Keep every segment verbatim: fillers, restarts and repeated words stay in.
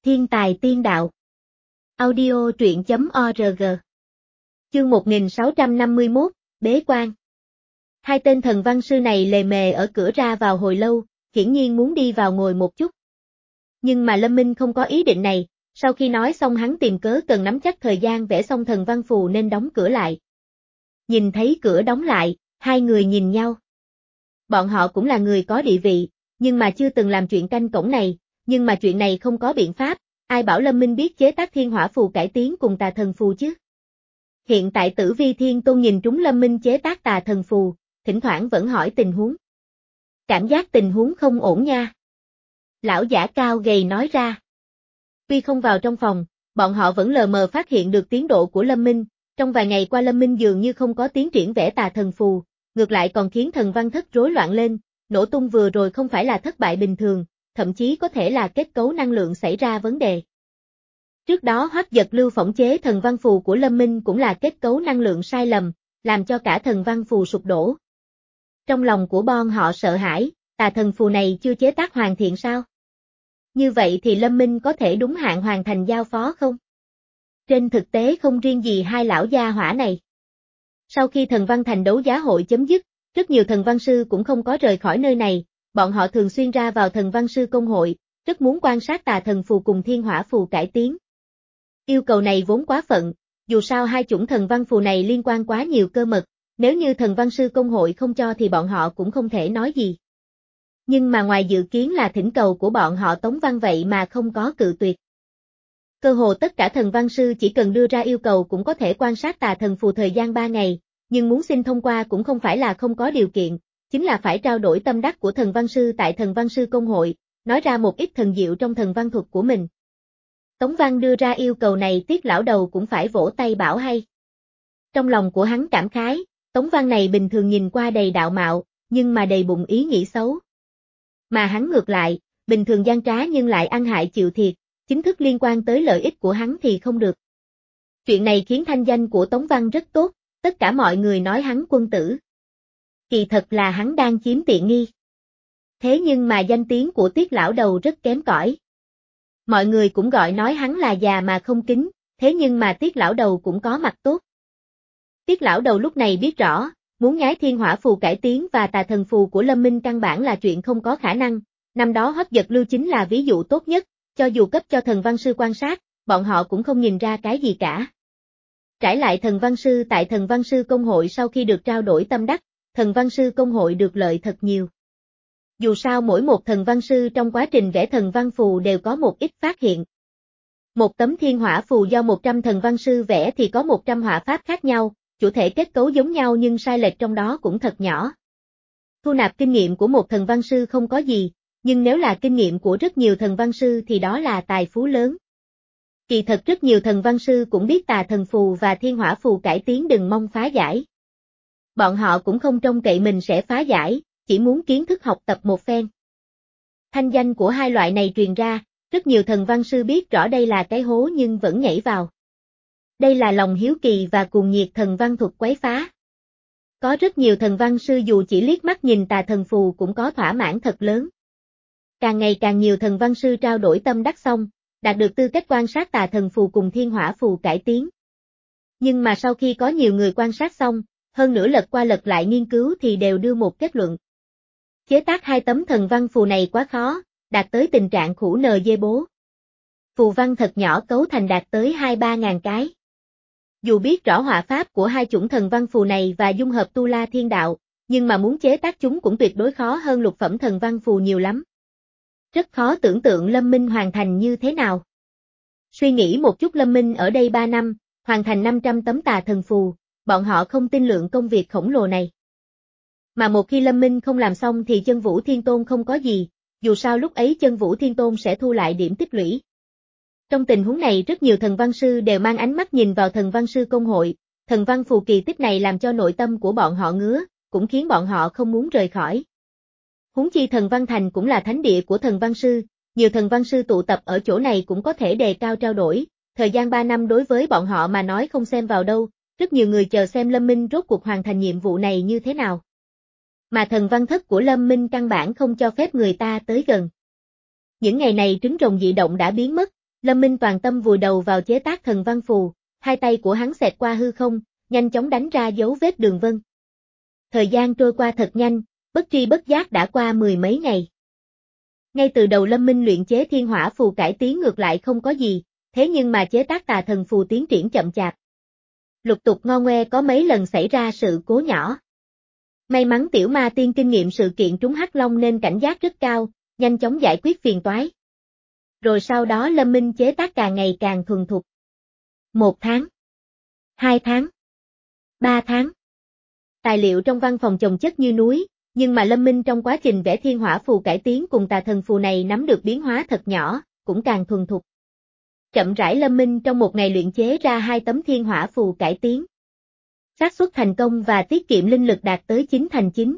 Thiên tài tiên đạo. Audio truyện chấm org. Chương một nghìn sáu trăm năm mươi mốt, Bế quan. Hai tên thần văn sư này lề mề ở cửa ra vào hồi lâu, hiển nhiên muốn đi vào ngồi một chút. Nhưng mà Lâm Minh không có ý định này, sau khi nói xong hắn tìm cớ cần nắm chắc thời gian vẽ xong thần văn phù nên đóng cửa lại. Nhìn thấy cửa đóng lại, hai người nhìn nhau. Bọn họ cũng là người có địa vị, nhưng mà chưa từng làm chuyện canh cổng này, nhưng mà chuyện này không có biện pháp, ai bảo Lâm Minh biết chế tác thiên hỏa phù cải tiến cùng tà thần phù chứ. Hiện tại Tử Vi Thiên Tôn nhìn trúng Lâm Minh chế tác tà thần phù, thỉnh thoảng vẫn hỏi tình huống. Cảm giác tình huống không ổn nha. Lão giả cao gầy nói ra. Tuy không vào trong phòng, bọn họ vẫn lờ mờ phát hiện được tiến độ của Lâm Minh, trong vài ngày qua Lâm Minh dường như không có tiến triển vẽ tà thần phù, ngược lại còn khiến thần văn thất rối loạn lên, nổ tung vừa rồi không phải là thất bại bình thường, thậm chí có thể là kết cấu năng lượng xảy ra vấn đề. Trước đó Hoắc Giật Lưu phỏng chế thần văn phù của Lâm Minh cũng là kết cấu năng lượng sai lầm, làm cho cả thần văn phù sụp đổ. Trong lòng của bọn họ sợ hãi, tà thần phù này chưa chế tác hoàn thiện sao? Như vậy thì Lâm Minh có thể đúng hạn hoàn thành giao phó không? Trên thực tế không riêng gì hai lão gia hỏa này. Sau khi thần văn thành đấu giá hội chấm dứt, rất nhiều thần văn sư cũng không có rời khỏi nơi này, bọn họ thường xuyên ra vào thần văn sư công hội, rất muốn quan sát tà thần phù cùng thiên hỏa phù cải tiến. Yêu cầu này vốn quá phận, dù sao hai chủng thần văn phù này liên quan quá nhiều cơ mật, nếu như thần văn sư công hội không cho thì bọn họ cũng không thể nói gì. Nhưng mà ngoài dự kiến là thỉnh cầu của bọn họ Tống Văn vậy mà không có cự tuyệt. Cơ hồ tất cả thần văn sư chỉ cần đưa ra yêu cầu cũng có thể quan sát tà thần phù thời gian ba ngày, nhưng muốn xin thông qua cũng không phải là không có điều kiện, chính là phải trao đổi tâm đắc của thần văn sư tại thần văn sư công hội, nói ra một ít thần diệu trong thần văn thuật của mình. Tống Văn đưa ra yêu cầu này Tiết lão đầu cũng phải vỗ tay bảo hay. Trong lòng của hắn cảm khái, Tống Văn này bình thường nhìn qua đầy đạo mạo, nhưng mà đầy bụng ý nghĩ xấu. Mà hắn ngược lại, bình thường gian trá nhưng lại ăn hại chịu thiệt, chính thức liên quan tới lợi ích của hắn thì không được. Chuyện này khiến thanh danh của Tống Văn rất tốt, tất cả mọi người nói hắn quân tử. Kỳ thật là hắn đang chiếm tiện nghi. Thế nhưng mà danh tiếng của Tiết lão đầu rất kém cỏi. Mọi người cũng gọi nói hắn là già mà không kính, thế nhưng mà Tiết lão đầu cũng có mặt tốt. Tiết lão đầu lúc này biết rõ, muốn nhái thiên hỏa phù cải tiến và tà thần phù của Lâm Minh căn bản là chuyện không có khả năng, năm đó Hoắc Giật Lưu chính là ví dụ tốt nhất, cho dù cấp cho thần văn sư quan sát, bọn họ cũng không nhìn ra cái gì cả. Trải lại thần văn sư tại thần văn sư công hội sau khi được trao đổi tâm đắc, thần văn sư công hội được lợi thật nhiều. Dù sao mỗi một thần văn sư trong quá trình vẽ thần văn phù đều có một ít phát hiện. Một tấm thiên hỏa phù do một trăm thần văn sư vẽ thì có một trăm họa pháp khác nhau, chủ thể kết cấu giống nhau nhưng sai lệch trong đó cũng thật nhỏ. Thu nạp kinh nghiệm của một thần văn sư không có gì, nhưng nếu là kinh nghiệm của rất nhiều thần văn sư thì đó là tài phú lớn. Kỳ thật rất nhiều thần văn sư cũng biết tà thần phù và thiên hỏa phù cải tiến đừng mong phá giải. Bọn họ cũng không trông cậy mình sẽ phá giải, chỉ muốn kiến thức học tập một phen. Thanh danh của hai loại này truyền ra, rất nhiều thần văn sư biết rõ đây là cái hố nhưng vẫn nhảy vào. Đây là lòng hiếu kỳ và cuồng nhiệt thần văn thuật quấy phá. Có rất nhiều thần văn sư dù chỉ liếc mắt nhìn tà thần phù cũng có thỏa mãn thật lớn. Càng ngày càng nhiều thần văn sư trao đổi tâm đắc xong, đạt được tư cách quan sát tà thần phù cùng thiên hỏa phù cải tiến. Nhưng mà sau khi có nhiều người quan sát xong, hơn nữa lật qua lật lại nghiên cứu thì đều đưa một kết luận. Chế tác hai tấm thần văn phù này quá khó, đạt tới tình trạng khủ nờ dê bố. Phù văn thật nhỏ cấu thành đạt tới hai ba ngàn cái. Dù biết rõ họa pháp của hai chủng thần văn phù này và dung hợp tu la thiên đạo, nhưng mà muốn chế tác chúng cũng tuyệt đối khó hơn lục phẩm thần văn phù nhiều lắm. Rất khó tưởng tượng Lâm Minh hoàn thành như thế nào. Suy nghĩ một chút Lâm Minh ở đây ba năm, hoàn thành năm trăm tấm tà thần phù, bọn họ không tin lượng công việc khổng lồ này. Mà một khi Lâm Minh không làm xong thì Chân Vũ Thiên Tôn không có gì, dù sao lúc ấy Chân Vũ Thiên Tôn sẽ thu lại điểm tích lũy. Trong tình huống này rất nhiều thần văn sư đều mang ánh mắt nhìn vào thần văn sư công hội, thần văn phù kỳ tích này làm cho nội tâm của bọn họ ngứa, cũng khiến bọn họ không muốn rời khỏi. Huống chi thần văn thành cũng là thánh địa của thần văn sư, nhiều thần văn sư tụ tập ở chỗ này cũng có thể đề cao trao đổi, thời gian ba năm đối với bọn họ mà nói không xem vào đâu, rất nhiều người chờ xem Lâm Minh rốt cuộc hoàn thành nhiệm vụ này như thế nào. Mà thần văn thất của Lâm Minh căn bản không cho phép người ta tới gần. Những ngày này trứng rồng dị động đã biến mất, Lâm Minh toàn tâm vùi đầu vào chế tác thần văn phù, hai tay của hắn xẹt qua hư không, nhanh chóng đánh ra dấu vết đường vân. Thời gian trôi qua thật nhanh, bất tri bất giác đã qua mười mấy ngày. Ngay từ đầu Lâm Minh luyện chế thiên hỏa phù cải tiến ngược lại không có gì, thế nhưng mà chế tác tà thần phù tiến triển chậm chạp. Lục tục ngo ngoe có mấy lần xảy ra sự cố nhỏ. May mắn tiểu ma tiên kinh nghiệm sự kiện trúng hắc long nên cảnh giác rất cao, nhanh chóng giải quyết phiền toái. Rồi sau đó Lâm Minh chế tác càng ngày càng thuần thục. Một tháng, hai tháng, ba tháng. Tài liệu trong văn phòng chồng chất như núi, nhưng mà Lâm Minh trong quá trình vẽ thiên hỏa phù cải tiến cùng tà thần phù này nắm được biến hóa thật nhỏ, cũng càng thuần thục. Chậm rãi Lâm Minh trong một ngày luyện chế ra hai tấm thiên hỏa phù cải tiến. Xác suất thành công và tiết kiệm linh lực đạt tới chín thành chín.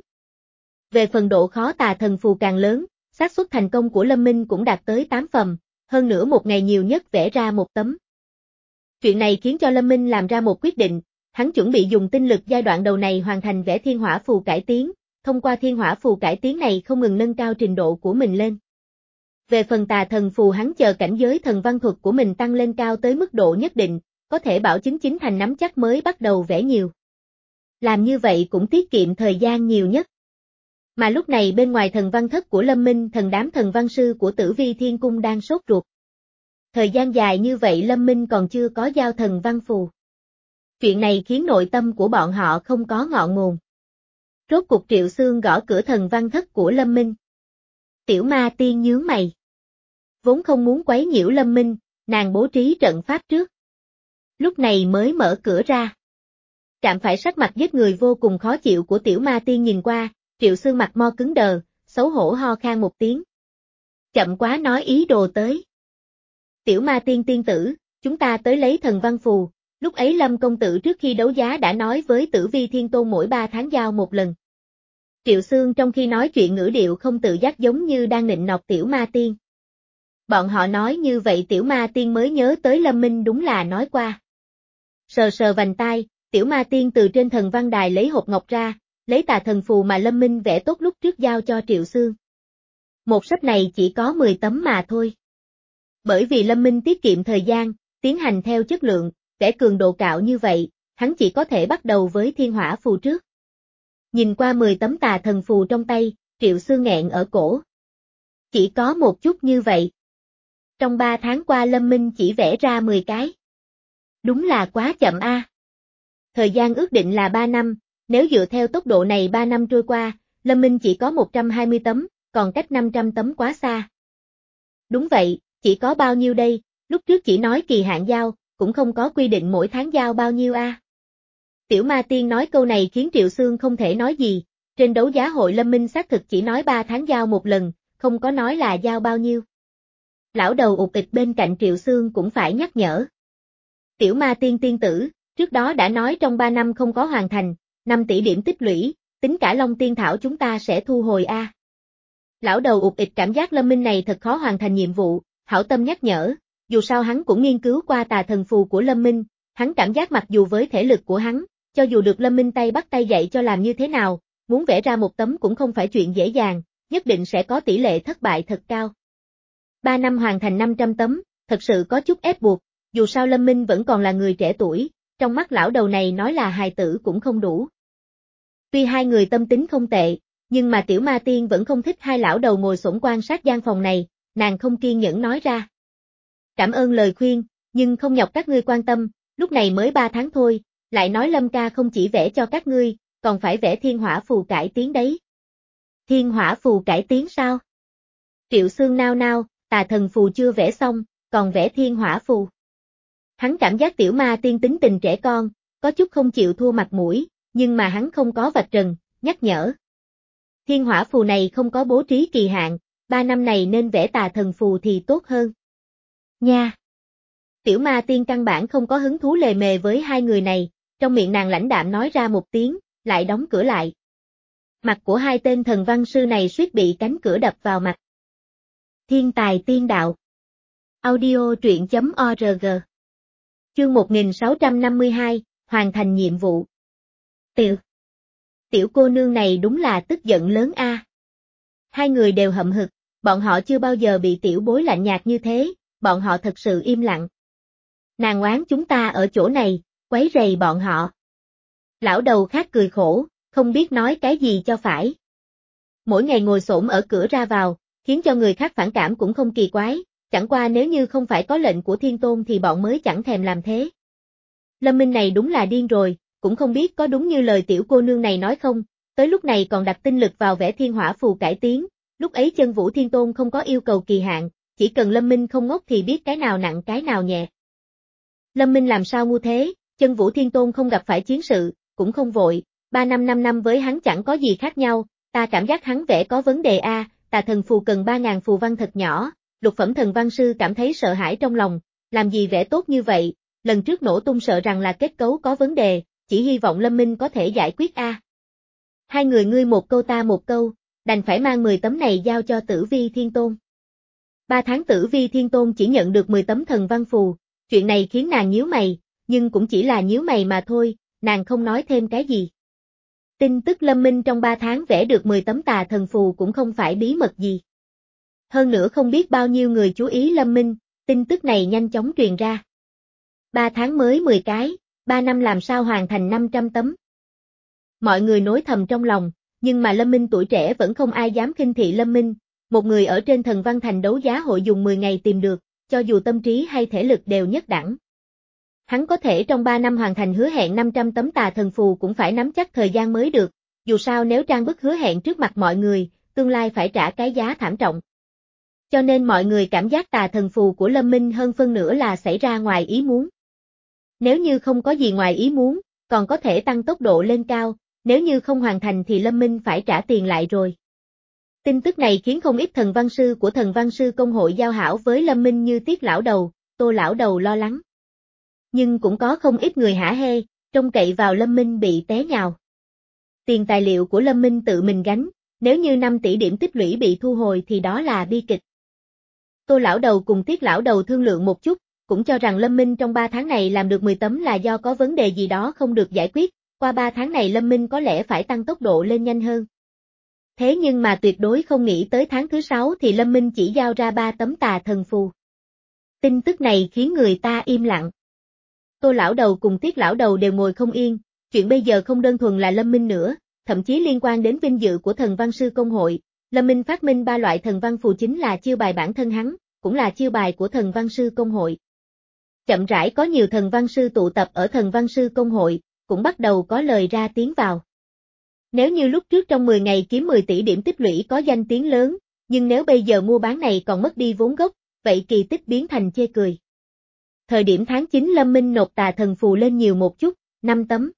Về phần độ khó tà thần phù càng lớn, xác suất thành công của Lâm Minh cũng đạt tới tám phần, hơn nữa một ngày nhiều nhất vẽ ra một tấm. Chuyện này khiến cho Lâm Minh làm ra một quyết định, hắn chuẩn bị dùng tinh lực giai đoạn đầu này hoàn thành vẽ thiên hỏa phù cải tiến, thông qua thiên hỏa phù cải tiến này không ngừng nâng cao trình độ của mình lên. Về phần tà thần phù hắn chờ cảnh giới thần văn thuật của mình tăng lên cao tới mức độ nhất định, có thể bảo chứng chính thành nắm chắc mới bắt đầu vẽ nhiều. Làm như vậy cũng tiết kiệm thời gian nhiều nhất. Mà lúc này bên ngoài thần văn thất của Lâm Minh thần đám thần văn sư của Tử Vi Thiên Cung đang sốt ruột. Thời gian dài như vậy Lâm Minh còn chưa có giao thần văn phù. Chuyện này khiến nội tâm của bọn họ không có ngọn nguồn. Rốt cục Triệu Xương gõ cửa thần văn thất của Lâm Minh. Tiểu ma tiên nhướng mày. Vốn không muốn quấy nhiễu Lâm Minh, nàng bố trí trận pháp trước. Lúc này mới mở cửa ra. Chạm phải sắc mặt giết người vô cùng khó chịu của tiểu ma tiên nhìn qua, Triệu Xương mặt mo cứng đờ, xấu hổ ho khan một tiếng. Chậm quá nói ý đồ tới. Tiểu ma tiên tiên tử, chúng ta tới lấy thần văn phù, lúc ấy Lâm công tử trước khi đấu giá đã nói với Tử Vi Thiên Tôn mỗi ba tháng giao một lần. Triệu Xương trong khi nói chuyện ngữ điệu không tự giác giống như đang nịnh nọt tiểu ma tiên. Bọn họ nói như vậy tiểu ma tiên mới nhớ tới Lâm Minh đúng là nói qua. Sờ sờ vành tai, tiểu ma tiên từ trên thần văn đài lấy hộp ngọc ra, lấy tà thần phù mà Lâm Minh vẽ tốt lúc trước giao cho Triệu Xương. Một sấp này chỉ có mười tấm mà thôi. Bởi vì Lâm Minh tiết kiệm thời gian, tiến hành theo chất lượng, vẽ cường độ cao như vậy, hắn chỉ có thể bắt đầu với thiên hỏa phù trước. Nhìn qua mười tấm tà thần phù trong tay, Triệu Xương nghẹn ở cổ. Chỉ có một chút như vậy. Trong ba tháng qua Lâm Minh chỉ vẽ ra mười cái. Đúng là quá chậm a. Thời gian ước định là ba năm, nếu dựa theo tốc độ này ba năm trôi qua, Lâm Minh chỉ có một trăm hai mươi tấm, còn cách năm trăm tấm quá xa. Đúng vậy, chỉ có bao nhiêu đây, lúc trước chỉ nói kỳ hạn giao, cũng không có quy định mỗi tháng giao bao nhiêu a. Tiểu ma tiên nói câu này khiến Triệu Xương không thể nói gì, trên đấu giá hội Lâm Minh xác thực chỉ nói ba tháng giao một lần, không có nói là giao bao nhiêu. Lão đầu ụt ịch bên cạnh Triệu Xương cũng phải nhắc nhở. Tiểu ma tiên tiên tử, trước đó đã nói trong ba năm không có hoàn thành, năm tỷ điểm tích lũy, tính cả Long Tiên Thảo chúng ta sẽ thu hồi a. Lão đầu ụt ịch cảm giác Lâm Minh này thật khó hoàn thành nhiệm vụ, hảo tâm nhắc nhở, dù sao hắn cũng nghiên cứu qua tà thần phù của Lâm Minh, hắn cảm giác mặc dù với thể lực của hắn, cho dù được Lâm Minh tay bắt tay dạy cho làm như thế nào, muốn vẽ ra một tấm cũng không phải chuyện dễ dàng, nhất định sẽ có tỷ lệ thất bại thật cao. Ba năm hoàn thành năm trăm tấm, thật sự có chút ép buộc, dù sao Lâm Minh vẫn còn là người trẻ tuổi, trong mắt lão đầu này nói là hài tử cũng không đủ. Tuy hai người tâm tính không tệ, nhưng mà tiểu ma tiên vẫn không thích hai lão đầu ngồi xổm quan sát gian phòng này, nàng không kiên nhẫn nói ra. Cảm ơn lời khuyên, nhưng không nhọc các ngươi quan tâm, lúc này mới ba tháng thôi, lại nói Lâm ca không chỉ vẽ cho các ngươi, còn phải vẽ thiên hỏa phù cải tiến đấy. Thiên hỏa phù cải tiến sao? Triệu Xương nao nao, tà thần phù chưa vẽ xong, còn vẽ thiên hỏa phù. Hắn cảm giác tiểu ma tiên tính tình trẻ con, có chút không chịu thua mặt mũi, nhưng mà hắn không có vạch trần, nhắc nhở. Thiên hỏa phù này không có bố trí kỳ hạn, ba năm này nên vẽ tà thần phù thì tốt hơn. Nha! Tiểu ma tiên căn bản không có hứng thú lề mề với hai người này, trong miệng nàng lãnh đạm nói ra một tiếng, lại đóng cửa lại. Mặt của hai tên thần văn sư này suýt bị cánh cửa đập vào mặt. Thiên tài tiên đạo. Audio truyện chấm org. Chương một nghìn sáu trăm năm mươi hai, hoàn thành nhiệm vụ. Tiểu. Tiểu cô nương này đúng là tức giận lớn a. Hai người đều hậm hực, bọn họ chưa bao giờ bị tiểu bối lạnh nhạt như thế, bọn họ thật sự im lặng. Nàng oán chúng ta ở chỗ này, quấy rầy bọn họ. Lão đầu khác cười khổ, không biết nói cái gì cho phải. Mỗi ngày ngồi xổm ở cửa ra vào, khiến cho người khác phản cảm cũng không kỳ quái, chẳng qua nếu như không phải có lệnh của Thiên Tôn thì bọn mới chẳng thèm làm thế. Lâm Minh này đúng là điên rồi, cũng không biết có đúng như lời tiểu cô nương này nói không, tới lúc này còn đặt tinh lực vào vẽ thiên hỏa phù cải tiến, lúc ấy Chân Vũ Thiên Tôn không có yêu cầu kỳ hạn, chỉ cần Lâm Minh không ngốc thì biết cái nào nặng cái nào nhẹ. Lâm Minh làm sao ngu thế, Chân Vũ Thiên Tôn không gặp phải chiến sự, cũng không vội, ba năm năm năm với hắn chẳng có gì khác nhau, ta cảm giác hắn vẽ có vấn đề a, tà thần phù cần ba ngàn phù văn thật nhỏ, lục phẩm thần văn sư cảm thấy sợ hãi trong lòng, làm gì vẽ tốt như vậy, lần trước nổ tung sợ rằng là kết cấu có vấn đề, chỉ hy vọng Lâm Minh có thể giải quyết a. Hai người ngươi một câu ta một câu, đành phải mang mười tấm này giao cho Tử Vi Thiên Tôn. Ba tháng Tử Vi Thiên Tôn chỉ nhận được mười tấm thần văn phù, chuyện này khiến nàng nhíu mày, nhưng cũng chỉ là nhíu mày mà thôi, nàng không nói thêm cái gì. Tin tức Lâm Minh trong ba tháng vẽ được mười tấm tà thần phù cũng không phải bí mật gì. Hơn nữa không biết bao nhiêu người chú ý Lâm Minh, tin tức này nhanh chóng truyền ra. ba tháng mới mười cái, ba năm làm sao hoàn thành năm trăm tấm. Mọi người nối thầm trong lòng, nhưng mà Lâm Minh tuổi trẻ vẫn không ai dám khinh thị Lâm Minh, một người ở trên Thần Văn Thành đấu giá hội dùng mười ngày tìm được, cho dù tâm trí hay thể lực đều nhất đẳng. Hắn có thể trong ba năm hoàn thành hứa hẹn năm trăm tấm tà thần phù cũng phải nắm chắc thời gian mới được, dù sao nếu trang bức hứa hẹn trước mặt mọi người, tương lai phải trả cái giá thảm trọng. Cho nên mọi người cảm giác tà thần phù của Lâm Minh hơn phân nửa là xảy ra ngoài ý muốn. Nếu như không có gì ngoài ý muốn, còn có thể tăng tốc độ lên cao, nếu như không hoàn thành thì Lâm Minh phải trả tiền lại rồi. Tin tức này khiến không ít thần văn sư của thần văn sư công hội giao hảo với Lâm Minh như Tiết lão đầu, Tô lão đầu lo lắng. Nhưng cũng có không ít người hả hê, trông cậy vào Lâm Minh bị té nhào. Tiền tài liệu của Lâm Minh tự mình gánh, nếu như năm tỷ điểm tích lũy bị thu hồi thì đó là bi kịch. Tô lão đầu cùng Tiết lão đầu thương lượng một chút, cũng cho rằng Lâm Minh trong ba tháng này làm được mười tấm là do có vấn đề gì đó không được giải quyết, qua ba tháng này Lâm Minh có lẽ phải tăng tốc độ lên nhanh hơn. Thế nhưng mà tuyệt đối không nghĩ tới tháng thứ sáu thì Lâm Minh chỉ giao ra ba tấm tà thần phù. Tin tức này khiến người ta im lặng. Tô lão đầu cùng Tiết lão đầu đều ngồi không yên, chuyện bây giờ không đơn thuần là Lâm Minh nữa, thậm chí liên quan đến vinh dự của thần văn sư công hội. Lâm Minh phát minh ba loại thần văn phù chính là chiêu bài bản thân hắn, cũng là chiêu bài của thần văn sư công hội. Chậm rãi có nhiều thần văn sư tụ tập ở thần văn sư công hội, cũng bắt đầu có lời ra tiếng vào. Nếu như lúc trước trong mười ngày kiếm mười tỷ điểm tích lũy có danh tiếng lớn, nhưng nếu bây giờ mua bán này còn mất đi vốn gốc, vậy kỳ tích biến thành chê cười. Thời điểm tháng chín Lâm Minh nộp tà thần phù lên nhiều một chút, năm tấm.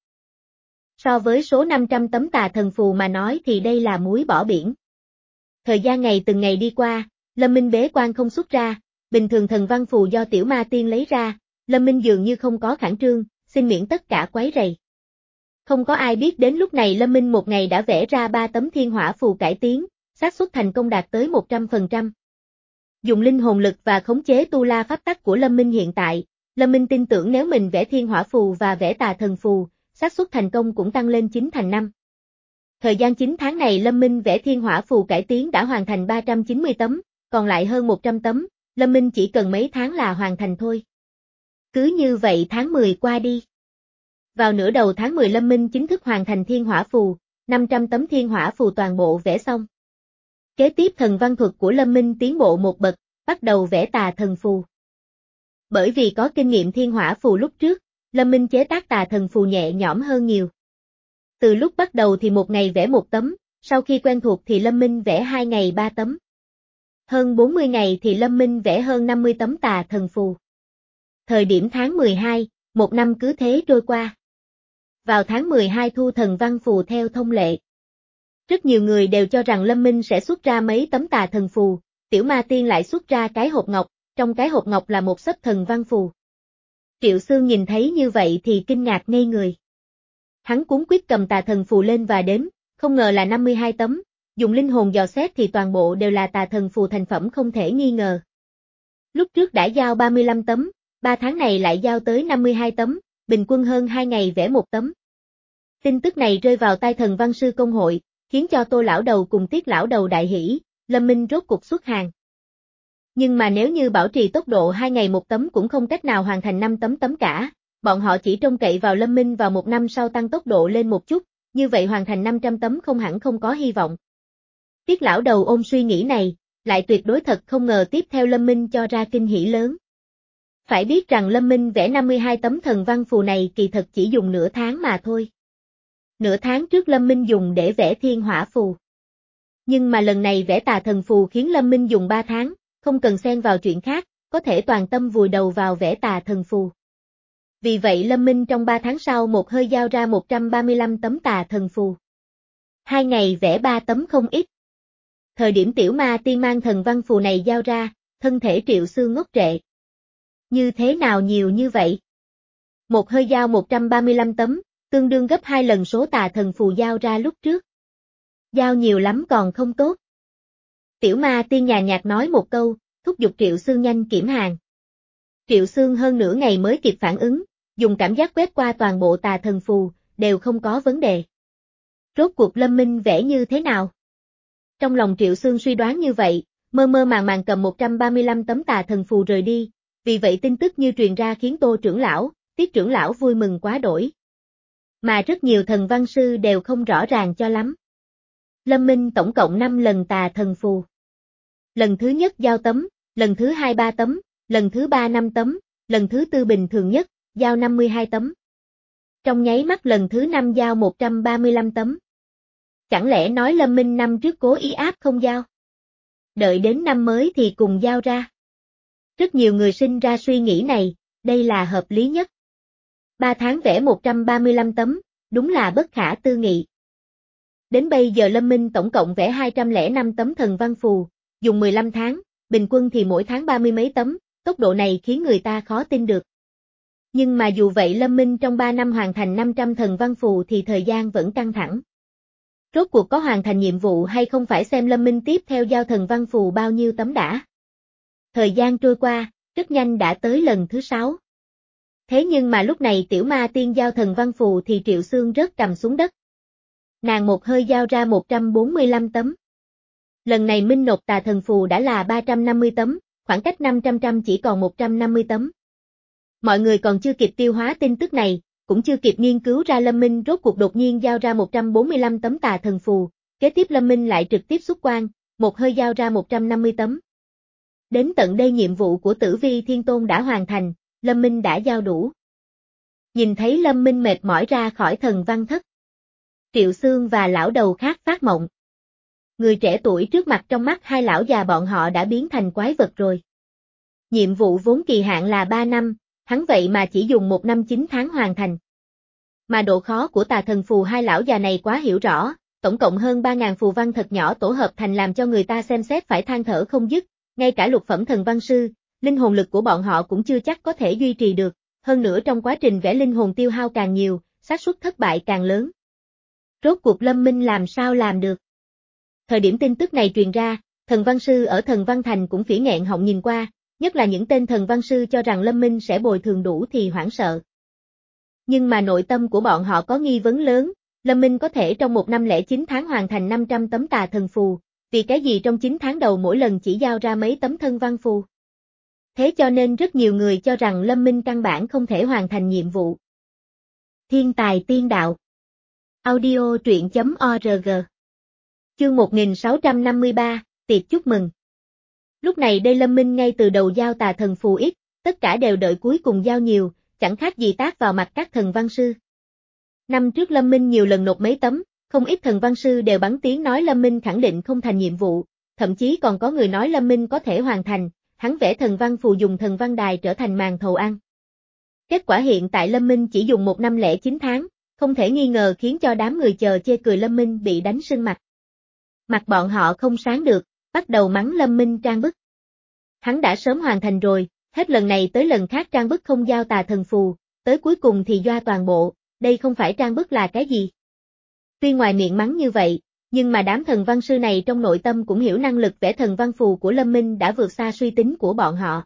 So với số năm trăm tấm tà thần phù mà nói thì đây là muối bỏ biển. Thời gian ngày từng ngày đi qua, Lâm Minh bế quan không xuất ra, bình thường thần văn phù do tiểu ma tiên lấy ra, Lâm Minh dường như không có khẩn trương, xin miễn tất cả quấy rầy. Không có ai biết đến lúc này Lâm Minh một ngày đã vẽ ra ba tấm thiên hỏa phù cải tiến, xác suất thành công đạt tới một trăm phần trăm. Dùng linh hồn lực và khống chế tu la pháp tắc của Lâm Minh hiện tại, Lâm Minh tin tưởng nếu mình vẽ thiên hỏa phù và vẽ tà thần phù, xác suất thành công cũng tăng lên chín thành năm. Thời gian chín tháng này Lâm Minh vẽ thiên hỏa phù cải tiến đã hoàn thành ba trăm chín mươi tấm, còn lại hơn một trăm tấm, Lâm Minh chỉ cần mấy tháng là hoàn thành thôi. Cứ như vậy tháng mười qua đi. Vào nửa đầu tháng mười Lâm Minh chính thức hoàn thành thiên hỏa phù, năm trăm tấm thiên hỏa phù toàn bộ vẽ xong. Kế tiếp thần văn thuật của Lâm Minh tiến bộ một bậc, bắt đầu vẽ tà thần phù. Bởi vì có kinh nghiệm thiên hỏa phù lúc trước, Lâm Minh chế tác tà thần phù nhẹ nhõm hơn nhiều. Từ lúc bắt đầu thì một ngày vẽ một tấm, sau khi quen thuộc thì Lâm Minh vẽ hai ngày ba tấm. Hơn bốn mươi ngày thì Lâm Minh vẽ hơn năm mươi tấm tà thần phù. Thời điểm tháng mười hai, một năm cứ thế trôi qua. Vào tháng mười hai thu thần văn phù theo thông lệ. Rất nhiều người đều cho rằng Lâm Minh sẽ xuất ra mấy tấm tà thần phù, tiểu ma tiên lại xuất ra cái hộp ngọc, trong cái hộp ngọc là một xấp thần văn phù. Triệu Xương nhìn thấy như vậy thì kinh ngạc ngây người. Hắn cuống quyết cầm tà thần phù lên và đếm, không ngờ là năm mươi hai tấm, dùng linh hồn dò xét thì toàn bộ đều là tà thần phù thành phẩm không thể nghi ngờ. Lúc trước đã giao ba mươi lăm tấm, ba tháng này lại giao tới năm mươi hai tấm, bình quân hơn hai ngày vẽ một tấm. Tin tức này rơi vào tai thần văn sư công hội, khiến cho Tô lão đầu cùng Tiết lão đầu đại hỉ, Lâm Minh rốt cục xuất hàng. Nhưng mà nếu như bảo trì tốc độ hai ngày một tấm cũng không cách nào hoàn thành năm tấm tấm cả, bọn họ chỉ trông cậy vào Lâm Minh vào một năm sau tăng tốc độ lên một chút, như vậy hoàn thành năm trăm tấm không hẳn không có hy vọng. Tiết lão đầu ôm suy nghĩ này, lại tuyệt đối thật không ngờ tiếp theo Lâm Minh cho ra kinh hỉ lớn. Phải biết rằng Lâm Minh vẽ năm mươi hai tấm thần văn phù này kỳ thật chỉ dùng nửa tháng mà thôi. Nửa tháng trước Lâm Minh dùng để vẽ thiên hỏa phù. Nhưng mà lần này vẽ tà thần phù khiến Lâm Minh dùng ba tháng, không cần xen vào chuyện khác, có thể toàn tâm vùi đầu vào vẽ tà thần phù. Vì vậy Lâm Minh trong ba tháng sau một hơi giao ra một trăm ba mươi lăm tấm tà thần phù. Hai ngày vẽ ba tấm không ít. Thời điểm tiểu ma tiên mang thần văn phù này giao ra, thân thể Triệu Xương ngốc trệ. Như thế nào nhiều như vậy? Một hơi giao một trăm ba mươi lăm tấm, tương đương gấp hai lần số tà thần phù giao ra lúc trước. Giao nhiều lắm còn không tốt. Tiểu ma tiên nhàn nhạt nói một câu, thúc giục Triệu Xương nhanh kiểm hàng. Triệu Xương hơn nửa ngày mới kịp phản ứng, dùng cảm giác quét qua toàn bộ tà thần phù, đều không có vấn đề. Rốt cuộc Lâm Minh vẽ như thế nào? Trong lòng Triệu Xương suy đoán như vậy, mơ mơ màng màng cầm một trăm ba mươi lăm tấm tà thần phù rời đi, vì vậy tin tức như truyền ra khiến Tô trưởng lão, Tiết trưởng lão vui mừng quá đổi. Mà rất nhiều thần văn sư đều không rõ ràng cho lắm. Lâm Minh tổng cộng năm lần tà thần phù. Lần thứ nhất giao tấm, lần thứ hai ba tấm, lần thứ ba năm tấm, lần thứ tư bình thường nhất, giao năm mươi hai tấm. Trong nháy mắt lần thứ năm giao một trăm ba mươi lăm tấm. Chẳng lẽ nói Lâm Minh năm trước cố ý áp không giao? Đợi đến năm mới thì cùng giao ra. Rất nhiều người sinh ra suy nghĩ này, đây là hợp lý nhất. ba tháng vẽ một trăm ba mươi lăm tấm, đúng là bất khả tư nghị. Đến bây giờ Lâm Minh tổng cộng vẽ hai trăm lẻ năm tấm thần văn phù, dùng mười lăm tháng, bình quân thì mỗi tháng ba mươi mấy tấm, tốc độ này khiến người ta khó tin được. Nhưng mà dù vậy Lâm Minh trong ba năm hoàn thành năm trăm thần văn phù thì thời gian vẫn căng thẳng. Rốt cuộc có hoàn thành nhiệm vụ hay không phải xem Lâm Minh tiếp theo giao thần văn phù bao nhiêu tấm đã. Thời gian trôi qua, rất nhanh đã tới lần thứ sáu. Thế nhưng mà lúc này tiểu ma tiên giao thần văn phù thì Triệu Xương rớt cầm xuống đất. Nàng một hơi giao ra một trăm bốn mươi lăm tấm. Lần này Minh nộp tà thần phù đã là ba trăm năm mươi tấm, khoảng cách năm trăm trăm chỉ còn một trăm năm mươi tấm. Mọi người còn chưa kịp tiêu hóa tin tức này, cũng chưa kịp nghiên cứu ra Lâm Minh rốt cuộc đột nhiên giao ra một trăm bốn mươi lăm tấm tà thần phù, kế tiếp Lâm Minh lại trực tiếp xuất quan, một hơi giao ra một trăm năm mươi tấm. Đến tận đây nhiệm vụ của Tử Vi Thiên Tôn đã hoàn thành, Lâm Minh đã giao đủ. Nhìn thấy Lâm Minh mệt mỏi ra khỏi thần văn thất. Triệu Xương và lão đầu khác phát mộng. Người trẻ tuổi trước mặt trong mắt hai lão già bọn họ đã biến thành quái vật rồi. Nhiệm vụ vốn kỳ hạn là ba năm, hắn vậy mà chỉ dùng một năm chín tháng hoàn thành. Mà độ khó của tà thần phù hai lão già này quá hiểu rõ, tổng cộng hơn ba nghìn phù văn thật nhỏ tổ hợp thành làm cho người ta xem xét phải than thở không dứt, ngay cả lục phẩm thần văn sư, linh hồn lực của bọn họ cũng chưa chắc có thể duy trì được, hơn nữa trong quá trình vẽ linh hồn tiêu hao càng nhiều, xác suất thất bại càng lớn. Rốt cuộc Lâm Minh làm sao làm được? Thời điểm tin tức này truyền ra, thần văn sư ở thần văn thành cũng phỉ nghẹn họng nhìn qua, nhất là những tên thần văn sư cho rằng Lâm Minh sẽ bồi thường đủ thì hoảng sợ. Nhưng mà nội tâm của bọn họ có nghi vấn lớn, Lâm Minh có thể trong một năm lẻ chín tháng hoàn thành năm trăm tấm tà thần phù, vì cái gì trong chín tháng đầu mỗi lần chỉ giao ra mấy tấm thân văn phù. Thế cho nên rất nhiều người cho rằng Lâm Minh căn bản không thể hoàn thành nhiệm vụ. Thiên tài tiên đạo. Audio truyện chấm org. Chương một nghìn sáu trăm năm mươi ba, tiệc chúc mừng. Lúc này đây Lâm Minh ngay từ đầu giao tà thần phù ít, tất cả đều đợi cuối cùng giao nhiều, chẳng khác gì tác vào mặt các thần văn sư. Năm trước Lâm Minh nhiều lần nộp mấy tấm, không ít thần văn sư đều bắn tiếng nói Lâm Minh khẳng định không thành nhiệm vụ, thậm chí còn có người nói Lâm Minh có thể hoàn thành, hắn vẽ thần văn phù dùng thần văn đài trở thành màn thầu ăn. Kết quả hiện tại Lâm Minh chỉ dùng một năm lẻ chín tháng, không thể nghi ngờ khiến cho đám người chờ chê cười Lâm Minh bị đánh sưng mặt. Mặt bọn họ không sáng được, bắt đầu mắng Lâm Minh trang bức. Hắn đã sớm hoàn thành rồi, hết lần này tới lần khác trang bức không giao tà thần phù, tới cuối cùng thì doa toàn bộ, đây không phải trang bức là cái gì. Tuy ngoài miệng mắng như vậy, nhưng mà đám thần văn sư này trong nội tâm cũng hiểu năng lực vẽ thần văn phù của Lâm Minh đã vượt xa suy tính của bọn họ.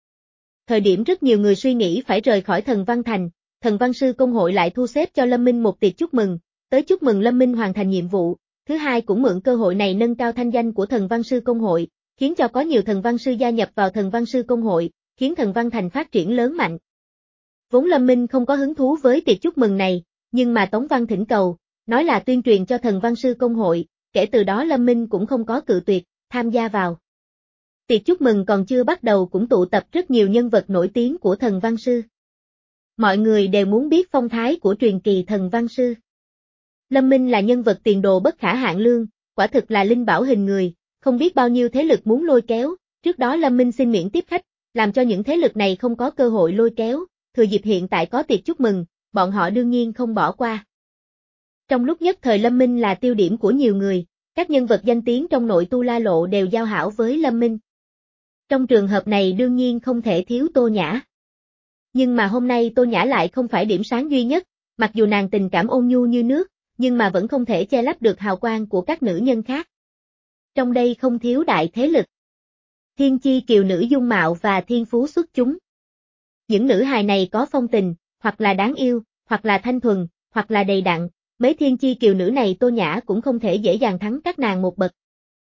Thời điểm rất nhiều người suy nghĩ phải rời khỏi thần văn thành, thần văn sư công hội lại thu xếp cho Lâm Minh một tiệc chúc mừng, tới chúc mừng Lâm Minh hoàn thành nhiệm vụ, thứ hai cũng mượn cơ hội này nâng cao thanh danh của thần văn sư công hội, khiến cho có nhiều thần văn sư gia nhập vào thần văn sư công hội, khiến thần văn thành phát triển lớn mạnh. Vốn Lâm Minh không có hứng thú với tiệc chúc mừng này, nhưng mà Tống Văn thỉnh cầu, nói là tuyên truyền cho thần văn sư công hội, kể từ đó Lâm Minh cũng không có cự tuyệt, tham gia vào. Tiệc chúc mừng còn chưa bắt đầu cũng tụ tập rất nhiều nhân vật nổi tiếng của thần văn sư. Mọi người đều muốn biết phong thái của truyền kỳ thần văn sư. Lâm Minh là nhân vật tiền đồ bất khả hạn lương, quả thực là linh bảo hình người, không biết bao nhiêu thế lực muốn lôi kéo, trước đó Lâm Minh xin miễn tiếp khách, làm cho những thế lực này không có cơ hội lôi kéo, thừa dịp hiện tại có tiệc chúc mừng, bọn họ đương nhiên không bỏ qua. Trong lúc nhất thời Lâm Minh là tiêu điểm của nhiều người, các nhân vật danh tiếng trong nội tu la lộ đều giao hảo với Lâm Minh. Trong trường hợp này đương nhiên không thể thiếu Tô Nhã. Nhưng mà hôm nay Tô Nhã lại không phải điểm sáng duy nhất, mặc dù nàng tình cảm ôn nhu như nước, nhưng mà vẫn không thể che lấp được hào quang của các nữ nhân khác. Trong đây không thiếu đại thế lực. Thiên chi kiều nữ dung mạo và thiên phú xuất chúng. Những nữ hài này có phong tình, hoặc là đáng yêu, hoặc là thanh thuần, hoặc là đầy đặn, mấy thiên chi kiều nữ này Tô Nhã cũng không thể dễ dàng thắng các nàng một bậc.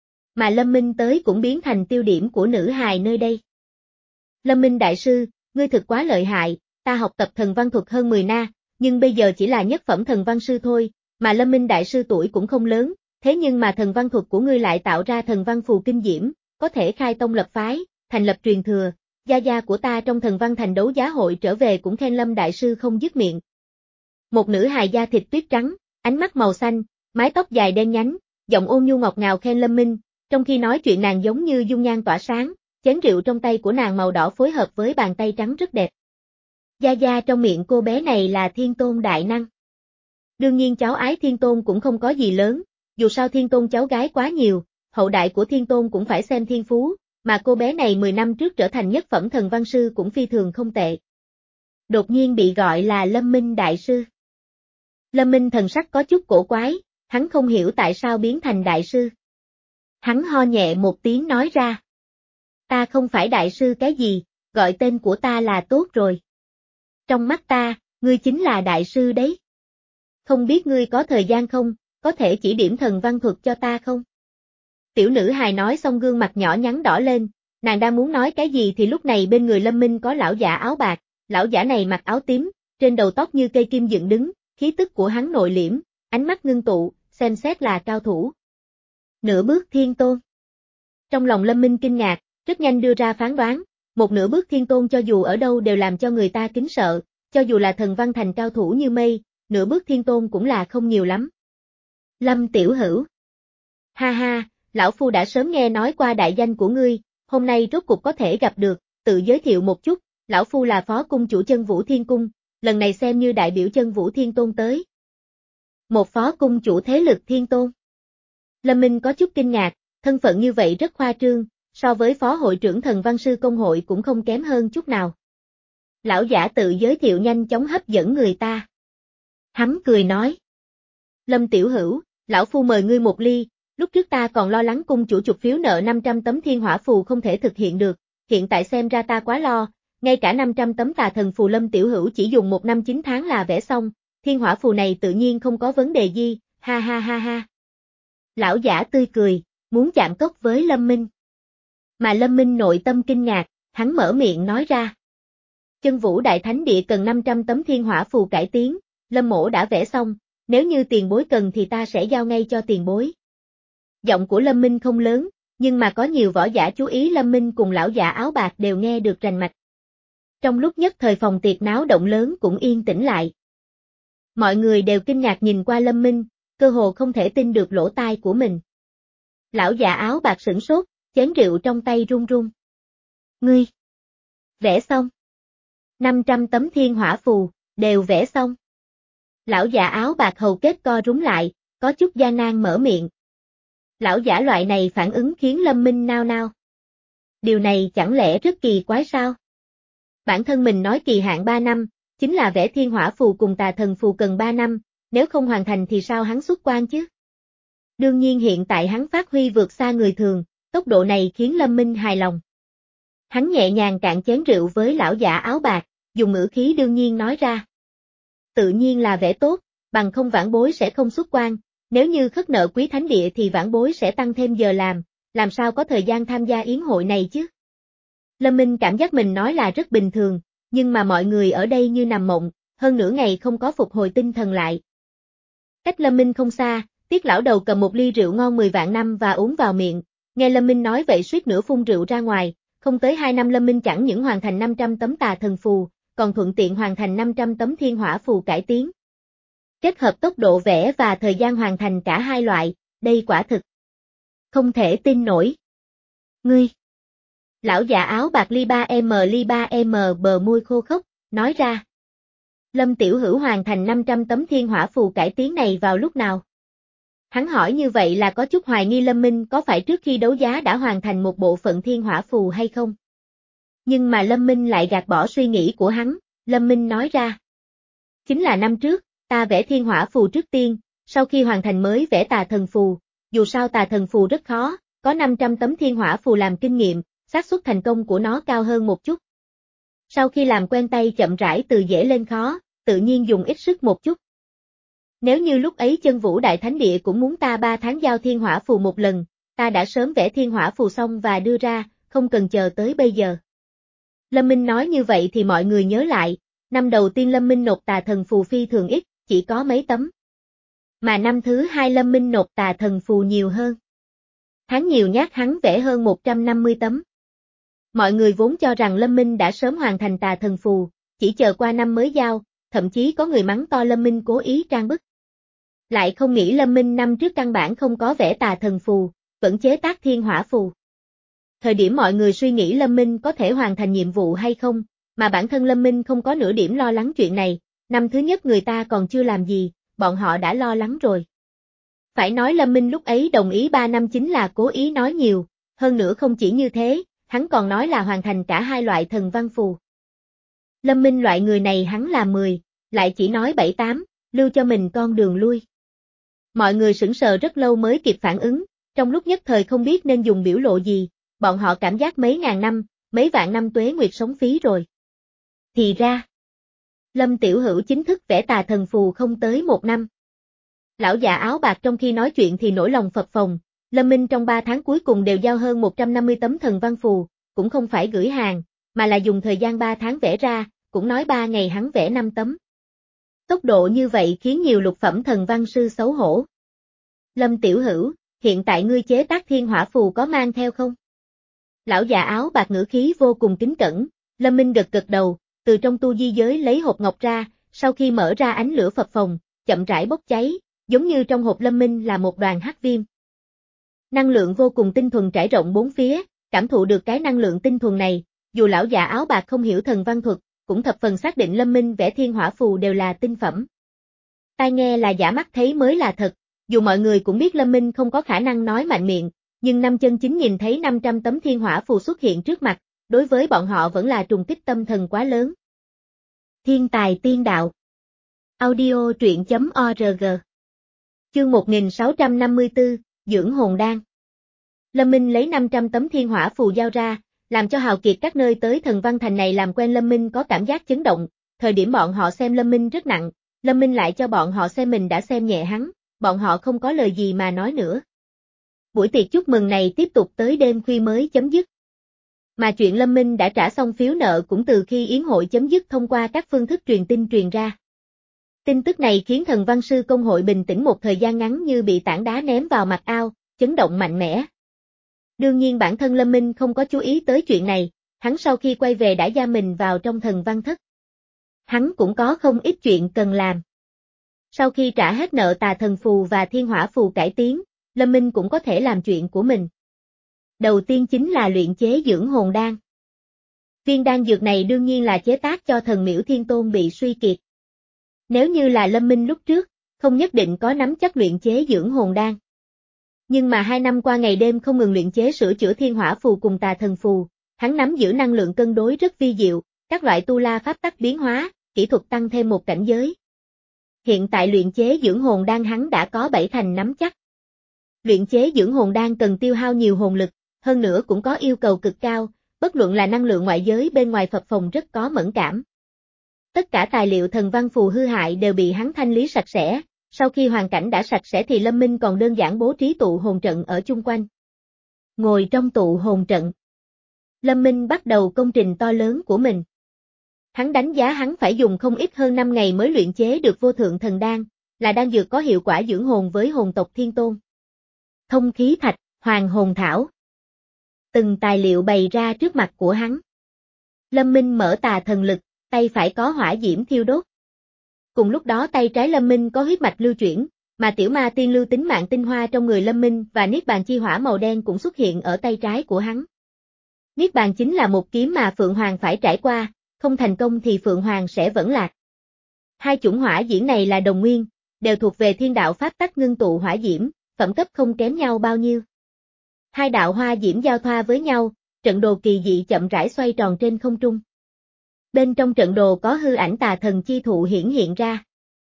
Mà Lâm Minh tới cũng biến thành tiêu điểm của nữ hài nơi đây. Lâm Minh đại sư, ngươi thực quá lợi hại, ta học tập thần văn thuật hơn mười na, nhưng bây giờ chỉ là nhất phẩm thần văn sư thôi, mà Lâm Minh đại sư tuổi cũng không lớn, thế nhưng mà thần văn thuật của ngươi lại tạo ra thần văn phù kinh diễm, có thể khai tông lập phái, thành lập truyền thừa, gia gia của ta trong thần văn thành đấu giá hội trở về cũng khen Lâm đại sư không dứt miệng. Một nữ hài da thịt tuyết trắng, ánh mắt màu xanh, mái tóc dài đen nhánh, giọng ôn nhu ngọt ngào khen Lâm Minh, trong khi nói chuyện nàng giống như dung nhan tỏa sáng, chén rượu trong tay của nàng màu đỏ phối hợp với bàn tay trắng rất đẹp. Gia gia trong miệng cô bé này là Thiên Tôn đại năng. Đương nhiên cháu ái Thiên Tôn cũng không có gì lớn, dù sao Thiên Tôn cháu gái quá nhiều, hậu đại của Thiên Tôn cũng phải xem thiên phú, mà cô bé này mười năm trước trở thành nhất phẩm thần văn sư cũng phi thường không tệ. Đột nhiên bị gọi là Lâm Minh đại sư. Lâm Minh thần sắc có chút cổ quái, hắn không hiểu tại sao biến thành đại sư. Hắn ho nhẹ một tiếng nói ra. Ta không phải đại sư cái gì, gọi tên của ta là tốt rồi. Trong mắt ta, ngươi chính là đại sư đấy. Không biết ngươi có thời gian không, có thể chỉ điểm thần văn thuật cho ta không? Tiểu nữ hài nói xong gương mặt nhỏ nhắn đỏ lên, nàng đang muốn nói cái gì thì lúc này bên người Lâm Minh có lão giả áo bạc, lão giả này mặc áo tím, trên đầu tóc như cây kim dựng đứng, khí tức của hắn nội liễm, ánh mắt ngưng tụ, xem xét là cao thủ. Nửa bước thiên tôn. Trong lòng Lâm Minh kinh ngạc, rất nhanh đưa ra phán đoán, một nửa bước thiên tôn cho dù ở đâu đều làm cho người ta kính sợ, cho dù là thần văn thành cao thủ như mây, nửa bước thiên tôn cũng là không nhiều lắm. Lâm tiểu hữu. Ha ha, lão phu đã sớm nghe nói qua đại danh của ngươi, hôm nay rốt cục có thể gặp được, tự giới thiệu một chút, lão phu là phó cung chủ Chân Vũ Thiên Cung, lần này xem như đại biểu Chân Vũ Thiên Tôn tới. Một phó cung chủ thế lực thiên tôn. Lâm Minh có chút kinh ngạc, thân phận như vậy rất khoa trương, so với phó hội trưởng thần văn sư công hội cũng không kém hơn chút nào. Lão giả tự giới thiệu nhanh chóng hấp dẫn người ta. Hắn cười nói. Lâm tiểu hữu, lão phu mời ngươi một ly, lúc trước ta còn lo lắng cung chủ chụp phiếu nợ năm trăm tấm thiên hỏa phù không thể thực hiện được, hiện tại xem ra ta quá lo, ngay cả năm trăm tấm tà thần phù Lâm tiểu hữu chỉ dùng một năm chín tháng là vẽ xong, thiên hỏa phù này tự nhiên không có vấn đề gì, ha ha ha ha. Lão giả tươi cười, muốn chạm cốc với Lâm Minh. Mà Lâm Minh nội tâm kinh ngạc, hắn mở miệng nói ra. Chân Vũ Đại Thánh Địa cần năm trăm tấm thiên hỏa phù cải tiến, Lâm mỗ đã vẽ xong, nếu như tiền bối cần thì ta sẽ giao ngay cho tiền bối. Giọng của Lâm Minh không lớn, nhưng mà có nhiều võ giả chú ý Lâm Minh cùng lão giả áo bạc đều nghe được rành mạch. Trong lúc nhất thời phòng tiệc náo động lớn cũng yên tĩnh lại. Mọi người đều kinh ngạc nhìn qua Lâm Minh, cơ hồ không thể tin được lỗ tai của mình. Lão già áo bạc sửng sốt, chén rượu trong tay run run. Ngươi! Vẽ xong! năm trăm tấm thiên hỏa phù, đều vẽ xong. Lão già áo bạc hầu kết co rúm lại, có chút gian nan mở miệng. Lão giả loại này phản ứng khiến Lâm Minh nao nao. Điều này chẳng lẽ rất kỳ quái sao? Bản thân mình nói kỳ hạn ba năm, chính là vẽ thiên hỏa phù cùng tà thần phù cần ba năm, nếu không hoàn thành thì sao hắn xuất quan chứ? Đương nhiên hiện tại hắn phát huy vượt xa người thường, tốc độ này khiến Lâm Minh hài lòng. Hắn nhẹ nhàng cạn chén rượu với lão giả áo bạc, dùng ngữ khí đương nhiên nói ra. Tự nhiên là vẽ tốt, bằng không vãn bối sẽ không xuất quan, nếu như khất nợ quý thánh địa thì vãn bối sẽ tăng thêm giờ làm, làm sao có thời gian tham gia yến hội này chứ? Lâm Minh cảm giác mình nói là rất bình thường, nhưng mà mọi người ở đây như nằm mộng, hơn nửa ngày không có phục hồi tinh thần lại. Cách Lâm Minh không xa, Tiết lão đầu cầm một ly rượu ngon mười vạn năm và uống vào miệng, nghe Lâm Minh nói vậy suýt nữa phun rượu ra ngoài, không tới hai năm Lâm Minh chẳng những hoàn thành năm trăm tấm tà thần phù, còn thuận tiện hoàn thành năm trăm tấm thiên hỏa phù cải tiến. Kết hợp tốc độ vẽ và thời gian hoàn thành cả hai loại, đây quả thực không thể tin nổi. Ngươi! Lão già áo bạc ly ba em ly ba em bờ môi khô khốc, nói ra. Lâm Tiểu Hữu hoàn thành năm trăm tấm thiên hỏa phù cải tiến này vào lúc nào? Hắn hỏi như vậy là có chút hoài nghi Lâm Minh có phải trước khi đấu giá đã hoàn thành một bộ phận thiên hỏa phù hay không? Nhưng mà Lâm Minh lại gạt bỏ suy nghĩ của hắn, Lâm Minh nói ra. Chính là năm trước, ta vẽ thiên hỏa phù trước tiên, sau khi hoàn thành mới vẽ tà thần phù, dù sao tà thần phù rất khó, có năm trăm tấm thiên hỏa phù làm kinh nghiệm, xác suất thành công của nó cao hơn một chút. Sau khi làm quen tay chậm rãi từ dễ lên khó, tự nhiên dùng ít sức một chút. Nếu như lúc ấy Chân Vũ Đại Thánh Địa cũng muốn ta ba tháng giao thiên hỏa phù một lần, ta đã sớm vẽ thiên hỏa phù xong và đưa ra, không cần chờ tới bây giờ. Lâm Minh nói như vậy thì mọi người nhớ lại, năm đầu tiên Lâm Minh nộp tà thần phù phi thường ít, chỉ có mấy tấm. Mà năm thứ hai Lâm Minh nộp tà thần phù nhiều hơn. Tháng nhiều nhát hắn vẽ hơn một trăm năm mươi tấm. Mọi người vốn cho rằng Lâm Minh đã sớm hoàn thành tà thần phù, chỉ chờ qua năm mới giao, thậm chí có người mắng to Lâm Minh cố ý trang bức. Lại không nghĩ Lâm Minh năm trước căn bản không có vẽ tà thần phù, vẫn chế tác thiên hỏa phù. Thời điểm mọi người suy nghĩ Lâm Minh có thể hoàn thành nhiệm vụ hay không, mà bản thân Lâm Minh không có nửa điểm lo lắng chuyện này, năm thứ nhất người ta còn chưa làm gì, bọn họ đã lo lắng rồi. Phải nói Lâm Minh lúc ấy đồng ý ba năm chính là cố ý nói nhiều, hơn nữa không chỉ như thế, hắn còn nói là hoàn thành cả hai loại thần văn phù. Lâm Minh loại người này hắn là mười, lại chỉ nói bảy tám, lưu cho mình con đường lui. Mọi người sững sờ rất lâu mới kịp phản ứng, trong lúc nhất thời không biết nên dùng biểu lộ gì, bọn họ cảm giác mấy ngàn năm, mấy vạn năm tuế nguyệt sống phí rồi. Thì ra, Lâm Tiểu Hữu chính thức vẽ tà thần phù không tới một năm. Lão già áo bạc trong khi nói chuyện thì nổi lòng phập phồng, Lâm Minh trong ba tháng cuối cùng đều giao hơn một trăm năm mươi tấm thần văn phù, cũng không phải gửi hàng, mà là dùng thời gian ba tháng vẽ ra, cũng nói ba ngày hắn vẽ năm tấm. Tốc độ như vậy khiến nhiều lục phẩm thần văn sư xấu hổ. Lâm Tiểu Hữu, hiện tại ngươi chế tác thiên hỏa phù có mang theo không? Lão già áo bạc ngữ khí vô cùng kính cẩn, Lâm Minh gật gật đầu, từ trong tu di giới lấy hộp ngọc ra, sau khi mở ra ánh lửa phập phồng, chậm rãi bốc cháy, giống như trong hộp Lâm Minh là một đoàn hắc viêm. Năng lượng vô cùng tinh thuần trải rộng bốn phía, cảm thụ được cái năng lượng tinh thuần này, dù lão già áo bạc không hiểu thần văn thuật, cũng thập phần xác định Lâm Minh vẽ thiên hỏa phù đều là tinh phẩm. Tai nghe là giả, mắt thấy mới là thật, dù mọi người cũng biết Lâm Minh không có khả năng nói mạnh miệng, nhưng năm chân chính nhìn thấy năm trăm tấm thiên hỏa phù xuất hiện trước mặt, đối với bọn họ vẫn là trùng kích tâm thần quá lớn. Thiên tài tiên đạo. Audio truyện chấm org. Chương một nghìn sáu trăm năm mươi tư, dưỡng hồn đan. Lâm Minh lấy năm trăm tấm thiên hỏa phù giao ra, làm cho hào kiệt các nơi tới thần văn thành này làm quen Lâm Minh có cảm giác chấn động, thời điểm bọn họ xem Lâm Minh rất nặng, Lâm Minh lại cho bọn họ xem mình đã xem nhẹ hắn, bọn họ không có lời gì mà nói nữa. Buổi tiệc chúc mừng này tiếp tục tới đêm khuya mới chấm dứt. Mà chuyện Lâm Minh đã trả xong phiếu nợ cũng từ khi yến hội chấm dứt thông qua các phương thức truyền tin truyền ra. Tin tức này khiến thần văn sư công hội bình tĩnh một thời gian ngắn như bị tảng đá ném vào mặt ao, chấn động mạnh mẽ. Đương nhiên bản thân Lâm Minh không có chú ý tới chuyện này, hắn sau khi quay về đã gia mình vào trong thần văn thất. Hắn cũng có không ít chuyện cần làm. Sau khi trả hết nợ tà thần phù và thiên hỏa phù cải tiến, Lâm Minh cũng có thể làm chuyện của mình. Đầu tiên chính là luyện chế dưỡng hồn đan. Viên đan dược này đương nhiên là chế tác cho thần miễu thiên tôn bị suy kiệt. Nếu như là Lâm Minh lúc trước, không nhất định có nắm chắc luyện chế dưỡng hồn đan. Nhưng mà hai năm qua ngày đêm không ngừng luyện chế sửa chữa thiên hỏa phù cùng tà thần phù, hắn nắm giữ năng lượng cân đối rất vi diệu, các loại tu la pháp tắc biến hóa, kỹ thuật tăng thêm một cảnh giới. Hiện tại luyện chế dưỡng hồn đan hắn đã có bảy thành nắm chắc. Luyện chế dưỡng hồn đan cần tiêu hao nhiều hồn lực, hơn nữa cũng có yêu cầu cực cao, bất luận là năng lượng ngoại giới bên ngoài phập phồng rất có mẫn cảm. Tất cả tài liệu thần văn phù hư hại đều bị hắn thanh lý sạch sẽ, sau khi hoàn cảnh đã sạch sẽ thì Lâm Minh còn đơn giản bố trí tụ hồn trận ở chung quanh. Ngồi trong tụ hồn trận, Lâm Minh bắt đầu công trình to lớn của mình. Hắn đánh giá hắn phải dùng không ít hơn năm ngày mới luyện chế được vô thượng thần đan, là đan dược có hiệu quả dưỡng hồn với hồn tộc thiên tôn. Thông khí thạch, hoàng hồn thảo. Từng tài liệu bày ra trước mặt của hắn. Lâm Minh mở tà thần lực, tay phải có hỏa diễm thiêu đốt. Cùng lúc đó tay trái Lâm Minh có huyết mạch lưu chuyển, mà tiểu ma tiên lưu tính mạng tinh hoa trong người Lâm Minh và niết bàn chi hỏa màu đen cũng xuất hiện ở tay trái của hắn. Niết bàn chính là một kiếm mà Phượng Hoàng phải trải qua, không thành công thì Phượng Hoàng sẽ vẫn lạc. Hai chủng hỏa diễm này là đồng nguyên, đều thuộc về thiên đạo pháp tắc ngưng tụ hỏa diễm, phẩm cấp không kém nhau bao nhiêu. Hai đạo hoa diễm giao thoa với nhau, trận đồ kỳ dị chậm rãi xoay tròn trên không trung. Bên trong trận đồ có hư ảnh tà thần chi thụ hiển hiện ra.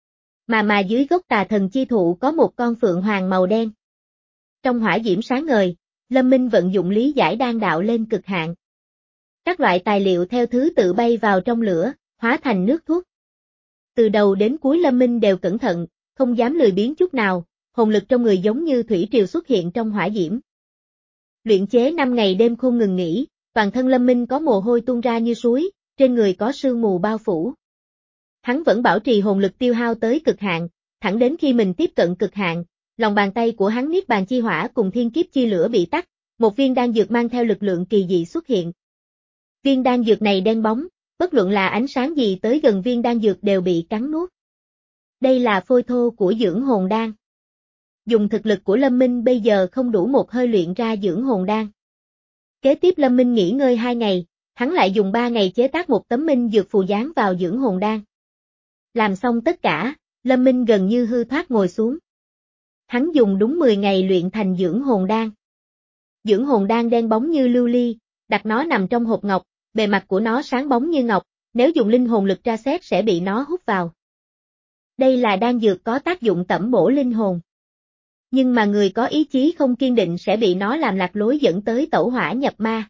Mà mà dưới gốc tà thần chi thụ có một con phượng hoàng màu đen. Trong hỏa diễm sáng ngời, Lâm Minh vận dụng lý giải đan đạo lên cực hạn. Các loại tài liệu theo thứ tự bay vào trong lửa, hóa thành nước thuốc. Từ đầu đến cuối Lâm Minh đều cẩn thận, không dám lười biếng chút nào, hồn lực trong người giống như thủy triều xuất hiện trong hỏa diễm. Luyện chế năm ngày đêm không ngừng nghỉ, toàn thân Lâm Minh có mồ hôi tuôn ra như suối, trên người có sương mù bao phủ. Hắn vẫn bảo trì hồn lực tiêu hao tới cực hạn, thẳng đến khi mình tiếp cận cực hạn, lòng bàn tay của hắn niết bàn chi hỏa cùng thiên kiếp chi lửa bị tắt, một viên đan dược mang theo lực lượng kỳ dị xuất hiện. Viên đan dược này đen bóng, bất luận là ánh sáng gì tới gần viên đan dược đều bị cắn nuốt. Đây là phôi thô của dưỡng hồn đan. Dùng thực lực của Lâm Minh bây giờ không đủ một hơi luyện ra dưỡng hồn đan. Kế tiếp Lâm Minh nghỉ ngơi hai ngày, hắn lại dùng ba ngày chế tác một tấm minh dược phù dán vào dưỡng hồn đan. Làm xong tất cả, Lâm Minh gần như hư thoát ngồi xuống. Hắn dùng đúng mười ngày luyện thành dưỡng hồn đan. Dưỡng hồn đan đen bóng như lưu ly, đặt nó nằm trong hộp ngọc, bề mặt của nó sáng bóng như ngọc, nếu dùng linh hồn lực tra xét sẽ bị nó hút vào. Đây là đan dược có tác dụng tẩm bổ linh hồn. Nhưng mà người có ý chí không kiên định sẽ bị nó làm lạc lối dẫn tới tẩu hỏa nhập ma.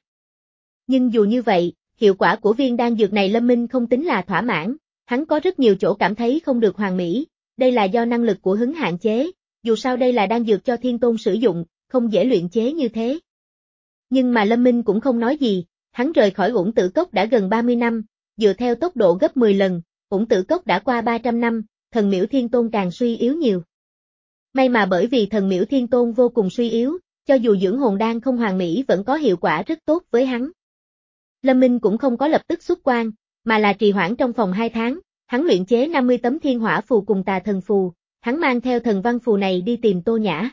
Nhưng dù như vậy, hiệu quả của viên đan dược này Lâm Minh không tính là thỏa mãn, hắn có rất nhiều chỗ cảm thấy không được hoàn mỹ, đây là do năng lực của hứng hạn chế, dù sao đây là đan dược cho thiên tôn sử dụng, không dễ luyện chế như thế. Nhưng mà Lâm Minh cũng không nói gì, hắn rời khỏi Uổng Tử Cốc đã gần ba mươi năm, dựa theo tốc độ gấp mười lần, Uổng Tử Cốc đã qua ba trăm năm, thần miễu thiên tôn càng suy yếu nhiều. May mà bởi vì thần miễu thiên tôn vô cùng suy yếu, cho dù dưỡng hồn đan không hoàn mỹ vẫn có hiệu quả rất tốt với hắn. Lâm Minh cũng không có lập tức xuất quan, mà là trì hoãn trong vòng hai tháng, hắn luyện chế năm mươi tấm thiên hỏa phù cùng tà thần phù, hắn mang theo thần văn phù này đi tìm Tô Nhã.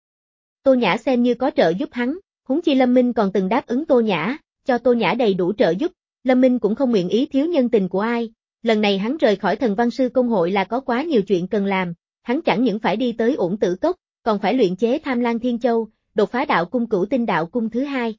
Tô Nhã xem như có trợ giúp hắn, huống chi Lâm Minh còn từng đáp ứng Tô Nhã, cho Tô Nhã đầy đủ trợ giúp, Lâm Minh cũng không nguyện ý thiếu nhân tình của ai, lần này hắn rời khỏi thần văn sư công hội là có quá nhiều chuyện cần làm, hắn chẳng những phải đi tới Uổng Tử Cốc, còn phải luyện chế Tham Lang Thiên Châu, đột phá đạo cung Cửu Tinh đạo cung thứ hai.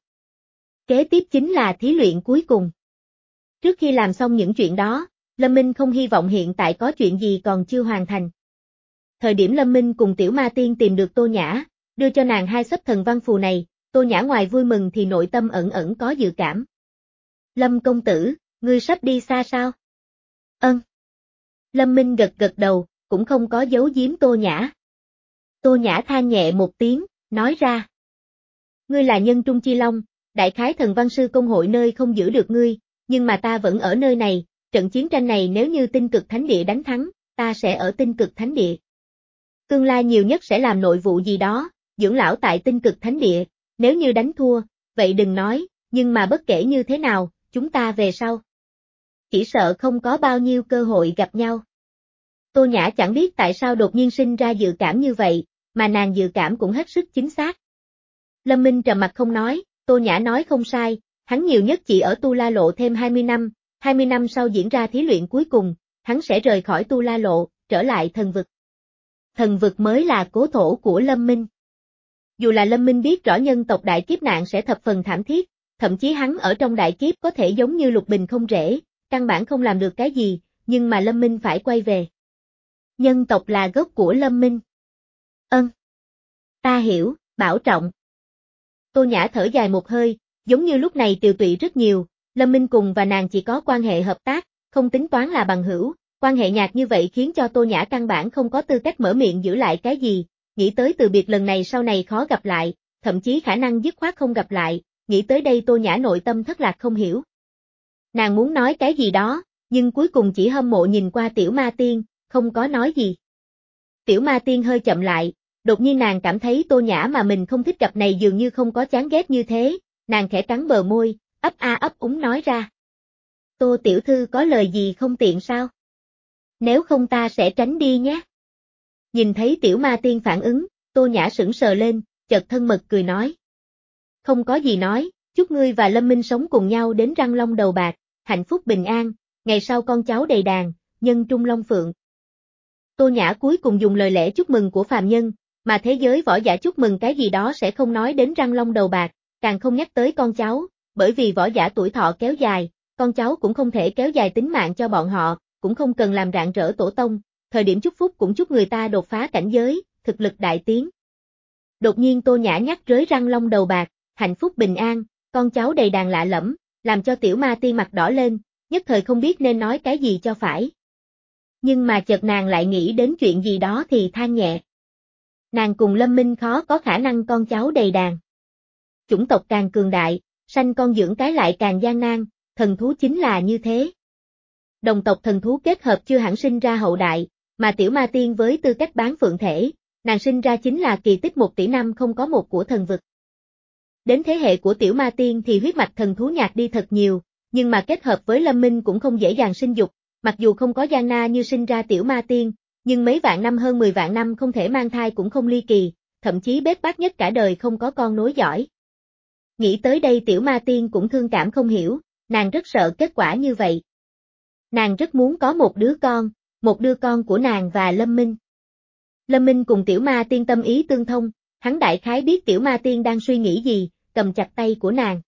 Kế tiếp chính là thí luyện cuối cùng. Trước khi làm xong những chuyện đó, Lâm Minh không hy vọng hiện tại có chuyện gì còn chưa hoàn thành. Thời điểm Lâm Minh cùng Tiểu Ma Tiên tìm được Tô Nhã, đưa cho nàng hai xấp thần văn phù này, Tô Nhã ngoài vui mừng thì nội tâm ẩn ẩn có dự cảm. Lâm công tử, ngươi sắp đi xa sao? Ân. Lâm Minh gật gật đầu, cũng không có giấu giếm Tô Nhã. Tô Nhã than nhẹ một tiếng, nói ra. Ngươi là nhân trung chi long, đại khái thần văn sư công hội nơi không giữ được ngươi, nhưng mà ta vẫn ở nơi này, trận chiến tranh này nếu như tinh cực thánh địa đánh thắng, ta sẽ ở tinh cực thánh địa. Tương lai nhiều nhất sẽ làm nội vụ gì đó, dưỡng lão tại tinh cực thánh địa, nếu như đánh thua, vậy đừng nói, nhưng mà bất kể như thế nào, chúng ta về sau. Chỉ sợ không có bao nhiêu cơ hội gặp nhau. Tô Nhã chẳng biết tại sao đột nhiên sinh ra dự cảm như vậy, mà nàng dự cảm cũng hết sức chính xác. Lâm Minh trầm mặt không nói, Tô Nhã nói không sai, hắn nhiều nhất chỉ ở Tu La Lộ thêm hai mươi năm, hai mươi năm sau diễn ra thí luyện cuối cùng, hắn sẽ rời khỏi Tu La Lộ, trở lại thần vực. Thần vực mới là cố thổ của Lâm Minh. Dù là Lâm Minh biết rõ nhân tộc đại kiếp nạn sẽ thập phần thảm thiết, thậm chí hắn ở trong đại kiếp có thể giống như lục bình không rễ, căn bản không làm được cái gì, nhưng mà Lâm Minh phải quay về. Nhân tộc là gốc của Lâm Minh. Ân. Ta hiểu, bảo trọng. Tô Nhã thở dài một hơi, giống như lúc này tiều tụy rất nhiều, Lâm Minh cùng và nàng chỉ có quan hệ hợp tác, không tính toán là bằng hữu, quan hệ nhạt như vậy khiến cho Tô Nhã căn bản không có tư cách mở miệng giữ lại cái gì, nghĩ tới từ biệt lần này sau này khó gặp lại, thậm chí khả năng dứt khoát không gặp lại, nghĩ tới đây Tô Nhã nội tâm thất lạc không hiểu. Nàng muốn nói cái gì đó, nhưng cuối cùng chỉ hâm mộ nhìn qua Tiểu Ma Tiên, không có nói gì. Tiểu Ma Tiên hơi chậm lại, đột nhiên nàng cảm thấy Tô Nhã mà mình không thích gặp này dường như không có chán ghét như thế, nàng khẽ cắn bờ môi, ấp a ấp úng nói ra. Tô tiểu thư có lời gì không tiện sao? Nếu không ta sẽ tránh đi nhé. Nhìn thấy Tiểu Ma Tiên phản ứng, Tô Nhã sững sờ lên, chợt thân mật cười nói. Không có gì nói, chúc ngươi và Lâm Minh sống cùng nhau đến răng long đầu bạc, hạnh phúc bình an, ngày sau con cháu đầy đàn, nhân trung long phượng. Tô Nhã cuối cùng dùng lời lẽ chúc mừng của phàm nhân, mà thế giới võ giả chúc mừng cái gì đó sẽ không nói đến răng long đầu bạc, càng không nhắc tới con cháu, bởi vì võ giả tuổi thọ kéo dài, con cháu cũng không thể kéo dài tính mạng cho bọn họ, cũng không cần làm rạng rỡ tổ tông, thời điểm chúc phúc cũng chúc người ta đột phá cảnh giới, thực lực đại tiến. Đột nhiên Tô Nhã nhắc rới răng long đầu bạc, hạnh phúc bình an, con cháu đầy đàn lạ lẫm, làm cho Tiểu Ma Tiên mặt đỏ lên, nhất thời không biết nên nói cái gì cho phải. Nhưng mà chợt nàng lại nghĩ đến chuyện gì đó thì than nhẹ. Nàng cùng Lâm Minh khó có khả năng con cháu đầy đàn. Chủng tộc càng cường đại, sanh con dưỡng cái lại càng gian nan, thần thú chính là như thế. Đồng tộc thần thú kết hợp chưa hẳn sinh ra hậu đại, mà Tiểu Ma Tiên với tư cách bán phượng thể, nàng sinh ra chính là kỳ tích một tỷ năm không có một của thần vực. Đến thế hệ của Tiểu Ma Tiên thì huyết mạch thần thú nhạt đi thật nhiều, nhưng mà kết hợp với Lâm Minh cũng không dễ dàng sinh dục, mặc dù không có gian na như sinh ra Tiểu Ma Tiên, nhưng mấy vạn năm hơn mười vạn năm không thể mang thai cũng không ly kỳ, thậm chí bết bát nhất cả đời không có con nối dõi. Nghĩ tới đây Tiểu Ma Tiên cũng thương cảm không hiểu, nàng rất sợ kết quả như vậy. Nàng rất muốn có một đứa con, một đứa con của nàng và Lâm Minh. Lâm Minh cùng Tiểu Ma Tiên tâm ý tương thông, hắn đại khái biết Tiểu Ma Tiên đang suy nghĩ gì, cầm chặt tay của nàng.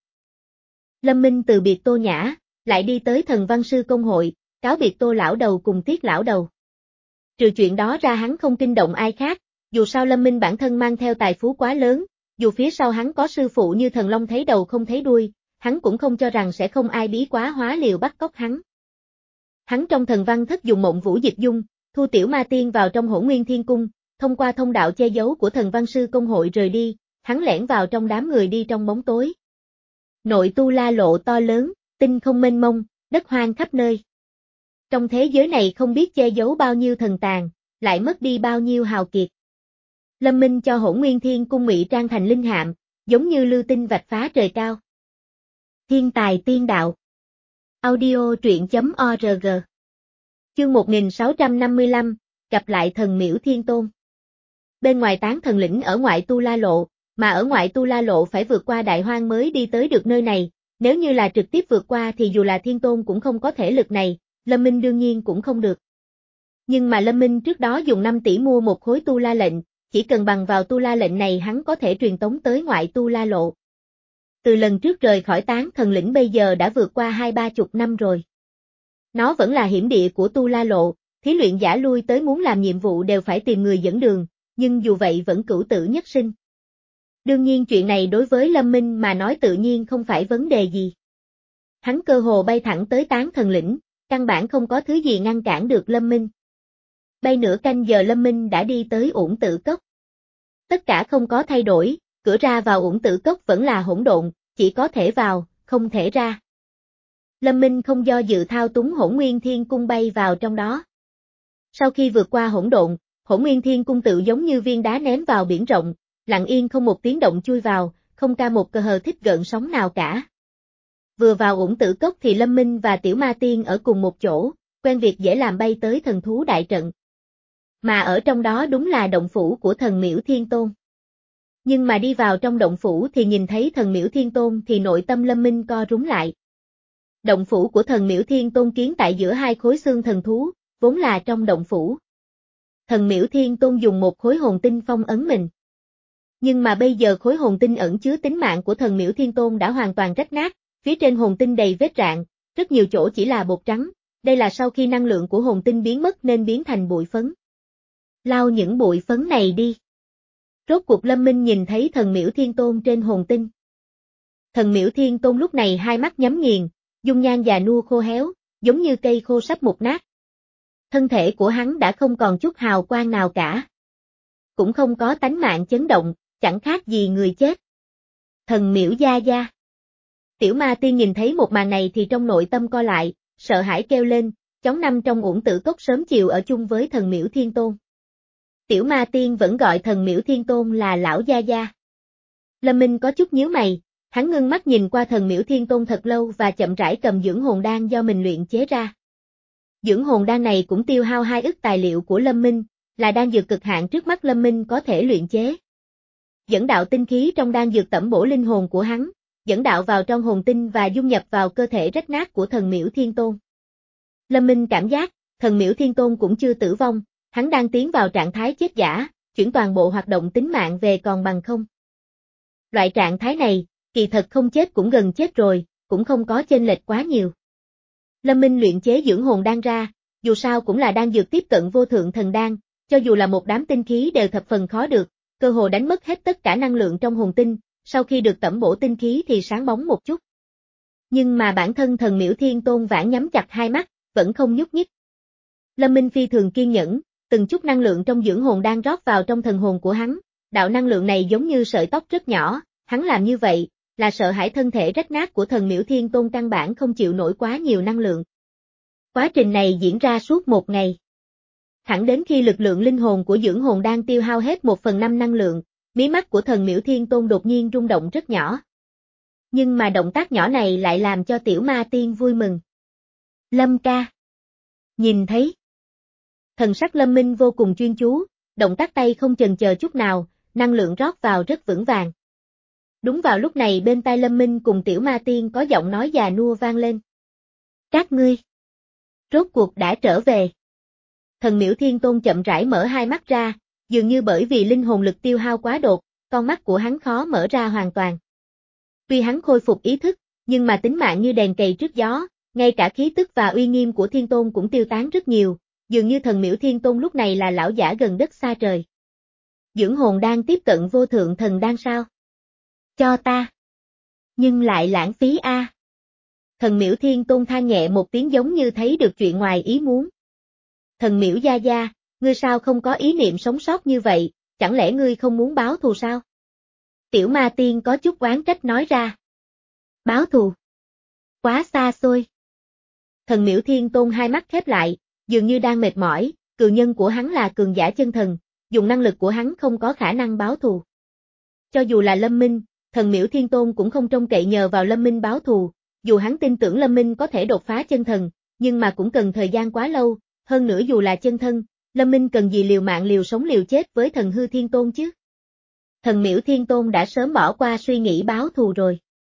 Lâm Minh từ biệt Tô Nhã, lại đi tới Thần Văn Sư Công hội, cáo biệt Tô lão đầu cùng Tiết lão đầu. Trừ chuyện đó ra hắn không kinh động ai khác, dù sao Lâm Minh bản thân mang theo tài phú quá lớn, dù phía sau hắn có sư phụ như thần long thấy đầu không thấy đuôi, hắn cũng không cho rằng sẽ không ai bí quá hóa liều bắt cóc hắn. Hắn trong Thần Văn Thất dùng Mộng Vũ Dịch Dung, thu Tiểu Ma Tiên vào trong Hỗn Nguyên Thiên Cung, thông qua thông đạo che giấu của Thần Văn Sư Công hội rời đi, hắn lẻn vào trong đám người đi trong bóng tối. Nội tu la lộ to lớn, tinh không mênh mông, đất hoang khắp nơi. Trong thế giới này không biết che giấu bao nhiêu thần tàn, lại mất đi bao nhiêu hào kiệt. Lâm Minh cho Hỗn Nguyên Thiên Cung ngụy trang thành linh hạm, giống như lưu tinh vạch phá trời cao. Thiên tài tiên đạo. Audio truyện chấm org. Chương một nghìn sáu trăm năm mươi lăm, gặp lại thần miễu Thiên Tôn. Bên ngoài Tán Thần Lĩnh ở ngoại tu la lộ, mà ở ngoại tu la lộ phải vượt qua đại hoang mới đi tới được nơi này, nếu như là trực tiếp vượt qua thì dù là Thiên Tôn cũng không có thể lực này, Lâm Minh đương nhiên cũng không được. Nhưng mà Lâm Minh trước đó dùng năm tỷ mua một khối tu la lệnh, chỉ cần bằng vào tu la lệnh này hắn có thể truyền tống tới ngoại tu la lộ. Từ lần trước rời khỏi Tán Thần Lĩnh bây giờ đã vượt qua hai ba chục năm rồi. Nó vẫn là hiểm địa của tu la lộ, thí luyện giả lui tới muốn làm nhiệm vụ đều phải tìm người dẫn đường, nhưng dù vậy vẫn cửu tử nhất sinh. Đương nhiên chuyện này đối với Lâm Minh mà nói tự nhiên không phải vấn đề gì. Hắn cơ hồ bay thẳng tới Tán Thần Lĩnh, căn bản không có thứ gì ngăn cản được Lâm Minh. Bay nửa canh giờ Lâm Minh đã đi tới Uổng Tử Cốc. Tất cả không có thay đổi, cửa ra vào Uổng Tử Cốc vẫn là hỗn độn, chỉ có thể vào, không thể ra. Lâm Minh không do dự thao túng Hỗn Nguyên Thiên Cung bay vào trong đó. Sau khi vượt qua hỗn độn, Hỗn Nguyên Thiên Cung tự giống như viên đá ném vào biển rộng, lặng yên không một tiếng động chui vào, không ca một cơ hờ thích gợn sóng nào cả. Vừa vào Uổng Tử Cốc thì Lâm Minh và Tiểu Ma Tiên ở cùng một chỗ, quen việc dễ làm bay tới thần thú đại trận. Mà ở trong đó đúng là động phủ của thần miễu Thiên Tôn. Nhưng mà đi vào trong động phủ thì nhìn thấy thần miễu Thiên Tôn thì nội tâm Lâm Minh co rúm lại. Động phủ của thần miễu Thiên Tôn kiến tại giữa hai khối xương thần thú, vốn là trong động phủ. Thần miễu Thiên Tôn dùng một khối hồn tinh phong ấn mình. Nhưng mà bây giờ khối hồn tinh ẩn chứa tính mạng của thần miễu Thiên Tôn đã hoàn toàn rách nát, phía trên hồn tinh đầy vết rạn, rất nhiều chỗ chỉ là bột trắng, đây là sau khi năng lượng của hồn tinh biến mất nên biến thành bụi phấn. Lau những bụi phấn này đi. Rốt cuộc Lâm Minh nhìn thấy thần miễu Thiên Tôn trên hồn tinh. Thần miễu Thiên Tôn lúc này hai mắt nhắm nghiền, dung nhan già nua khô héo, giống như cây khô sắp mục nát. Thân thể của hắn đã không còn chút hào quang nào cả. Cũng không có tánh mạng chấn động, chẳng khác gì người chết. Thần miễu gia gia. Tiểu ma tiên nhìn thấy một màn này thì trong nội tâm co lại, sợ hãi kêu lên, chống năm trong uổng tử cốc sớm chiều ở chung với thần miễu thiên tôn. Tiểu ma tiên vẫn gọi thần miễu thiên tôn là lão gia gia. Lâm Minh có chút nhíu mày, hắn ngưng mắt nhìn qua thần miễu thiên tôn thật lâu và chậm rãi cầm dưỡng hồn đan do mình luyện chế ra. Dưỡng hồn đan này cũng tiêu hao hai ức tài liệu của Lâm Minh, là đan dược cực hạn trước mắt Lâm Minh có thể luyện chế. Dẫn đạo tinh khí trong đan dược tẩm bổ linh hồn của hắn, dẫn đạo vào trong hồn tinh và dung nhập vào cơ thể rách nát của thần miễu thiên tôn. Lâm Minh cảm giác, thần miễu thiên tôn cũng chưa tử vong, hắn đang tiến vào trạng thái chết giả, chuyển toàn bộ hoạt động tính mạng về còn bằng không. Loại trạng thái này, kỳ thật không chết cũng gần chết rồi, cũng không có chênh lệch quá nhiều. Lâm Minh luyện chế dưỡng hồn đan ra, dù sao cũng là đan dược tiếp cận vô thượng thần đan, cho dù là một đám tinh khí đều thập phần khó được, cơ hồ đánh mất hết tất cả năng lượng trong hồn tinh, sau khi được tẩm bổ tinh khí thì sáng bóng một chút. Nhưng mà bản thân thần miễu thiên tôn vãn nhắm chặt hai mắt, vẫn không nhúc nhích. Lâm Minh phi thường kiên nhẫn, từng chút năng lượng trong dưỡng hồn đan rót vào trong thần hồn của hắn, đạo năng lượng này giống như sợi tóc rất nhỏ, hắn làm như vậy, là sợ hãi thân thể rách nát của thần miễu thiên tôn căn bản không chịu nổi quá nhiều năng lượng. Quá trình này diễn ra suốt một ngày. Thẳng đến khi lực lượng linh hồn của dưỡng hồn đan tiêu hao hết một phần năm năng lượng, mí mắt của thần miễu thiên tôn đột nhiên rung động rất nhỏ. Nhưng mà động tác nhỏ này lại làm cho tiểu ma tiên vui mừng. Lâm ca. Nhìn thấy. Thần sắc Lâm Minh vô cùng chuyên chú, động tác tay không chần chờ chút nào, năng lượng rót vào rất vững vàng. Đúng vào lúc này bên tai Lâm Minh cùng tiểu ma tiên có giọng nói già nua vang lên. Các ngươi. Rốt cuộc đã trở về. Thần miễu thiên tôn chậm rãi mở hai mắt ra, dường như bởi vì linh hồn lực tiêu hao quá đột, con mắt của hắn khó mở ra hoàn toàn. Tuy hắn khôi phục ý thức, nhưng mà tính mạng như đèn cầy trước gió, ngay cả khí tức và uy nghiêm của thiên tôn cũng tiêu tán rất nhiều, dường như thần miễu thiên tôn lúc này là lão giả gần đất xa trời. Dưỡng hồn đang tiếp cận vô thượng thần đan sao? Cho ta. Nhưng lại lãng phí a. À. Thần miễu thiên tôn than nhẹ một tiếng giống như thấy được chuyện ngoài ý muốn. Thần miễu gia gia, ngươi sao không có ý niệm sống sót như vậy, chẳng lẽ ngươi không muốn báo thù sao? Tiểu ma tiên có chút oán trách nói ra. Báo thù? Quá xa xôi. Thần miễu thiên tôn hai mắt khép lại, dường như đang mệt mỏi, cường nhân của hắn là cường giả chân thần, dùng năng lực của hắn không có khả năng báo thù. Cho dù là Lâm Minh, thần miễu thiên tôn cũng không trông cậy nhờ vào Lâm Minh báo thù, dù hắn tin tưởng Lâm Minh có thể đột phá chân thần, nhưng mà cũng cần thời gian quá lâu, hơn nữa dù là chân thân, Lâm Minh cần gì liều mạng liều sống liều chết với thần hư thiên tôn chứ? Thần miễu thiên tôn đã sớm bỏ qua suy nghĩ báo thù rồi.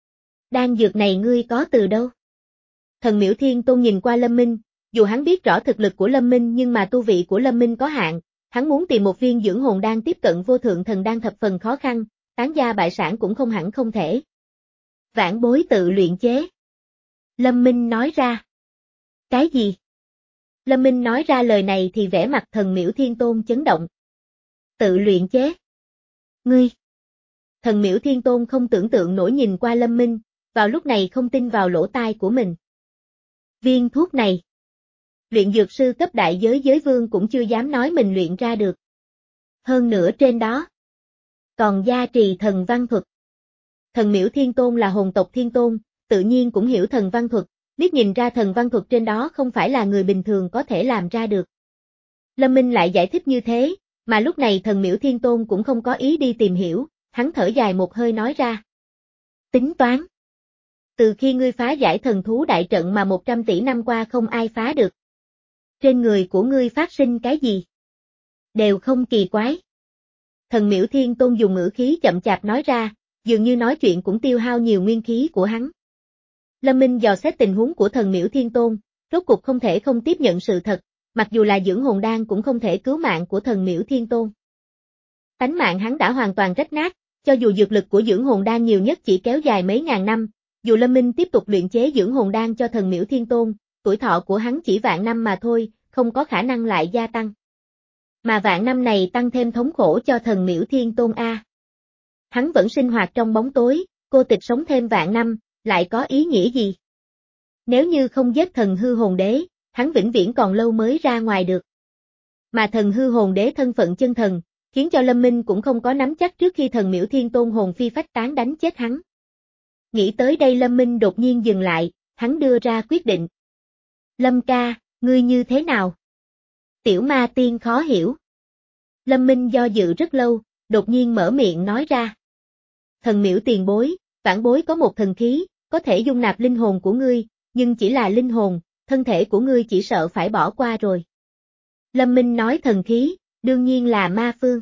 Đan dược này ngươi có từ đâu? Thần miễu thiên tôn nhìn qua Lâm Minh, dù hắn biết rõ thực lực của Lâm Minh nhưng mà tu vị của Lâm Minh có hạn, hắn muốn tìm một viên dưỡng hồn đan tiếp cận vô thượng thần đan thập phần khó khăn, tán gia bại sản cũng không hẳn không thể. Vãn bối tự luyện chế. Lâm Minh nói ra. Cái gì? Lâm Minh nói ra lời này thì vẻ mặt thần miễu thiên tôn chấn động. Tự luyện chế. Ngươi. Thần miễu thiên tôn không tưởng tượng nổi nhìn qua Lâm Minh, vào lúc này không tin vào lỗ tai của mình. Viên thuốc này. Luyện dược sư cấp đại giới giới vương cũng chưa dám nói mình luyện ra được. Hơn nữa trên đó. Còn gia trì thần văn thuật. Thần miễu thiên tôn là hồn tộc thiên tôn, tự nhiên cũng hiểu thần văn thuật, liếc nhìn ra thần văn thuật trên đó không phải là người bình thường có thể làm ra được. Lâm Minh lại giải thích như thế, mà lúc này thần miễu thiên tôn cũng không có ý đi tìm hiểu, hắn thở dài một hơi nói ra. Tính toán. Từ khi ngươi phá giải thần thú đại trận mà một trăm tỷ năm qua không ai phá được. Trên người của ngươi phát sinh cái gì? Đều không kỳ quái. Thần miễu thiên tôn dùng ngữ khí chậm chạp nói ra, dường như nói chuyện cũng tiêu hao nhiều nguyên khí của hắn. Lâm Minh dò xét tình huống của thần miễu thiên tôn, rốt cục không thể không tiếp nhận sự thật, mặc dù là dưỡng hồn đan cũng không thể cứu mạng của thần miễu thiên tôn. Tánh mạng hắn đã hoàn toàn rách nát, cho dù dược lực của dưỡng hồn đan nhiều nhất chỉ kéo dài mấy ngàn năm, dù Lâm Minh tiếp tục luyện chế dưỡng hồn đan cho thần miễu thiên tôn, tuổi thọ của hắn chỉ vạn năm mà thôi, không có khả năng lại gia tăng. Mà vạn năm này tăng thêm thống khổ cho thần miễu thiên tôn A. Hắn vẫn sinh hoạt trong bóng tối, cô tịch sống thêm vạn năm, lại có ý nghĩa gì? Nếu như không giết thần hư hồn đế, hắn vĩnh viễn còn lâu mới ra ngoài được. Mà thần hư hồn đế thân phận chân thần, khiến cho Lâm Minh cũng không có nắm chắc trước khi thần Miễu Thiên Tôn hồn phi phách tán đánh chết hắn. Nghĩ tới đây Lâm Minh đột nhiên dừng lại, hắn đưa ra quyết định. Lâm ca, ngươi như thế nào? Tiểu ma tiên khó hiểu. Lâm Minh do dự rất lâu, đột nhiên mở miệng nói ra. Thần Miễu tiền bối, vãn bối có một thần khí, có thể dung nạp linh hồn của ngươi, nhưng chỉ là linh hồn, thân thể của ngươi chỉ sợ phải bỏ qua rồi. Lâm Minh nói thần khí, đương nhiên là ma phương.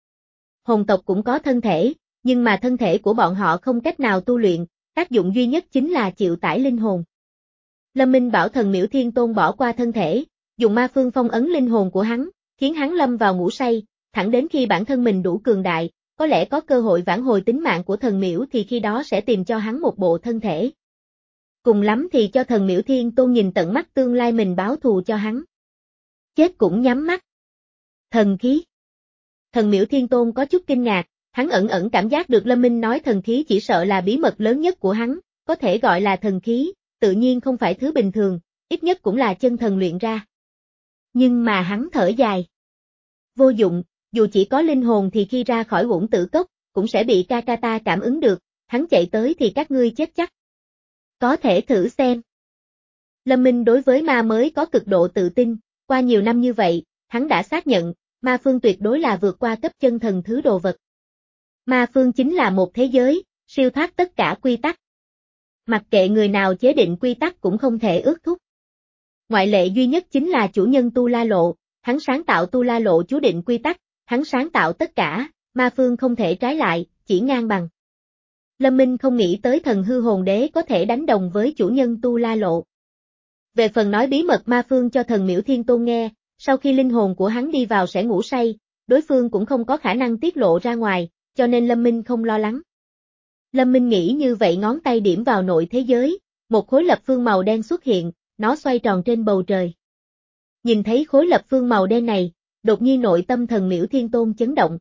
Hồn tộc cũng có thân thể, nhưng mà thân thể của bọn họ không cách nào tu luyện, tác dụng duy nhất chính là chịu tải linh hồn. Lâm Minh bảo thần Miễu Thiên Tôn bỏ qua thân thể, dùng ma phương phong ấn linh hồn của hắn, khiến hắn lâm vào ngủ say, thẳng đến khi bản thân mình đủ cường đại, có lẽ có cơ hội vãn hồi tính mạng của thần Miễu thì khi đó sẽ tìm cho hắn một bộ thân thể. Cùng lắm thì cho thần Miễu Thiên Tôn nhìn tận mắt tương lai mình báo thù cho hắn. Chết cũng nhắm mắt. Thần khí. Thần Miễu Thiên Tôn có chút kinh ngạc, hắn ẩn ẩn cảm giác được Lâm Minh nói thần khí chỉ sợ là bí mật lớn nhất của hắn, có thể gọi là thần khí, tự nhiên không phải thứ bình thường, ít nhất cũng là chân thần luyện ra. Nhưng mà hắn thở dài. Vô dụng, dù chỉ có linh hồn thì khi ra khỏi Uổng Tử Cốc, cũng sẽ bị Kakata cảm ứng được, hắn chạy tới thì các ngươi chết chắc. Có thể thử xem. Lâm Minh đối với ma mới có cực độ tự tin, qua nhiều năm như vậy, hắn đã xác nhận, ma phương tuyệt đối là vượt qua cấp chân thần thứ đồ vật. Ma phương chính là một thế giới, siêu thoát tất cả quy tắc. Mặc kệ người nào chế định quy tắc cũng không thể ước thúc. Ngoại lệ duy nhất chính là chủ nhân Tu La Lộ, hắn sáng tạo Tu La Lộ chú định quy tắc, hắn sáng tạo tất cả, ma phương không thể trái lại, chỉ ngang bằng. Lâm Minh không nghĩ tới thần hư hồn đế có thể đánh đồng với chủ nhân Tu La Lộ. Về phần nói bí mật ma phương cho thần Miễu Thiên Tôn nghe, sau khi linh hồn của hắn đi vào sẽ ngủ say, đối phương cũng không có khả năng tiết lộ ra ngoài, cho nên Lâm Minh không lo lắng. Lâm Minh nghĩ như vậy ngón tay điểm vào nội thế giới, một khối lập phương màu đen xuất hiện, nó xoay tròn trên bầu trời. Nhìn thấy khối lập phương màu đen này, đột nhiên nội tâm thần Miễu Thiên Tôn chấn động.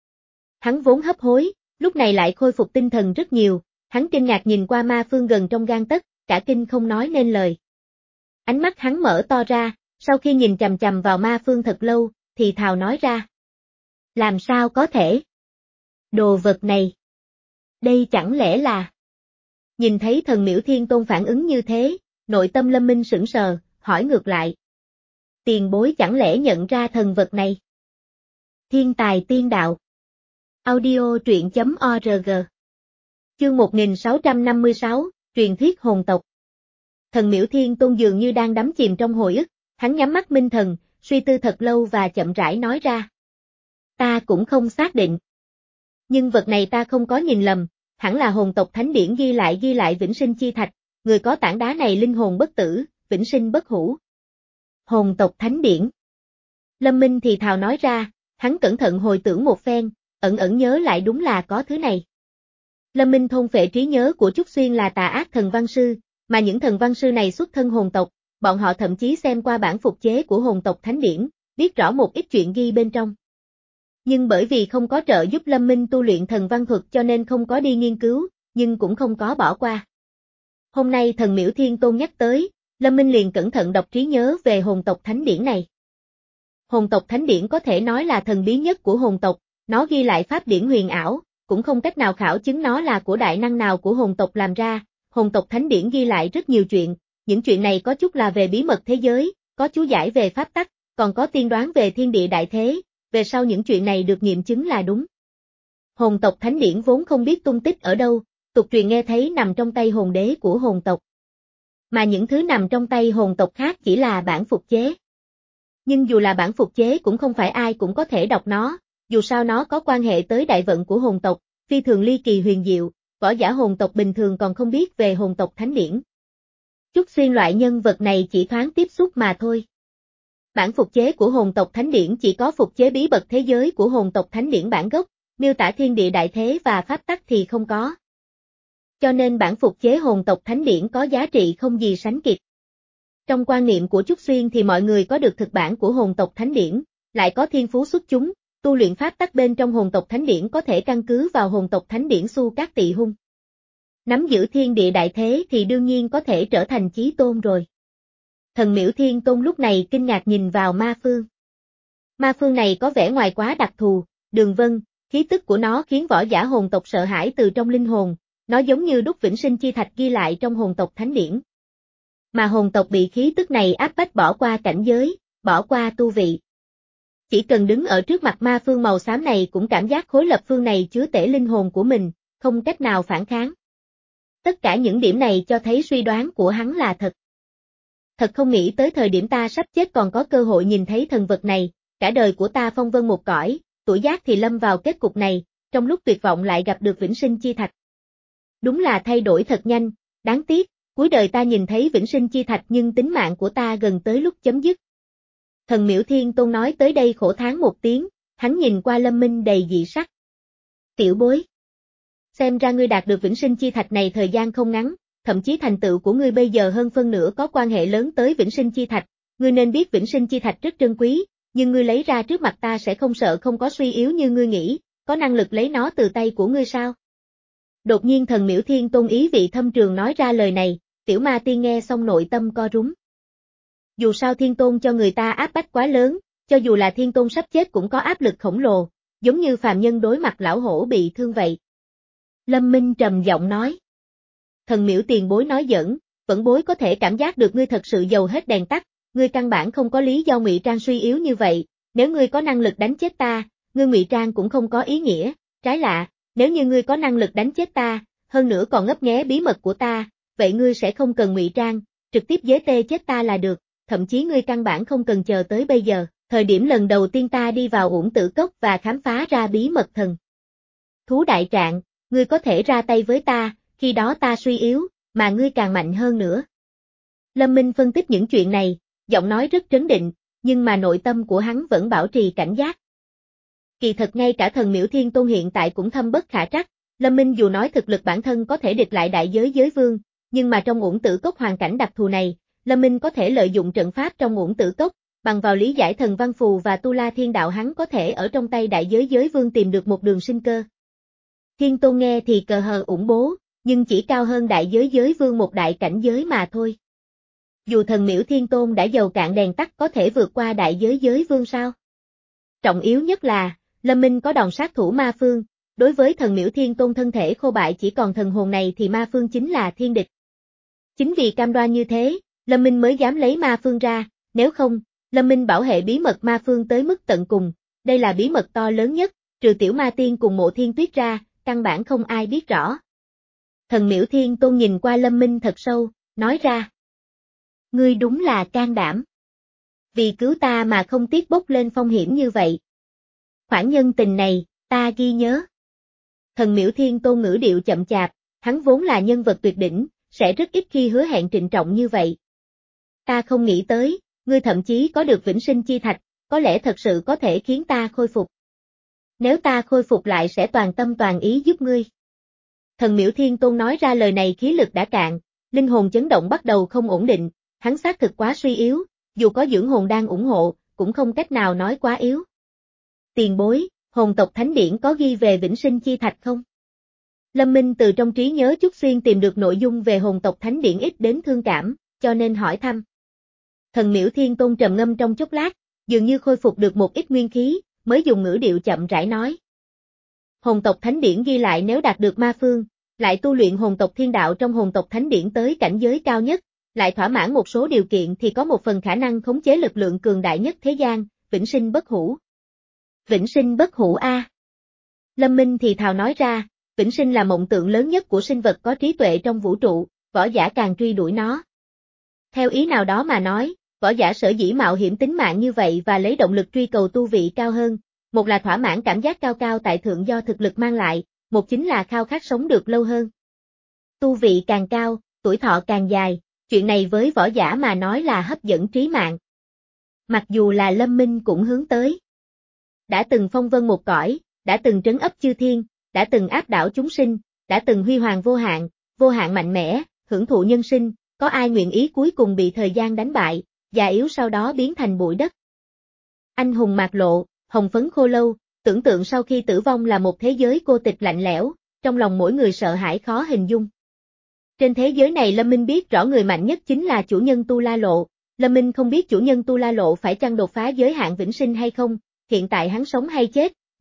Hắn vốn hấp hối, lúc này lại khôi phục tinh thần rất nhiều, hắn kinh ngạc nhìn qua ma phương gần trong gang tấc, cả kinh không nói nên lời. Ánh mắt hắn mở to ra, sau khi nhìn chằm chằm vào ma phương thật lâu, thì thào nói ra. Làm sao có thể? Đồ vật này. Đây chẳng lẽ là... Nhìn thấy thần Miễu Thiên Tôn phản ứng như thế, nội tâm Lâm Minh sững sờ, hỏi ngược lại. Tiền bối chẳng lẽ nhận ra thần vật này? Thiên tài tiên đạo. Audio truyện chấm org. Chương một nghìn sáu trăm năm mươi sáu, truyền thuyết hồn tộc. Thần Miễu Thiên Tôn dường như đang đắm chìm trong hồi ức, hắn nhắm mắt minh thần, suy tư thật lâu và chậm rãi nói ra. Ta cũng không xác định. Nhưng vật này ta không có nhìn lầm, hẳn là hồn tộc thánh điển ghi lại ghi lại vĩnh sinh chi thạch, người có tảng đá này linh hồn bất tử, vĩnh sinh bất hủ. Hồn tộc thánh điển. Lâm Minh thì thào nói ra, hắn cẩn thận hồi tưởng một phen, ẩn ẩn nhớ lại đúng là có thứ này. Lâm Minh thôn phệ trí nhớ của Trúc Xuyên là tà ác thần văn sư, mà những thần văn sư này xuất thân hồn tộc, bọn họ thậm chí xem qua bản phục chế của hồn tộc thánh điển, biết rõ một ít chuyện ghi bên trong. Nhưng bởi vì không có trợ giúp Lâm Minh tu luyện thần văn thuật cho nên không có đi nghiên cứu, nhưng cũng không có bỏ qua. Hôm nay thần Miễu Thiên Tôn nhắc tới, Lâm Minh liền cẩn thận đọc trí nhớ về hồn tộc thánh điển này. Hồn tộc thánh điển có thể nói là thần bí nhất của hồn tộc, nó ghi lại pháp điển huyền ảo, cũng không cách nào khảo chứng nó là của đại năng nào của hồn tộc làm ra. Hồn tộc thánh điển ghi lại rất nhiều chuyện, những chuyện này có chút là về bí mật thế giới, có chú giải về pháp tắc, còn có tiên đoán về thiên địa đại thế, về sau những chuyện này được nghiệm chứng là đúng. Hồn tộc thánh điển vốn không biết tung tích ở đâu, tục truyền nghe thấy nằm trong tay hồn đế của hồn tộc. Mà những thứ nằm trong tay hồn tộc khác chỉ là bản phục chế. Nhưng dù là bản phục chế cũng không phải ai cũng có thể đọc nó, dù sao nó có quan hệ tới đại vận của hồn tộc, phi thường ly kỳ huyền diệu, võ giả hồn tộc bình thường còn không biết về hồn tộc thánh điển. Trúc Xuyên loại nhân vật này chỉ thoáng tiếp xúc mà thôi. Bản phục chế của hồn tộc thánh điển chỉ có phục chế bí bật thế giới của hồn tộc thánh điển bản gốc, miêu tả thiên địa đại thế và pháp tắc thì không có. Cho nên bản phục chế hồn tộc thánh điển có giá trị không gì sánh kịp. Trong quan niệm của Trúc Xuyên thì mọi người có được thực bản của hồn tộc thánh điển, lại có thiên phú xuất chúng, tu luyện pháp tắc bên trong hồn tộc thánh điển có thể căn cứ vào hồn tộc thánh điển Su Cát Tị Hung. Nắm giữ thiên địa đại thế thì đương nhiên có thể trở thành chí tôn rồi. Thần Miễu Thiên Tôn lúc này kinh ngạc nhìn vào ma phương. Ma phương này có vẻ ngoài quá đặc thù, Đường vân, khí tức của nó khiến võ giả hồn tộc sợ hãi từ trong linh hồn, nó giống như đúc vĩnh sinh chi thạch ghi lại trong hồn tộc thánh điển. Mà hồn tộc bị khí tức này áp bách bỏ qua cảnh giới, bỏ qua tu vị. Chỉ cần đứng ở trước mặt ma phương màu xám này cũng cảm giác khối lập phương này chứa tể linh hồn của mình, không cách nào phản kháng. Tất cả những điểm này cho thấy suy đoán của hắn là thật. Thật không nghĩ tới thời điểm ta sắp chết còn có cơ hội nhìn thấy thần vật này, cả đời của ta phong vân một cõi, tuổi giác thì lâm vào kết cục này, trong lúc tuyệt vọng lại gặp được vĩnh sinh chi thạch. Đúng là thay đổi thật nhanh, đáng tiếc, cuối đời ta nhìn thấy vĩnh sinh chi thạch nhưng tính mạng của ta gần tới lúc chấm dứt. Thần Miễu Thiên Tôn nói tới đây khổ thán một tiếng, hắn nhìn qua Lâm Minh đầy dị sắc. Tiểu bối. Xem ra ngươi đạt được vĩnh sinh chi thạch này thời gian không ngắn, thậm chí thành tựu của ngươi bây giờ hơn phân nửa có quan hệ lớn tới vĩnh sinh chi thạch, ngươi nên biết vĩnh sinh chi thạch rất trân quý, nhưng ngươi lấy ra trước mặt ta sẽ không sợ không có suy yếu như ngươi nghĩ, có năng lực lấy nó từ tay của ngươi sao? Đột nhiên Thần Miễu Thiên Tôn ý vị thâm trường nói ra lời này, tiểu ma tiên nghe xong nội tâm co rúm. Dù sao Thiên Tôn cho người ta áp bách quá lớn, cho dù là Thiên Tôn sắp chết cũng có áp lực khổng lồ, giống như phàm nhân đối mặt lão hổ bị thương vậy. Lâm Minh trầm giọng nói. Thần Miễu tiền bối nói giỡn, vẫn bối có thể cảm giác được ngươi thật sự dầu hết đèn tắt, ngươi căn bản không có lý do ngụy trang suy yếu như vậy, nếu ngươi có năng lực đánh chết ta, ngươi ngụy trang cũng không có ý nghĩa, trái lạ, nếu như ngươi có năng lực đánh chết ta, hơn nữa còn ngấp nghé bí mật của ta, vậy ngươi sẽ không cần ngụy trang, trực tiếp giết tê chết ta là được, thậm chí ngươi căn bản không cần chờ tới bây giờ, thời điểm lần đầu tiên ta đi vào Uổng Tử Cốc và khám phá ra bí mật thần thú đại trạng, ngươi có thể ra tay với ta, khi đó ta suy yếu, mà ngươi càng mạnh hơn nữa. Lâm Minh phân tích những chuyện này, giọng nói rất trấn định, nhưng mà nội tâm của hắn vẫn bảo trì cảnh giác. Kỳ thật ngay cả Thần Miễu Thiên Tôn hiện tại cũng thâm bất khả trắc, Lâm Minh dù nói thực lực bản thân có thể địch lại đại giới giới vương, nhưng mà trong Uổng Tử Cốc hoàn cảnh đặc thù này, Lâm Minh có thể lợi dụng trận pháp trong Uổng Tử Cốc, bằng vào lý giải thần văn phù và tu la thiên đạo hắn có thể ở trong tay đại giới giới vương tìm được một đường sinh cơ. Thiên Tôn nghe thì cờ hờ ủng bố, nhưng chỉ cao hơn đại giới giới vương một đại cảnh giới mà thôi. Dù Thần Miễu Thiên Tôn đã dầu cạn đèn tắt có thể vượt qua đại giới giới vương sao? Trọng yếu nhất là, Lâm Minh có đòn sát thủ ma phương, đối với Thần Miễu Thiên Tôn thân thể khô bại chỉ còn thần hồn này thì ma phương chính là thiên địch. Chính vì cam đoan như thế, Lâm Minh mới dám lấy ma phương ra, nếu không, Lâm Minh bảo hệ bí mật ma phương tới mức tận cùng, đây là bí mật to lớn nhất, trừ tiểu ma tiên cùng Mộ Thiên Tuyết ra, căn bản không ai biết rõ. Thần Miễu Thiên Tôn nhìn qua Lâm Minh thật sâu, nói ra. Ngươi đúng là can đảm. Vì cứu ta mà không tiếc bốc lên phong hiểm như vậy. Khoản nhân tình này, ta ghi nhớ. Thần Miễu Thiên Tôn ngữ điệu chậm chạp, hắn vốn là nhân vật tuyệt đỉnh, sẽ rất ít khi hứa hẹn trịnh trọng như vậy. Ta không nghĩ tới, ngươi thậm chí có được vĩnh sinh chi thạch, có lẽ thật sự có thể khiến ta khôi phục. Nếu ta khôi phục lại sẽ toàn tâm toàn ý giúp ngươi. Thần Miễu Thiên Tôn nói ra lời này khí lực đã cạn, linh hồn chấn động bắt đầu không ổn định, hắn xác thực quá suy yếu, dù có dưỡng hồn đang ủng hộ, cũng không cách nào nói quá yếu. Tiền bối, hồn tộc thánh điển có ghi về vĩnh sinh chi thạch không? Lâm Minh từ trong trí nhớ chút xuyên tìm được nội dung về hồn tộc thánh điển ít đến thương cảm, cho nên hỏi thăm. Thần Miễu Thiên Tôn trầm ngâm trong chốc lát, dường như khôi phục được một ít nguyên khí, mới dùng ngữ điệu chậm rãi nói. Hồn tộc thánh điển ghi lại nếu đạt được ma phương, lại tu luyện hồn tộc thiên đạo trong hồn tộc thánh điển tới cảnh giới cao nhất, lại thỏa mãn một số điều kiện thì có một phần khả năng khống chế lực lượng cường đại nhất thế gian, vĩnh sinh bất hủ. Vĩnh sinh bất hủ a. Lâm Minh thì thào nói ra, vĩnh sinh là mộng tượng lớn nhất của sinh vật có trí tuệ trong vũ trụ, võ giả càng truy đuổi nó. Theo ý nào đó mà nói, võ giả sở dĩ mạo hiểm tính mạng như vậy và lấy động lực truy cầu tu vị cao hơn, một là thỏa mãn cảm giác cao cao tại thượng do thực lực mang lại, một chính là khao khát sống được lâu hơn. Tu vị càng cao, tuổi thọ càng dài, chuyện này với võ giả mà nói là hấp dẫn trí mạng. Mặc dù là Lâm Minh cũng hướng tới. Đã từng phong vân một cõi, đã từng trấn ấp chư thiên, đã từng áp đảo chúng sinh, đã từng huy hoàng vô hạn, vô hạn mạnh mẽ, hưởng thụ nhân sinh, có ai nguyện ý cuối cùng bị thời gian đánh bại, già yếu sau đó biến thành bụi đất. Anh hùng mạc lộ, hồng phấn khô lâu, tưởng tượng sau khi tử vong là một thế giới cô tịch lạnh lẽo, trong lòng mỗi người sợ hãi khó hình dung. Trên thế giới này Lâm Minh biết rõ người mạnh nhất chính là chủ nhân Tu La Lộ, Lâm Minh không biết chủ nhân Tu La Lộ phải chăng đột phá giới hạn vĩnh sinh hay không, hiện tại hắn sống hay chết,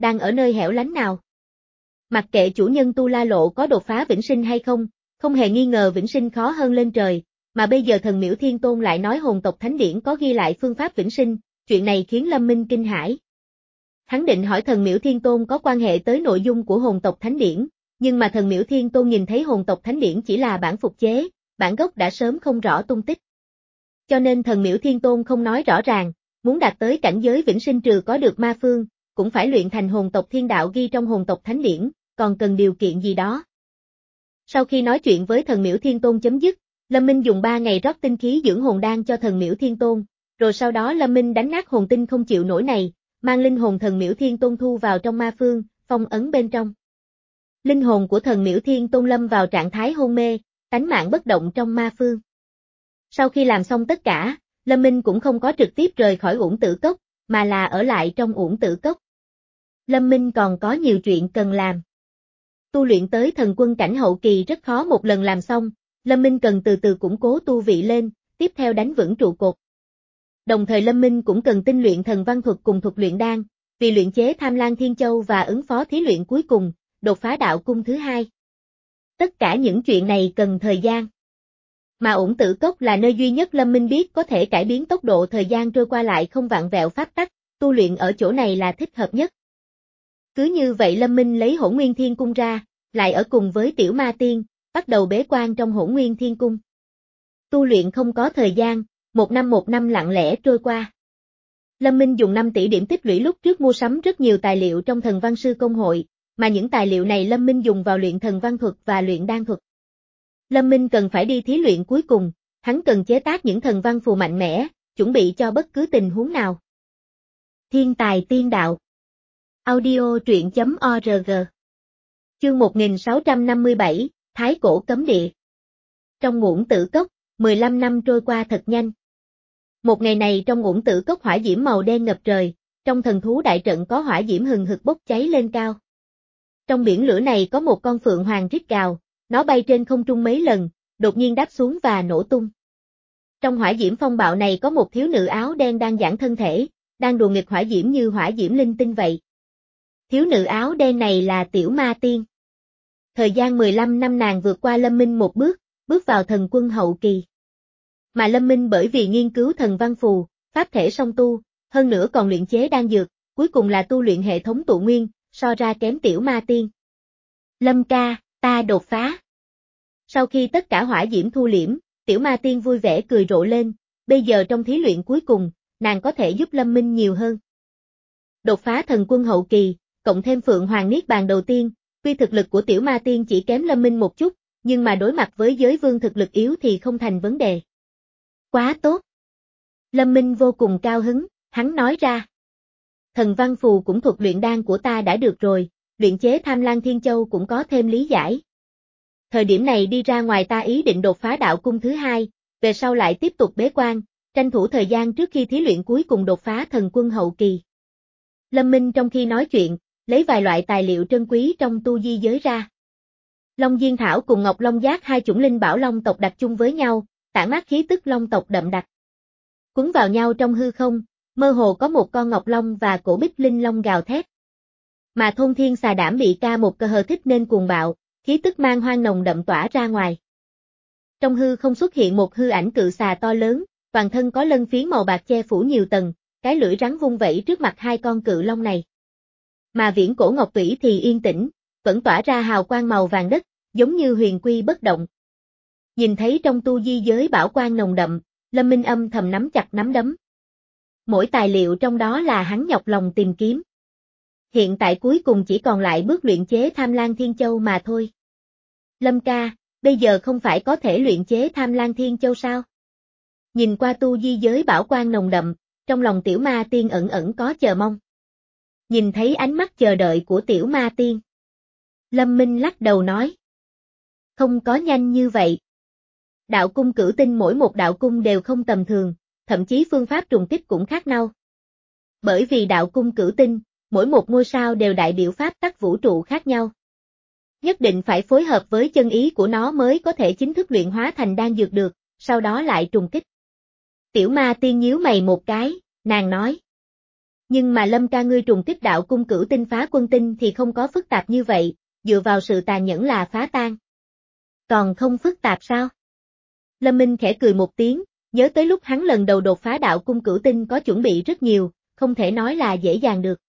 đang ở nơi hẻo lánh nào. Mặc kệ chủ nhân Tu La Lộ có đột phá vĩnh sinh hay không, không hề nghi ngờ vĩnh sinh khó hơn lên trời, mà bây giờ thần Miễu Thiên Tôn lại nói hồn tộc thánh điển có ghi lại phương pháp vĩnh sinh, chuyện này khiến Lâm Minh kinh hãi. Hắn định hỏi thần Miễu Thiên Tôn có quan hệ tới nội dung của hồn tộc thánh điển, nhưng mà thần Miễu Thiên Tôn nhìn thấy hồn tộc thánh điển chỉ là bản phục chế, bản gốc đã sớm không rõ tung tích. Cho nên thần Miễu Thiên Tôn không nói rõ ràng, muốn đạt tới cảnh giới vĩnh sinh trừ có được ma phương, cũng phải luyện thành hồn tộc thiên đạo ghi trong hồn tộc thánh điển, còn cần điều kiện gì đó. Sau khi nói chuyện với thần Miễu Thiên Tôn chấm dứt, Lâm Minh dùng ba ngày rót tinh khí dưỡng hồn đan cho thần Miễu Thiên Tôn, rồi sau đó Lâm Minh đánh nát hồn tinh không chịu nổi này, mang linh hồn thần Miễu Thiên Tôn thu vào trong ma phương, phong ấn bên trong. Linh hồn của thần Miễu Thiên Tôn lâm vào trạng thái hôn mê, tánh mạng bất động trong ma phương. Sau khi làm xong tất cả, Lâm Minh cũng không có trực tiếp rời khỏi Uổng Tử Cốc, mà là ở lại trong Uổng Tử Cốc. Lâm Minh còn có nhiều chuyện cần làm. Tu luyện tới thần quân cảnh hậu kỳ rất khó một lần làm xong, Lâm Minh cần từ từ củng cố tu vị lên, tiếp theo đánh vững trụ cột. Đồng thời Lâm Minh cũng cần tinh luyện thần văn thuật cùng thuật luyện đan, vì luyện chế Tham Lang Thiên Châu và ứng phó thí luyện cuối cùng, đột phá đạo cung thứ hai. Tất cả những chuyện này cần thời gian. Mà Uổng Tử Cốc là nơi duy nhất Lâm Minh biết có thể cải biến tốc độ thời gian trôi qua lại không vặn vẹo pháp tắc, tu luyện ở chỗ này là thích hợp nhất. Cứ như vậy Lâm Minh lấy Hỗn Nguyên Thiên Cung ra, lại ở cùng với Tiểu Ma Tiên, bắt đầu bế quan trong Hỗn Nguyên Thiên Cung. Tu luyện không có thời gian, một năm một năm lặng lẽ trôi qua. Lâm Minh dùng năm tỷ điểm tích lũy lúc trước mua sắm rất nhiều tài liệu trong Thần Văn Sư Công hội, mà những tài liệu này Lâm Minh dùng vào luyện thần văn thuật và luyện đan thuật. Lâm Minh cần phải đi thí luyện cuối cùng, hắn cần chế tác những thần văn phù mạnh mẽ, chuẩn bị cho bất cứ tình huống nào. Thiên tài tiên đạo. Audio truyện chấm org. Chương một nghìn sáu trăm năm mươi bảy, Thái Cổ Cấm Địa. Trong Uổng Tử Cốc, mười lăm năm trôi qua thật nhanh. Một ngày này trong Uổng Tử Cốc hỏa diễm màu đen ngập trời, trong thần thú đại trận có hỏa diễm hừng hực bốc cháy lên cao. Trong biển lửa này có một con phượng hoàng rít gào, nó bay trên không trung mấy lần, đột nhiên đáp xuống và nổ tung. Trong hỏa diễm phong bạo này có một thiếu nữ áo đen đang giãn thân thể, đang đùa nghịch hỏa diễm như hỏa diễm linh tinh vậy. Thiếu nữ áo đen này là Tiểu Ma Tiên. Thời gian mười lăm năm nàng vượt qua Lâm Minh một bước, bước vào thần quân hậu kỳ. Mà Lâm Minh bởi vì nghiên cứu thần văn phù, pháp thể song tu, hơn nữa còn luyện chế đan dược, cuối cùng là tu luyện hệ thống tụ nguyên, so ra kém Tiểu Ma Tiên. Lâm ca, ta đột phá. Sau khi tất cả hỏa diễm thu liễm, Tiểu Ma Tiên vui vẻ cười rộ lên, bây giờ trong thí luyện cuối cùng, nàng có thể giúp Lâm Minh nhiều hơn. Đột phá thần quân hậu kỳ, cộng thêm Phượng Hoàng Niết Bàn đầu tiên, tuy thực lực của Tiểu Ma Tiên chỉ kém Lâm Minh một chút, nhưng mà đối mặt với giới vương thực lực yếu thì không thành vấn đề. Quá tốt. Lâm Minh vô cùng cao hứng, hắn nói ra. Thần văn phù cũng thuật luyện đan của ta đã được rồi, luyện chế Tham Lang Thiên Châu cũng có thêm lý giải. Thời điểm này đi ra ngoài ta ý định đột phá đạo cung thứ hai, về sau lại tiếp tục bế quan, tranh thủ thời gian trước khi thí luyện cuối cùng đột phá thần quân hậu kỳ. Lâm Minh trong khi nói chuyện, lấy vài loại tài liệu trân quý trong tu di giới ra. Long Diên Thảo cùng Ngọc Long Giác hai chủng linh bảo long tộc đặt chung với nhau, tản mát khí tức long tộc đậm đặc. Cuốn vào nhau trong hư không, mơ hồ có một con ngọc long và cổ bích linh long gào thét. Mà Thôn Thiên Xà Đảm bị ca một cơ hờ thích nên cuồng bạo, khí tức mang hoang nồng đậm tỏa ra ngoài. Trong hư không xuất hiện một hư ảnh cự xà to lớn, toàn thân có lân phiến màu bạc che phủ nhiều tầng, cái lưỡi rắn vung vẩy trước mặt hai con cự long này. Mà Viễn Cổ Ngọc Tủy thì yên tĩnh, vẫn tỏa ra hào quang màu vàng đất, giống như huyền quy bất động. Nhìn thấy trong tu di giới bảo quang nồng đậm, Lâm Minh âm thầm nắm chặt nắm đấm. Mỗi tài liệu trong đó là hắn nhọc lòng tìm kiếm. Hiện tại cuối cùng chỉ còn lại bước luyện chế Tham Lang Thiên Châu mà thôi. Lâm ca, bây giờ không phải có thể luyện chế Tham Lang Thiên Châu sao? Nhìn qua tu di giới bảo quang nồng đậm, trong lòng Tiểu Ma Tiên ẩn ẩn có chờ mong. Nhìn thấy ánh mắt chờ đợi của Tiểu Ma Tiên. Lâm Minh lắc đầu nói. Không có nhanh như vậy. Đạo cung cửu tinh mỗi một đạo cung đều không tầm thường, thậm chí phương pháp trùng kích cũng khác nhau. Bởi vì đạo cung cửu tinh, mỗi một ngôi sao đều đại biểu pháp tắc vũ trụ khác nhau. Nhất định phải phối hợp với chân ý của nó mới có thể chính thức luyện hóa thành đan dược được, sau đó lại trùng kích. Tiểu Ma Tiên nhíu mày một cái, nàng nói. Nhưng mà Lâm ca ngươi trùng kích đạo cung cửu tinh phá quân tinh thì không có phức tạp như vậy, dựa vào sự tàn nhẫn là phá tan. Còn không phức tạp sao? Lâm Minh khẽ cười một tiếng, nhớ tới lúc hắn lần đầu đột phá đạo cung cửu tinh có chuẩn bị rất nhiều, không thể nói là dễ dàng được.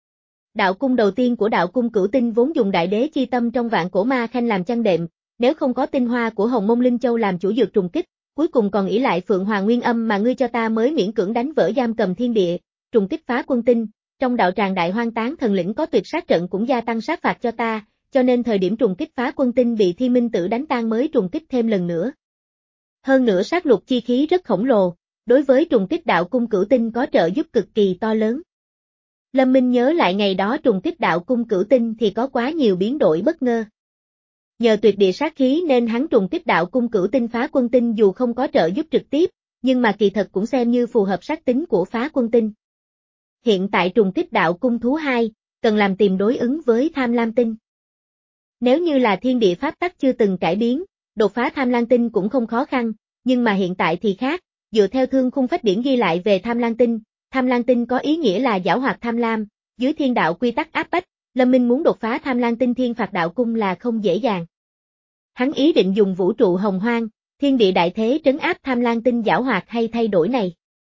Đạo cung đầu tiên của đạo cung cửu tinh vốn dùng đại đế chi tâm trong vạn cổ ma khanh làm chăn đệm, nếu không có tinh hoa của Hồng Mông Linh Châu làm chủ dược trùng kích, cuối cùng còn ỷ lại Phượng Hoàng Nguyên Âm mà ngươi cho ta mới miễn cưỡng đánh vỡ giam cầm thiên địa, trùng kích phá quân tinh, trong đạo tràng đại hoang tán thần lĩnh có tuyệt sát trận cũng gia tăng sát phạt cho ta, cho nên thời điểm trùng kích phá quân tinh bị Thiên Minh Tử đánh tan mới trùng kích thêm lần nữa. Hơn nữa sát lục chi khí rất khổng lồ, đối với trùng kích đạo cung cửu tinh có trợ giúp cực kỳ to lớn. Lâm Minh nhớ lại ngày đó trùng kích đạo cung cửu tinh thì có quá nhiều biến đổi bất ngờ. Nhờ tuyệt địa sát khí nên hắn trùng kích đạo cung cửu tinh phá quân tinh dù không có trợ giúp trực tiếp, nhưng mà kỳ thật cũng xem như phù hợp sát tính của phá quân tinh. Hiện tại trùng kích đạo cung thú hai, cần làm tìm đối ứng với tham lam tinh. Nếu như là thiên địa pháp tắc chưa từng cải biến, đột phá tham lam tinh cũng không khó khăn, nhưng mà hiện tại thì khác, dựa theo thương khung phách điển ghi lại về tham lam tinh, tham lam tinh có ý nghĩa là giảo hoạt tham lam, dưới thiên đạo quy tắc áp bách, Lâm Minh muốn đột phá tham lam tinh thiên phạt đạo cung là không dễ dàng. Hắn ý định dùng vũ trụ hồng hoang, thiên địa đại thế trấn áp tham lam tinh giảo hoạt hay thay đổi này.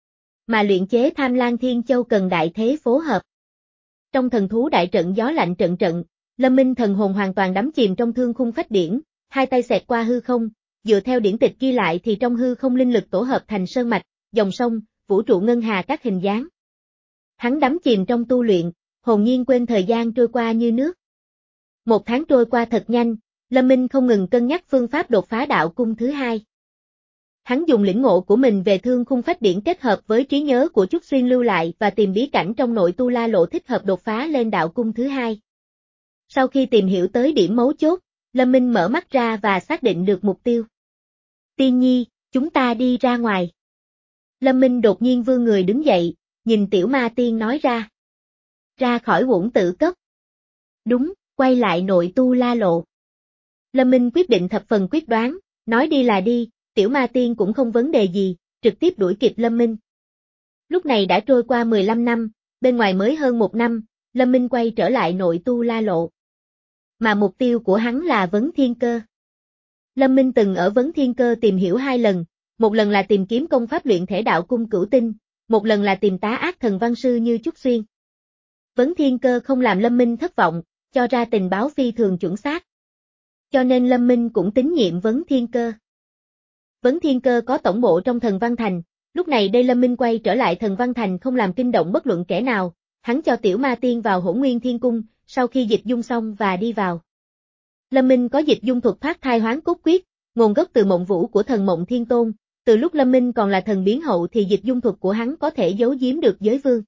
Mà luyện chế tham lam thiên châu cần đại thế phối hợp. Trong thần thú đại trận gió lạnh trận trận, Lâm Minh thần hồn hoàn toàn đắm chìm trong thương khung phách điển, hai tay xẹt qua hư không, dựa theo điển tịch ghi lại thì trong hư không linh lực tổ hợp thành sơn mạch, dòng sông, vũ trụ ngân hà các hình dáng. Hắn đắm chìm trong tu luyện, hồn nhiên quên thời gian trôi qua như nước. Một tháng trôi qua thật nhanh, Lâm Minh không ngừng cân nhắc phương pháp đột phá đạo cung thứ hai. Hắn dùng lĩnh ngộ của mình về thương khung phách điển kết hợp với trí nhớ của Trúc Xuyên lưu lại và tìm bí cảnh trong nội tu la lộ thích hợp đột phá lên đạo cung thứ hai. Sau khi tìm hiểu tới điểm mấu chốt, Lâm Minh mở mắt ra và xác định được mục tiêu. Tiên nhi, chúng ta đi ra ngoài. Lâm Minh đột nhiên vươn người đứng dậy, nhìn tiểu ma tiên nói ra. Ra khỏi uổng tử cốc. Đúng, quay lại nội tu la lộ. Lâm Minh quyết định thập phần quyết đoán, nói đi là đi, tiểu ma tiên cũng không vấn đề gì, trực tiếp đuổi kịp Lâm Minh. Lúc này đã trôi qua mười lăm năm, bên ngoài mới hơn một năm, Lâm Minh quay trở lại nội tu la lộ. Mà mục tiêu của hắn là Vấn Thiên Cơ. Lâm Minh từng ở Vấn Thiên Cơ tìm hiểu hai lần, một lần là tìm kiếm công pháp luyện thể đạo cung cửu tinh, một lần là tìm tá ác thần văn sư như Trúc Xuyên. Vấn Thiên Cơ không làm Lâm Minh thất vọng, cho ra tình báo phi thường chuẩn xác. Cho nên Lâm Minh cũng tín nhiệm Vấn Thiên Cơ. Vấn Thiên Cơ có tổng bộ trong Thần Văn Thành, lúc này đây Lâm Minh quay trở lại Thần Văn Thành không làm kinh động bất luận kẻ nào, hắn cho tiểu ma tiên vào Hỗn Nguyên Thiên Cung, sau khi dịch dung xong và đi vào. Lâm Minh có dịch dung thuật thoát thai hoán cốt quyết, nguồn gốc từ mộng vũ của thần Mộng Thiên Tôn, từ lúc Lâm Minh còn là thần biến hậu thì dịch dung thuật của hắn có thể giấu giếm được giới vương.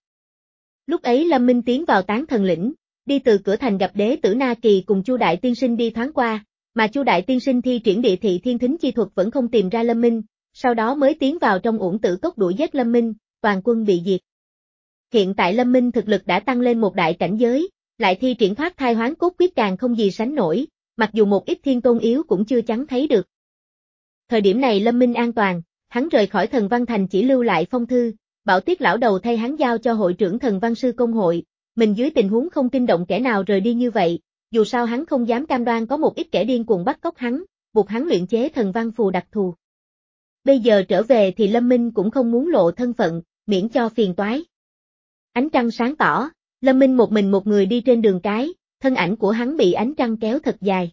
Lúc ấy Lâm Minh tiến vào Tán Thần Lĩnh, đi từ cửa thành gặp Đế tử Na Kỳ cùng Chu Đại Tiên Sinh đi thoáng qua, mà Chu Đại Tiên Sinh thi triển địa thị thiên thính chi thuật vẫn không tìm ra Lâm Minh, sau đó mới tiến vào trong uổng tử cốc đuổi giết Lâm Minh, toàn quân bị diệt. Hiện tại Lâm Minh thực lực đã tăng lên một đại cảnh giới, lại thi triển thoát thai hoán cốt quyết càng không gì sánh nổi, mặc dù một ít thiên tôn yếu cũng chưa chắn thấy được. Thời điểm này Lâm Minh an toàn, hắn rời khỏi Thần Văn Thành chỉ lưu lại phong thư, bảo Tiết lão đầu thay hắn giao cho hội trưởng Thần Văn sư công hội, mình dưới tình huống không kinh động kẻ nào rời đi như vậy, dù sao hắn không dám cam đoan có một ít kẻ điên cuồng bắt cóc hắn, buộc hắn luyện chế thần văn phù đặc thù. Bây giờ trở về thì Lâm Minh cũng không muốn lộ thân phận, miễn cho phiền toái. Ánh trăng sáng tỏ, Lâm Minh một mình một người đi trên đường cái, thân ảnh của hắn bị ánh trăng kéo thật dài.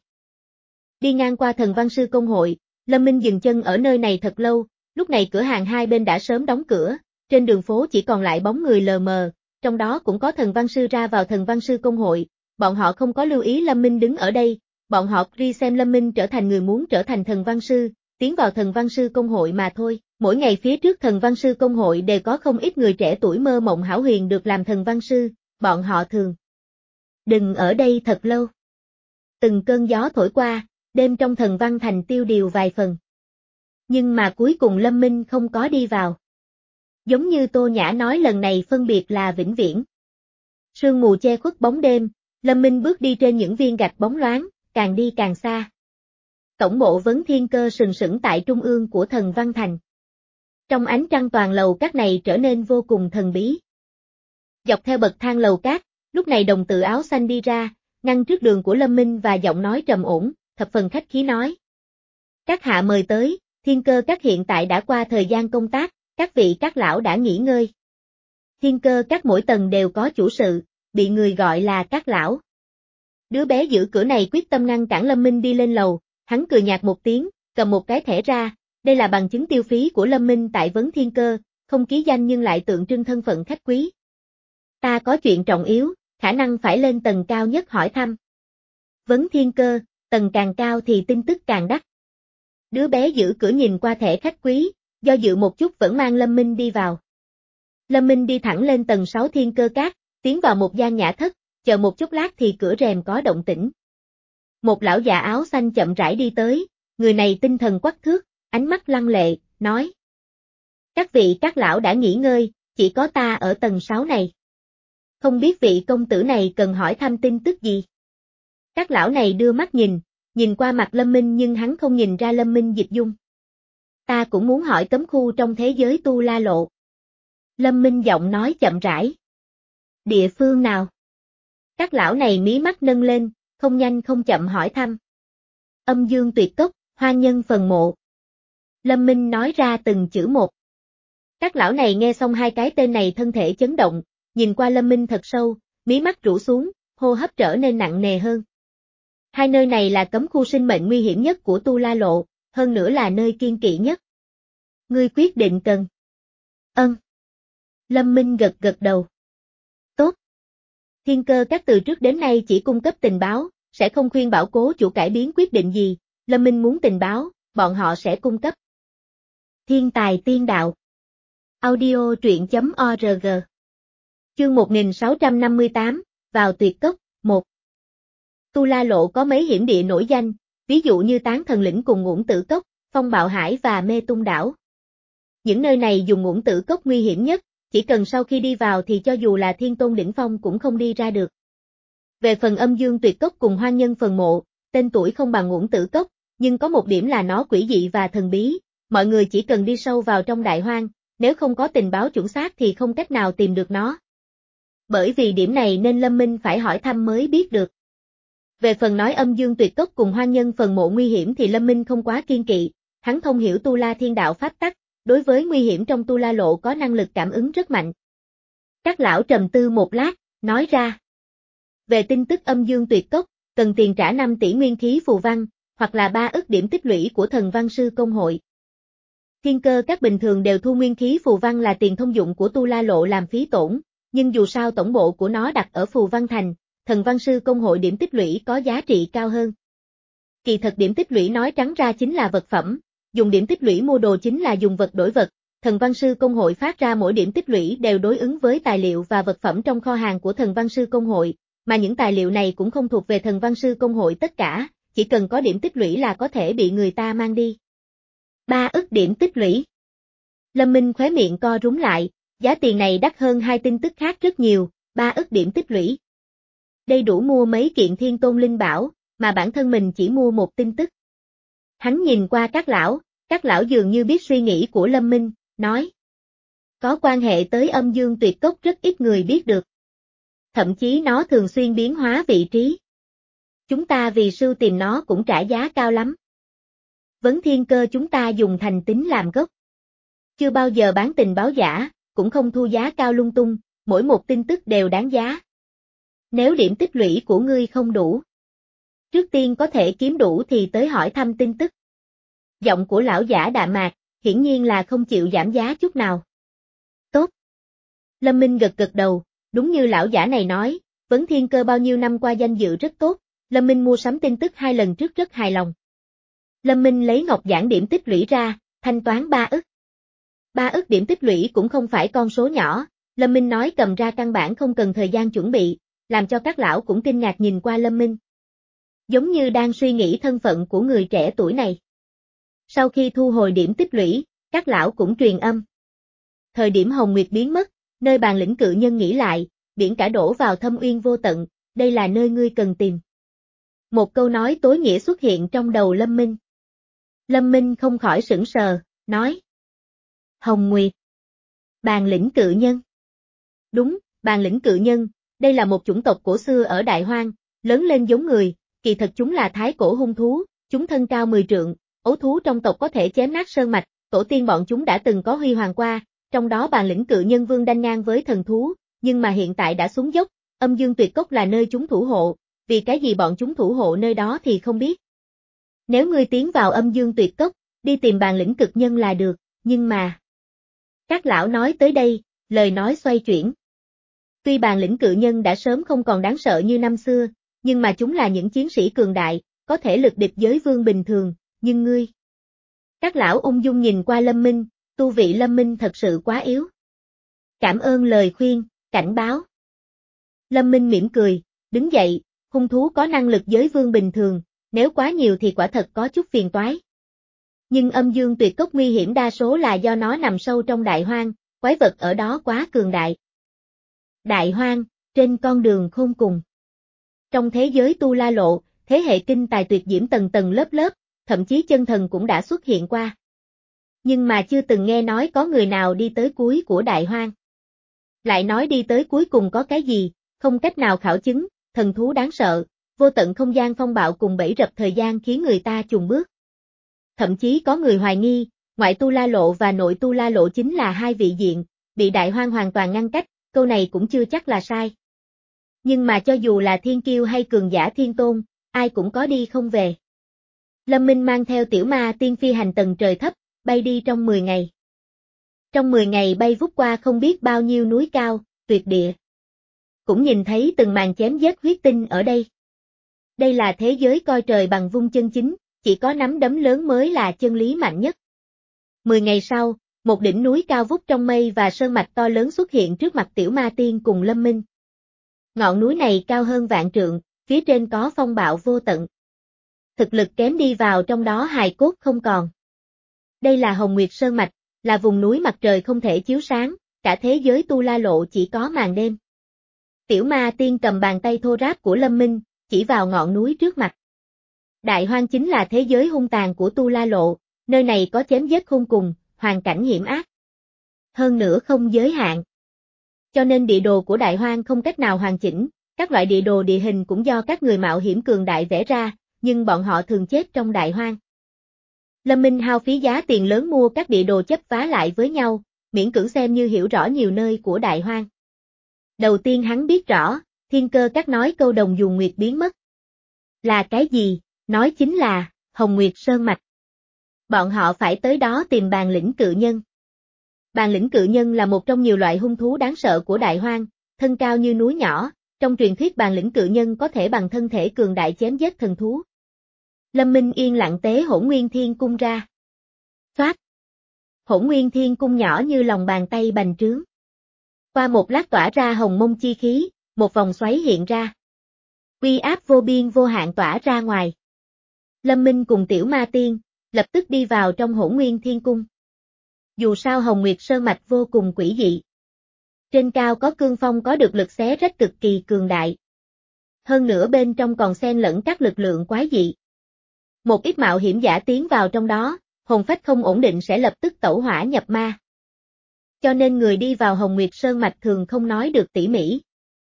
Đi ngang qua Thần Văn sư công hội, Lâm Minh dừng chân ở nơi này thật lâu, lúc này cửa hàng hai bên đã sớm đóng cửa, trên đường phố chỉ còn lại bóng người lờ mờ, trong đó cũng có Thần Văn sư ra vào Thần Văn sư công hội, bọn họ không có lưu ý Lâm Minh đứng ở đây, bọn họ đi xem Lâm Minh trở thành người muốn trở thành Thần Văn sư, tiến vào Thần Văn sư công hội mà thôi. Mỗi ngày phía trước Thần Văn sư công hội đều có không ít người trẻ tuổi mơ mộng hão huyền được làm Thần Văn sư, bọn họ thường đừng ở đây thật lâu. Từng cơn gió thổi qua, đêm trong Thần Văn Thành tiêu điều vài phần. Nhưng mà cuối cùng Lâm Minh không có đi vào. Giống như Tô Nhã nói lần này phân biệt là vĩnh viễn. Sương mù che khuất bóng đêm, Lâm Minh bước đi trên những viên gạch bóng loáng, càng đi càng xa. Tổng bộ Vấn Thiên Cơ sừng sững tại trung ương của Thần Văn Thành. Trong ánh trăng toàn lầu các này trở nên vô cùng thần bí. Dọc theo bậc thang lầu cát, lúc này đồng tử áo xanh đi ra, ngăn trước đường của Lâm Minh và giọng nói trầm ổn, thập phần khách khí nói. Các hạ mời tới, Thiên Cơ Các hiện tại đã qua thời gian công tác, các vị các lão đã nghỉ ngơi. Thiên Cơ Các mỗi tầng đều có chủ sự, bị người gọi là các lão. Đứa bé giữ cửa này quyết tâm ngăn cản Lâm Minh đi lên lầu, hắn cười nhạt một tiếng, cầm một cái thẻ ra, đây là bằng chứng tiêu phí của Lâm Minh tại Vấn Thiên Cơ, không ký danh nhưng lại tượng trưng thân phận khách quý. Ta có chuyện trọng yếu, khả năng phải lên tầng cao nhất hỏi thăm. Vấn Thiên Cơ, tầng càng cao thì tin tức càng đắt. Đứa bé giữ cửa nhìn qua thẻ khách quý, do dự một chút vẫn mang Lâm Minh đi vào. Lâm Minh đi thẳng lên tầng sáu Thiên Cơ Các, tiến vào một gian nhã thất, chờ một chút lát thì cửa rèm có động tĩnh. Một lão già áo xanh chậm rãi đi tới, người này tinh thần quắc thước, ánh mắt lăng lệ, nói. Các vị các lão đã nghỉ ngơi, chỉ có ta ở tầng sáu này. Không biết vị công tử này cần hỏi thăm tin tức gì? Các lão này đưa mắt nhìn, nhìn qua mặt Lâm Minh nhưng hắn không nhìn ra Lâm Minh dịch dung. Ta cũng muốn hỏi cấm khu trong thế giới Tu La Lộ. Lâm Minh giọng nói chậm rãi. Địa phương nào? Các lão này mí mắt nâng lên, không nhanh không chậm hỏi thăm. Âm Dương Tuyệt Cốc, Hoang Nhân Phần Mộ. Lâm Minh nói ra từng chữ một. Các lão này nghe xong hai cái tên này thân thể chấn động, nhìn qua Lâm Minh thật sâu, mí mắt rũ xuống, hô hấp trở nên nặng nề hơn. Hai nơi này là cấm khu sinh mệnh nguy hiểm nhất của Tu La Lộ, hơn nữa là nơi kiên kỵ nhất. Ngươi quyết định cần. Ân. Lâm Minh gật gật đầu. Tốt. Thiên Cơ Các từ trước đến nay chỉ cung cấp tình báo, sẽ không khuyên bảo cố chủ cải biến quyết định gì, Lâm Minh muốn tình báo, bọn họ sẽ cung cấp. Thiên tài tiên đạo. Audio truyện chấm org. Chương một nghìn sáu trăm năm mươi tám, vào tuyệt cốc, một. Tu La Lộ có mấy hiểm địa nổi danh, ví dụ như Tán Thần Lĩnh cùng Ngũ Tử Cốc, Phong Bạo Hải và Mê Tung Đảo. Những nơi này dùng Ngũ Tử Cốc nguy hiểm nhất, chỉ cần sau khi đi vào thì cho dù là Thiên Tôn đỉnh phong cũng không đi ra được. Về phần Âm Dương Tuyệt Cốc cùng Hoang Nhân Phần Mộ, tên tuổi không bằng Ngũ Tử Cốc, nhưng có một điểm là nó quỷ dị và thần bí, mọi người chỉ cần đi sâu vào trong đại hoang, nếu không có tình báo chuẩn xác thì không cách nào tìm được nó. Bởi vì điểm này nên Lâm Minh phải hỏi thăm mới biết được. Về phần nói Âm Dương Tuyệt Cốc cùng Hoang Nhân Phần Mộ nguy hiểm thì Lâm Minh không quá kiên kỵ, hắn thông hiểu Tu La Thiên Đạo pháp tắc, đối với nguy hiểm trong Tu La Lộ có năng lực cảm ứng rất mạnh. Các lão trầm tư một lát, nói ra. Về tin tức Âm Dương Tuyệt Cốc, cần tiền trả năm tỷ nguyên khí phù văn, hoặc là ba ức điểm tích lũy của Thần Văn Sư Công hội. Thiên Cơ Các bình thường đều thu nguyên khí phù văn là tiền thông dụng của Tu La Lộ làm phí tổn, nhưng dù sao tổng bộ của nó đặt ở Phù Văn Thành, Thần Văn Sư Công hội điểm tích lũy có giá trị cao hơn. Kỳ thật điểm tích lũy nói trắng ra chính là vật phẩm, dùng điểm tích lũy mua đồ chính là dùng vật đổi vật, Thần Văn Sư Công hội phát ra mỗi điểm tích lũy đều đối ứng với tài liệu và vật phẩm trong kho hàng của Thần Văn Sư Công hội, mà những tài liệu này cũng không thuộc về Thần Văn Sư Công hội tất cả, chỉ cần có điểm tích lũy là có thể bị người ta mang đi. Ba ức điểm tích lũy. Lâm Minh khóe miệng co rúm lại, giá tiền này đắt hơn hai tin tức khác rất nhiều, ba ức điểm tích lũy. Đây đủ mua mấy kiện Thiên Tôn linh bảo, mà bản thân mình chỉ mua một tin tức. Hắn nhìn qua các lão, các lão dường như biết suy nghĩ của Lâm Minh, nói. Có quan hệ tới Âm Dương Tuyệt Cốc rất ít người biết được. Thậm chí nó thường xuyên biến hóa vị trí. Chúng ta vì sưu tìm nó cũng trả giá cao lắm. Vấn Thiên Cơ chúng ta dùng thành tín làm gốc. Chưa bao giờ bán tình báo giả, cũng không thu giá cao lung tung, mỗi một tin tức đều đáng giá. Nếu điểm tích lũy của ngươi không đủ, trước tiên có thể kiếm đủ thì tới hỏi thăm tin tức. Giọng của lão giả đạm mạc, hiển nhiên là không chịu giảm giá chút nào. Tốt. Lâm Minh gật gật đầu, đúng như lão giả này nói, Vấn Thiên Cơ bao nhiêu năm qua danh dự rất tốt, Lâm Minh mua sắm tin tức hai lần trước rất hài lòng. Lâm Minh lấy ngọc giản điểm tích lũy ra, thanh toán ba ức. Ba ức điểm tích lũy cũng không phải con số nhỏ, Lâm Minh nói cầm ra căn bản không cần thời gian chuẩn bị, làm cho các lão cũng kinh ngạc nhìn qua Lâm Minh. Giống như đang suy nghĩ thân phận của người trẻ tuổi này. Sau khi thu hồi điểm tích lũy, các lão cũng truyền âm. Thời điểm Hồng Nguyệt biến mất, nơi bàn lĩnh cự nhân nghỉ lại, biển cả đổ vào thâm uyên vô tận, đây là nơi ngươi cần tìm. Một câu nói tối nghĩa xuất hiện trong đầu Lâm Minh. Lâm Minh không khỏi sững sờ, nói. Hồng Nguyệt. Bàn lĩnh cự nhân. Đúng, Bàn lĩnh cự nhân, đây là một chủng tộc cổ xưa ở Đại Hoang, lớn lên giống người, kỳ thực chúng là thái cổ hung thú, chúng thân cao mười trượng, ấu thú trong tộc có thể chém nát sơn mạch, tổ tiên bọn chúng đã từng có huy hoàng qua, trong đó bàn lĩnh cự nhân vương đanh ngang với thần thú, nhưng mà hiện tại đã xuống dốc, âm dương tuyệt cốc là nơi chúng thủ hộ, vì cái gì bọn chúng thủ hộ nơi đó thì không biết. Nếu ngươi tiến vào âm dương tuyệt cốc, đi tìm bàn lĩnh cực nhân là được, nhưng mà... Các lão nói tới đây, lời nói xoay chuyển. Tuy bàn lĩnh cự nhân đã sớm không còn đáng sợ như năm xưa, nhưng mà chúng là những chiến sĩ cường đại, có thể lực địch giới vương bình thường, nhưng ngươi... Các lão ung dung nhìn qua Lâm Minh, tu vị Lâm Minh thật sự quá yếu. Cảm ơn lời khuyên, cảnh báo. Lâm Minh mỉm cười, đứng dậy, hung thú có năng lực giới vương bình thường, nếu quá nhiều thì quả thật có chút phiền toái. Nhưng âm dương tuyệt cốc nguy hiểm đa số là do nó nằm sâu trong đại hoang, quái vật ở đó quá cường đại. Đại hoang, trên con đường khôn cùng. Trong thế giới tu la lộ, thế hệ kinh tài tuyệt diễm tầng tầng lớp lớp, thậm chí chân thần cũng đã xuất hiện qua. Nhưng mà chưa từng nghe nói có người nào đi tới cuối của đại hoang. Lại nói đi tới cuối cùng có cái gì, không cách nào khảo chứng, thần thú đáng sợ, vô tận không gian phong bạo cùng bẫy rập thời gian khiến người ta chùn bước. Thậm chí có người hoài nghi, ngoại tu la lộ và nội tu la lộ chính là hai vị diện, bị đại hoang hoàn toàn ngăn cách, câu này cũng chưa chắc là sai. Nhưng mà cho dù là thiên kiêu hay cường giả thiên tôn, ai cũng có đi không về. Lâm Minh mang theo tiểu ma tiên phi hành tầng trời thấp, bay đi trong mười ngày. Trong mười ngày bay vút qua không biết bao nhiêu núi cao, tuyệt địa. Cũng nhìn thấy từng màn chém giết huyết tinh ở đây. Đây là thế giới coi trời bằng vung chân chính, chỉ có nắm đấm lớn mới là chân lý mạnh nhất. Mười ngày sau, một đỉnh núi cao vút trong mây và sơn mạch to lớn xuất hiện trước mặt tiểu ma tiên cùng Lâm Minh. Ngọn núi này cao hơn vạn trượng, phía trên có phong bạo vô tận. Thực lực kém đi vào trong đó hài cốt không còn. Đây là Hồng Nguyệt Sơn Mạch, là vùng núi mặt trời không thể chiếu sáng, cả thế giới tu la lộ chỉ có màn đêm. Tiểu ma tiên cầm bàn tay thô ráp của Lâm Minh, chỉ vào ngọn núi trước mặt. Đại hoang chính là thế giới hung tàn của tu la lộ, nơi này có chém giết khôn cùng, hoàn cảnh hiểm ác. Hơn nữa không giới hạn. Cho nên địa đồ của đại hoang không cách nào hoàn chỉnh, các loại địa đồ địa hình cũng do các người mạo hiểm cường đại vẽ ra, nhưng bọn họ thường chết trong đại hoang. Lâm Minh hao phí giá tiền lớn mua các địa đồ chấp vá lại với nhau, miễn cưỡng xem như hiểu rõ nhiều nơi của đại hoang. Đầu tiên hắn biết rõ, thiên cơ các nói câu đồng dùng nguyệt biến mất. Là cái gì? Nói chính là, Hồng Nguyệt Sơn Mạch. Bọn họ phải tới đó tìm bàn lĩnh cự nhân. Bàn lĩnh cự nhân là một trong nhiều loại hung thú đáng sợ của đại hoang, thân cao như núi nhỏ, trong truyền thuyết bàn lĩnh cự nhân có thể bằng thân thể cường đại chém giết thần thú. Lâm Minh yên lặng tế Hỗn Nguyên Thiên Cung ra. Xoát! Hỗn Nguyên Thiên Cung nhỏ như lòng bàn tay bành trướng. Qua một lát tỏa ra hồng mông chi khí, một vòng xoáy hiện ra. Uy áp vô biên vô hạn tỏa ra ngoài. Lâm Minh cùng tiểu ma tiên, lập tức đi vào trong Hỗn Nguyên Thiên Cung. Dù sao Hồng Nguyệt Sơn Mạch vô cùng quỷ dị. Trên cao có cương phong có được lực xé rách cực kỳ cường đại. Hơn nữa bên trong còn xen lẫn các lực lượng quái dị. Một ít mạo hiểm giả tiến vào trong đó, hồn phách không ổn định sẽ lập tức tẩu hỏa nhập ma. Cho nên người đi vào Hồng Nguyệt Sơn Mạch thường không nói được tỉ mỉ.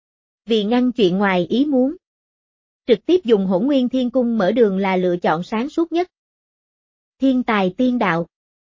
Vì ngăn chuyện ngoài ý muốn. Trực tiếp dùng Hỗn Nguyên Thiên Cung mở đường là lựa chọn sáng suốt nhất. Thiên tài tiên đạo.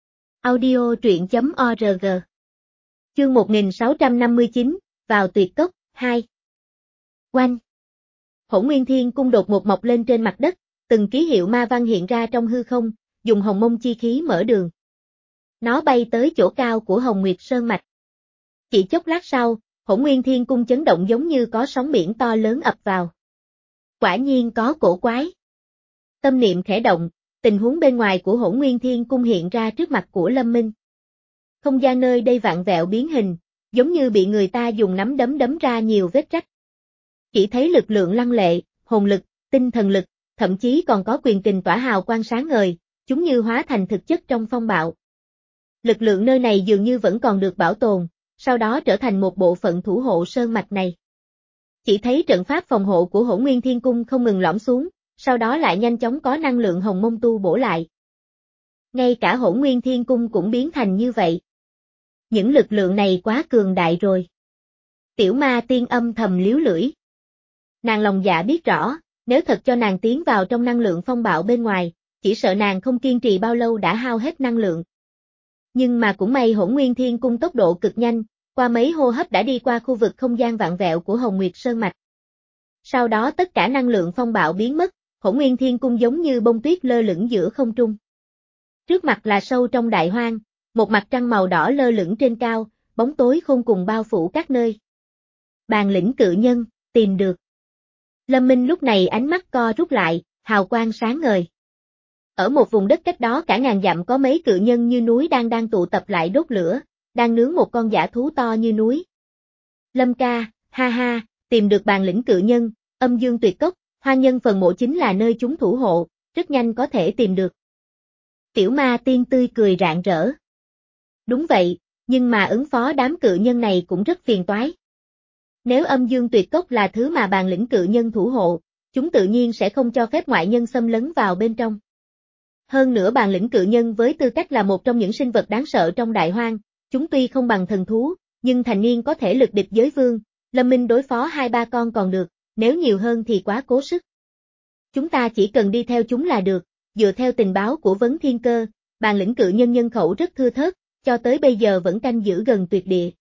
Audio truyện chấm org. Chương một nghìn sáu trăm năm mươi chín, vào tuyệt cốc, hai. Oanh. Hỗn Nguyên Thiên Cung đột ngột mọc lên trên mặt đất, từng ký hiệu ma văn hiện ra trong hư không, dùng hồng mông chi khí mở đường. Nó bay tới chỗ cao của Hồng Nguyệt Sơn Mạch. Chỉ chốc lát sau, Hỗn Nguyên Thiên Cung chấn động giống như có sóng biển to lớn ập vào. Quả nhiên có cổ quái. Tâm niệm khẽ động, tình huống bên ngoài của Hỗn Nguyên Thiên Cung hiện ra trước mặt của Lâm Minh. Không gian nơi đây vặn vẹo biến hình, giống như bị người ta dùng nắm đấm đấm ra nhiều vết rách. Chỉ thấy lực lượng lăng lệ, hồn lực, tinh thần lực, thậm chí còn có quyền kình tỏa hào quang sáng ngời, chúng như hóa thành thực chất trong phong bạo. Lực lượng nơi này dường như vẫn còn được bảo tồn, sau đó trở thành một bộ phận thủ hộ sơn mạch này. Chỉ thấy trận pháp phòng hộ của Hỗn Nguyên Thiên Cung không ngừng lõm xuống, sau đó lại nhanh chóng có năng lượng hồng mông tu bổ lại. Ngay cả Hỗn Nguyên Thiên Cung cũng biến thành như vậy. Những lực lượng này quá cường đại rồi. Tiểu ma tiên âm thầm liếu lưỡi. Nàng lòng dạ biết rõ, nếu thật cho nàng tiến vào trong năng lượng phong bạo bên ngoài, chỉ sợ nàng không kiên trì bao lâu đã hao hết năng lượng. Nhưng mà cũng may Hỗn Nguyên Thiên Cung tốc độ cực nhanh, qua mấy hô hấp đã đi qua khu vực không gian vạn vẹo của Hồng Nguyệt Sơn Mạch. Sau đó tất cả năng lượng phong bạo biến mất, Hỗn Nguyên Thiên Cung giống như bông tuyết lơ lửng giữa không trung. Trước mặt là sâu trong đại hoang, một mặt trăng màu đỏ lơ lửng trên cao, bóng tối khôn cùng bao phủ các nơi. Bàn lĩnh cự nhân, tìm được. Lâm Minh lúc này ánh mắt co rút lại, hào quang sáng ngời. Ở một vùng đất cách đó cả ngàn dặm có mấy cự nhân như núi đang đang tụ tập lại đốt lửa, đang nướng một con dã thú to như núi. Lâm ca, ha ha, tìm được bàn lĩnh cự nhân, âm dương tuyệt cốc, hoang nhân phần mộ chính là nơi chúng thủ hộ, rất nhanh có thể tìm được. Tiểu ma tiên tươi cười rạng rỡ. Đúng vậy, nhưng mà ứng phó đám cự nhân này cũng rất phiền toái. Nếu âm dương tuyệt cốc là thứ mà bàn lĩnh cự nhân thủ hộ, chúng tự nhiên sẽ không cho phép ngoại nhân xâm lấn vào bên trong. Hơn nữa bàn lĩnh cự nhân với tư cách là một trong những sinh vật đáng sợ trong đại hoang, chúng tuy không bằng thần thú, nhưng thành niên có thể lực địch giới vương, Lâm Minh đối phó hai ba con còn được, nếu nhiều hơn thì quá cố sức. Chúng ta chỉ cần đi theo chúng là được, dựa theo tình báo của Vấn Thiên Cơ, bàn lĩnh cự nhân nhân khẩu rất thưa thớt, cho tới bây giờ vẫn canh giữ gần tuyệt địa.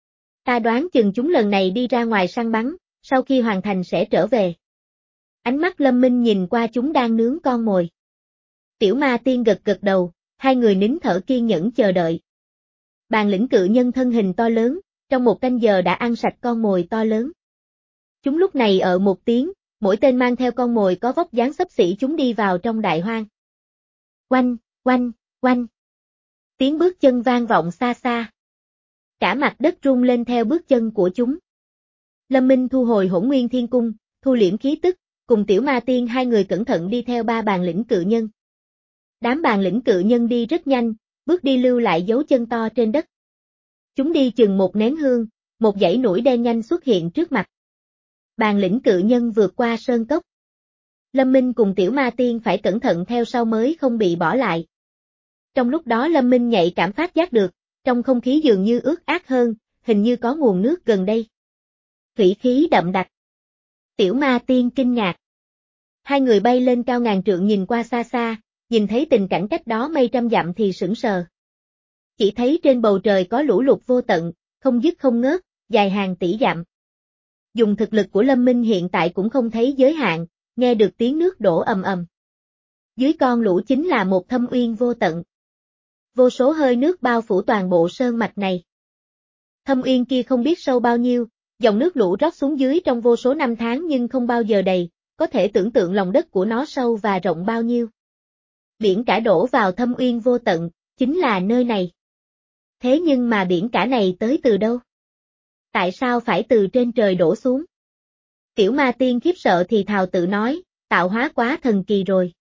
Ta đoán chừng chúng lần này đi ra ngoài săn bắn, sau khi hoàn thành sẽ trở về. Ánh mắt Lâm Minh nhìn qua chúng đang nướng con mồi. Tiểu ma tiên gật gật đầu, hai người nín thở kiên nhẫn chờ đợi. Bàn lĩnh cự nhân thân hình to lớn, trong một canh giờ đã ăn sạch con mồi to lớn. Chúng lúc này ở một tiếng, mỗi tên mang theo con mồi có vóc dáng xấp xỉ chúng đi vào trong đại hoang. Oanh, oanh, oanh. Tiếng bước chân vang vọng xa xa. Cả mặt đất rung lên theo bước chân của chúng. Lâm Minh thu hồi Hỗn Nguyên Thiên Cung, thu liễm khí tức, cùng Tiểu Ma Tiên hai người cẩn thận đi theo ba bàn lĩnh cự nhân. Đám bàn lĩnh cự nhân đi rất nhanh, bước đi lưu lại dấu chân to trên đất. Chúng đi chừng một nén hương, một dãy núi đen nhanh xuất hiện trước mặt. Bàn lĩnh cự nhân vượt qua sơn cốc. Lâm Minh cùng Tiểu Ma Tiên phải cẩn thận theo sau mới không bị bỏ lại. Trong lúc đó Lâm Minh nhạy cảm phát giác được, trong không khí dường như ướt át hơn, hình như có nguồn nước gần đây. Thủy khí đậm đặc. Tiểu Ma Tiên kinh ngạc. Hai người bay lên cao ngàn trượng nhìn qua xa xa, nhìn thấy tình cảnh cách đó mấy trăm dặm thì sững sờ. Chỉ thấy trên bầu trời có lũ lụt vô tận, không dứt không ngớt, dài hàng tỷ dặm. Dùng thực lực của Lâm Minh hiện tại cũng không thấy giới hạn, nghe được tiếng nước đổ ầm ầm. Dưới con lũ chính là một thâm uyên vô tận. Vô số hơi nước bao phủ toàn bộ sơn mạch này. Thâm uyên kia không biết sâu bao nhiêu, dòng nước lũ rót xuống dưới trong vô số năm tháng nhưng không bao giờ đầy, có thể tưởng tượng lòng đất của nó sâu và rộng bao nhiêu. Biển cả đổ vào thâm uyên vô tận, chính là nơi này. Thế nhưng mà biển cả này tới từ đâu? Tại sao phải từ trên trời đổ xuống? Tiểu Ma Tiên khiếp sợ thì thào tự nói, tạo hóa quá thần kỳ rồi.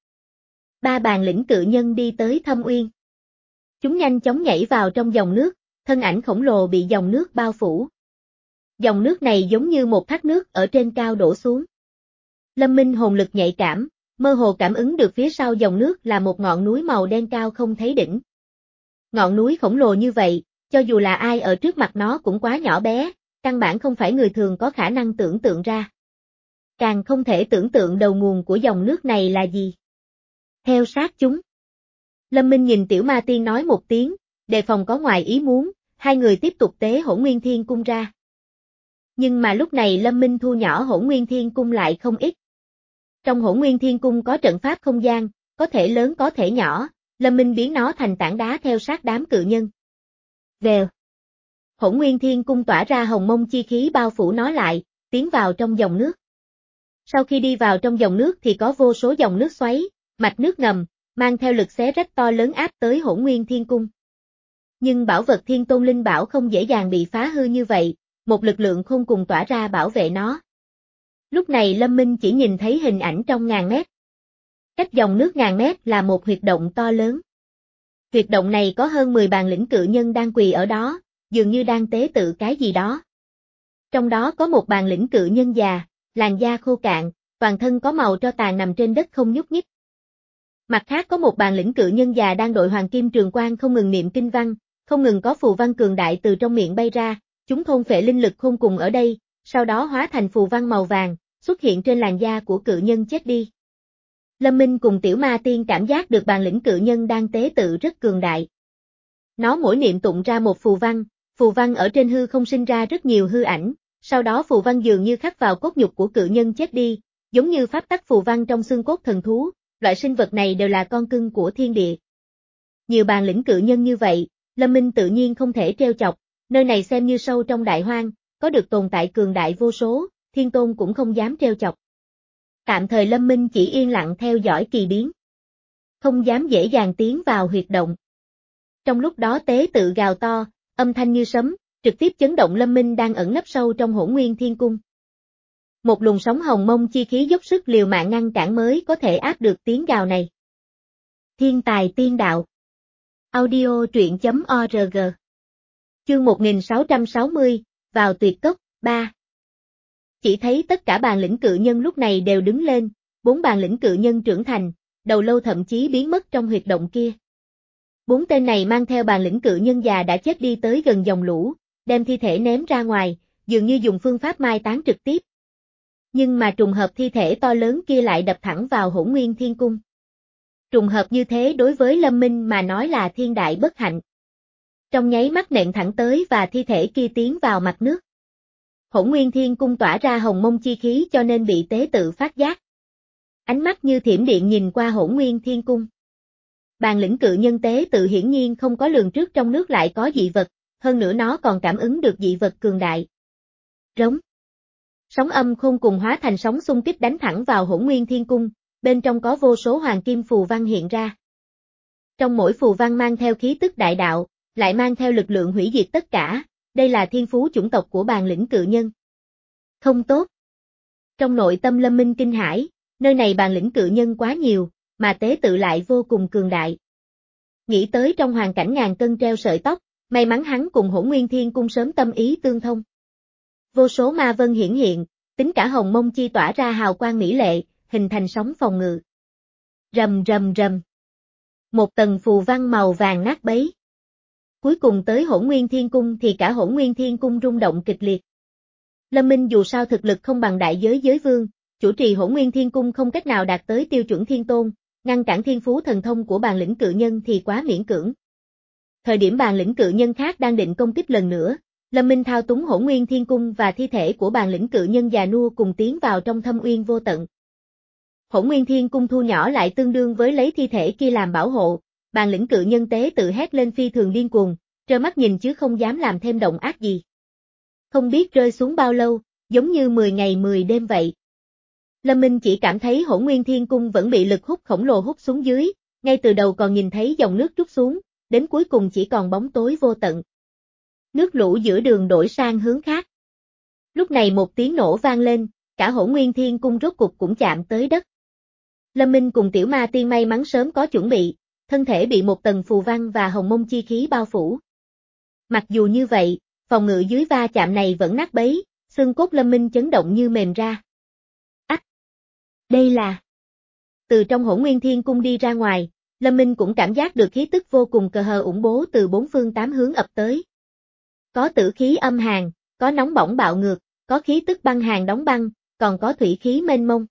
Ba bàn lĩnh cự nhân đi tới thâm uyên. Chúng nhanh chóng nhảy vào trong dòng nước, thân ảnh khổng lồ bị dòng nước bao phủ. Dòng nước này giống như một thác nước ở trên cao đổ xuống. Lâm Minh hồn lực nhạy cảm, mơ hồ cảm ứng được phía sau dòng nước là một ngọn núi màu đen cao không thấy đỉnh. Ngọn núi khổng lồ như vậy, cho dù là ai ở trước mặt nó cũng quá nhỏ bé, căn bản không phải người thường có khả năng tưởng tượng ra. Càng không thể tưởng tượng đầu nguồn của dòng nước này là gì. Theo sát chúng. Lâm Minh nhìn Tiểu Ma Tiên nói một tiếng, đề phòng có ngoài ý muốn, hai người tiếp tục tế Hỗn Nguyên Thiên Cung ra. Nhưng mà lúc này Lâm Minh thu nhỏ Hỗn Nguyên Thiên Cung lại không ít. Trong Hỗn Nguyên Thiên Cung có trận pháp không gian, có thể lớn có thể nhỏ, Lâm Minh biến nó thành tảng đá theo sát đám cự nhân. Vèo. Hỗn Nguyên Thiên Cung tỏa ra hồng mông chi khí bao phủ nó lại, tiến vào trong dòng nước. Sau khi đi vào trong dòng nước thì có vô số dòng nước xoáy, mạch nước ngầm, mang theo lực xé rách to lớn áp tới Hỗn Nguyên Thiên Cung. Nhưng bảo vật Thiên Tôn Linh Bảo không dễ dàng bị phá hư như vậy, một lực lượng khôn cùng tỏa ra bảo vệ nó. Lúc này Lâm Minh chỉ nhìn thấy hình ảnh trong ngàn mét. Cách dòng nước ngàn mét là một huyệt động to lớn. Huyệt động này có hơn mười bàn lĩnh cự nhân đang quỳ ở đó, dường như đang tế tự cái gì đó. Trong đó có một bàn lĩnh cự nhân già, làn da khô cạn, toàn thân có màu tro tàn nằm trên đất không nhúc nhích. Mặt khác có một bàn lĩnh cự nhân già đang đội hoàng kim trường quang không ngừng niệm kinh văn, không ngừng có phù văn cường đại từ trong miệng bay ra, chúng thôn phệ linh lực khôn cùng ở đây, sau đó hóa thành phù văn màu vàng, xuất hiện trên làn da của cự nhân chết đi. Lâm Minh cùng Tiểu Ma Tiên cảm giác được bản lĩnh cự nhân đang tế tự rất cường đại. Nó mỗi niệm tụng ra một phù văn, phù văn ở trên hư không sinh ra rất nhiều hư ảnh, sau đó phù văn dường như khắc vào cốt nhục của cự nhân chết đi, giống như pháp tắc phù văn trong xương cốt thần thú, loại sinh vật này đều là con cưng của thiên địa. Nhiều bản lĩnh cự nhân như vậy, Lâm Minh tự nhiên không thể trêu chọc, nơi này xem như sâu trong đại hoang, có được tồn tại cường đại vô số, thiên tôn cũng không dám trêu chọc. Tạm thời Lâm Minh chỉ yên lặng theo dõi kỳ biến. Không dám dễ dàng tiến vào huyệt động. Trong lúc đó tế tự gào to, âm thanh như sấm, trực tiếp chấn động Lâm Minh đang ẩn nấp sâu trong Hỗn Nguyên Thiên Cung. Một luồng sóng hồng mông chi khí dốc sức liều mạng ngăn cản mới có thể áp được tiếng gào này. Thiên tài tiên đạo. Audio truyện chấm org. Chương một nghìn sáu trăm sáu mươi, vào tuyệt cốc, ba. Chỉ thấy tất cả bản lĩnh cự nhân lúc này đều đứng lên, bốn bản lĩnh cự nhân trưởng thành, đầu lâu thậm chí biến mất trong huyệt động kia. Bốn tên này mang theo bản lĩnh cự nhân già đã chết đi tới gần dòng lũ, đem thi thể ném ra ngoài, dường như dùng phương pháp mai táng trực tiếp. Nhưng mà trùng hợp thi thể to lớn kia lại đập thẳng vào Hỗn Nguyên Thiên Cung. Trùng hợp như thế đối với Lâm Minh mà nói là thiên đại bất hạnh. Trong nháy mắt nện thẳng tới và thi thể kia tiến vào mặt nước. Hỗn Nguyên Thiên Cung tỏa ra hồng mông chi khí cho nên bị tế tự phát giác. Ánh mắt như thiểm điện nhìn qua Hỗn Nguyên Thiên Cung. Bản lĩnh cự nhân tế tự hiển nhiên không có lường trước trong nước lại có dị vật, hơn nữa nó còn cảm ứng được dị vật cường đại. Rống. Sóng âm khôn cùng hóa thành sóng xung kích đánh thẳng vào Hỗn Nguyên Thiên Cung, bên trong có vô số hoàng kim phù văn hiện ra. Trong mỗi phù văn mang theo khí tức đại đạo, lại mang theo lực lượng hủy diệt tất cả, đây là thiên phú chủng tộc của bản lĩnh cự nhân. Không tốt. Trong nội tâm Lâm Minh kinh hãi, nơi này bản lĩnh cự nhân quá nhiều, mà tế tự lại vô cùng cường đại. Nghĩ tới trong hoàn cảnh ngàn cân treo sợi tóc, may mắn hắn cùng Hỗn Nguyên Thiên Cung sớm tâm ý tương thông. Vô số ma vân hiển hiện, tính cả hồng mông chi tỏa ra hào quang mỹ lệ, hình thành sóng phòng ngự. Rầm rầm rầm. Một tầng phù văn màu vàng nát bấy. Cuối cùng tới Hỗn Nguyên Thiên Cung thì cả Hỗn Nguyên Thiên Cung rung động kịch liệt. Lâm Minh dù sao thực lực không bằng đại giới giới vương, chủ trì Hỗn Nguyên Thiên Cung không cách nào đạt tới tiêu chuẩn thiên tôn, ngăn cản thiên phú thần thông của bản lĩnh cự nhân thì quá miễn cưỡng. Thời điểm bản lĩnh cự nhân khác đang định công kích lần nữa, Lâm Minh thao túng Hỗn Nguyên Thiên Cung và thi thể của bản lĩnh cự nhân già nua cùng tiến vào trong thâm uyên vô tận. Hỗn Nguyên Thiên Cung thu nhỏ lại tương đương với lấy thi thể kia làm bảo hộ, bản lĩnh cự nhân tế tự hét lên phi thường điên cuồng, trơ mắt nhìn chứ không dám làm thêm động ác gì. Không biết rơi xuống bao lâu, giống như mười ngày mười đêm vậy. Lâm Minh chỉ cảm thấy Hỗn Nguyên Thiên Cung vẫn bị lực hút khổng lồ hút xuống dưới, ngay từ đầu còn nhìn thấy dòng nước trút xuống, đến cuối cùng chỉ còn bóng tối vô tận. Nước lũ giữa đường đổi sang hướng khác. Lúc này một tiếng nổ vang lên, cả Hỗn Nguyên Thiên Cung rốt cục cũng chạm tới đất. Lâm Minh cùng Tiểu Ma Tiên may mắn sớm có chuẩn bị, thân thể bị một tầng phù văn và hồng mông chi khí bao phủ. Mặc dù như vậy, phòng ngự dưới va chạm này vẫn nát bấy, xương cốt Lâm Minh chấn động như mềm ra. Ách! Đây là... Từ trong Hỗn Nguyên Thiên Cung đi ra ngoài, Lâm Minh cũng cảm giác được khí tức vô cùng cờ hờ ủng bố từ bốn phương tám hướng ập tới. Có tử khí âm hàn, có nóng bỏng bạo ngược, có khí tức băng hàn đóng băng, còn có thủy khí mênh mông.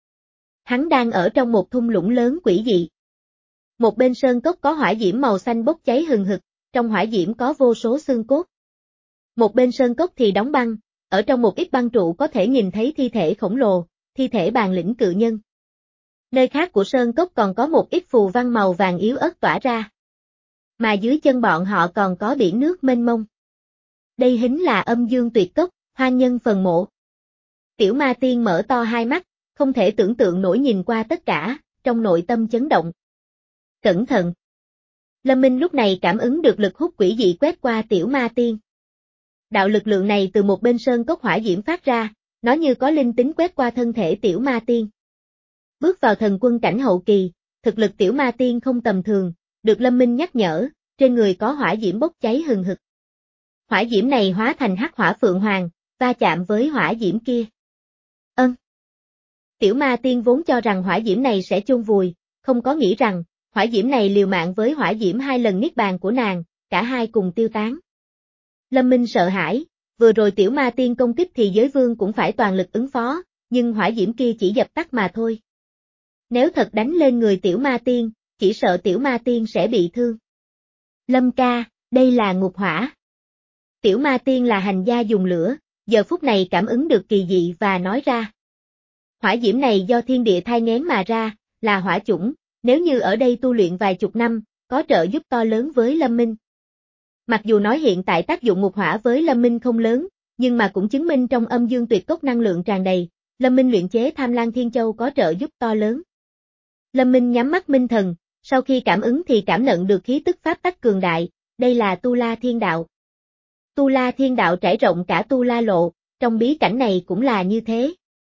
Hắn đang ở trong một thung lũng lớn quỷ dị. Một bên sơn cốc có hỏa diễm màu xanh bốc cháy hừng hực, trong hỏa diễm có vô số xương cốt. Một bên sơn cốc thì đóng băng, ở trong một ít băng trụ có thể nhìn thấy thi thể khổng lồ, thi thể bản lĩnh cự nhân. Nơi khác của sơn cốc còn có một ít phù văn màu vàng yếu ớt tỏa ra. Mà dưới chân bọn họ còn có biển nước mênh mông. Đây chính là âm dương tuyệt cốc, hoang nhân phần mộ. Tiểu Ma Tiên mở to hai mắt, không thể tưởng tượng nổi nhìn qua tất cả, trong nội tâm chấn động. Cẩn thận! Lâm Minh lúc này cảm ứng được lực hút quỷ dị quét qua Tiểu Ma Tiên. Đạo lực lượng này từ một bên sơn cốc hỏa diễm phát ra, nó như có linh tính quét qua thân thể Tiểu Ma Tiên. Bước vào thần quân cảnh hậu kỳ, thực lực Tiểu Ma Tiên không tầm thường, được Lâm Minh nhắc nhở, trên người có hỏa diễm bốc cháy hừng hực. Hỏa diễm này hóa thành hắc hỏa phượng hoàng, va chạm với hỏa diễm kia. Ân. Tiểu Ma Tiên vốn cho rằng hỏa diễm này sẽ chôn vùi, không có nghĩ rằng, hỏa diễm này liều mạng với hỏa diễm hai lần niết bàn của nàng, cả hai cùng tiêu tán. Lâm Minh sợ hãi, vừa rồi tiểu ma tiên công kích thì giới vương cũng phải toàn lực ứng phó, nhưng hỏa diễm kia chỉ dập tắt mà thôi. Nếu thật đánh lên người tiểu ma tiên, chỉ sợ tiểu ma tiên sẽ bị thương. Lâm ca, đây là ngục hỏa. Tiểu ma tiên là hành gia dùng lửa, giờ phút này cảm ứng được kỳ dị và nói ra. Hỏa diễm này do thiên địa thai nghén mà ra, là hỏa chủng, nếu như ở đây tu luyện vài chục năm, có trợ giúp to lớn với Lâm Minh. Mặc dù nói hiện tại tác dụng ngục hỏa với Lâm Minh không lớn, nhưng mà cũng chứng minh trong âm dương tuyệt cốt năng lượng tràn đầy, Lâm Minh luyện chế Tham Lang Thiên Châu có trợ giúp to lớn. Lâm Minh nhắm mắt minh thần, sau khi cảm ứng thì cảm nhận được khí tức pháp tắc cường đại, đây là Tu La Thiên Đạo. Tu La Thiên Đạo trải rộng cả Tu La Lộ, trong bí cảnh này cũng là như thế.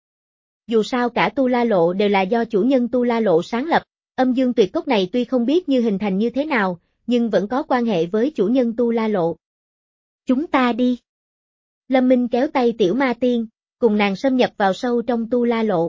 Dù sao cả Tu La Lộ đều là do chủ nhân Tu La Lộ sáng lập, âm dương tuyệt cốt này tuy không biết như hình thành như thế nào, nhưng vẫn có quan hệ với chủ nhân Tu La Lộ. Chúng ta đi. Lâm Minh kéo tay tiểu ma tiên, cùng nàng xâm nhập vào sâu trong Tu La Lộ.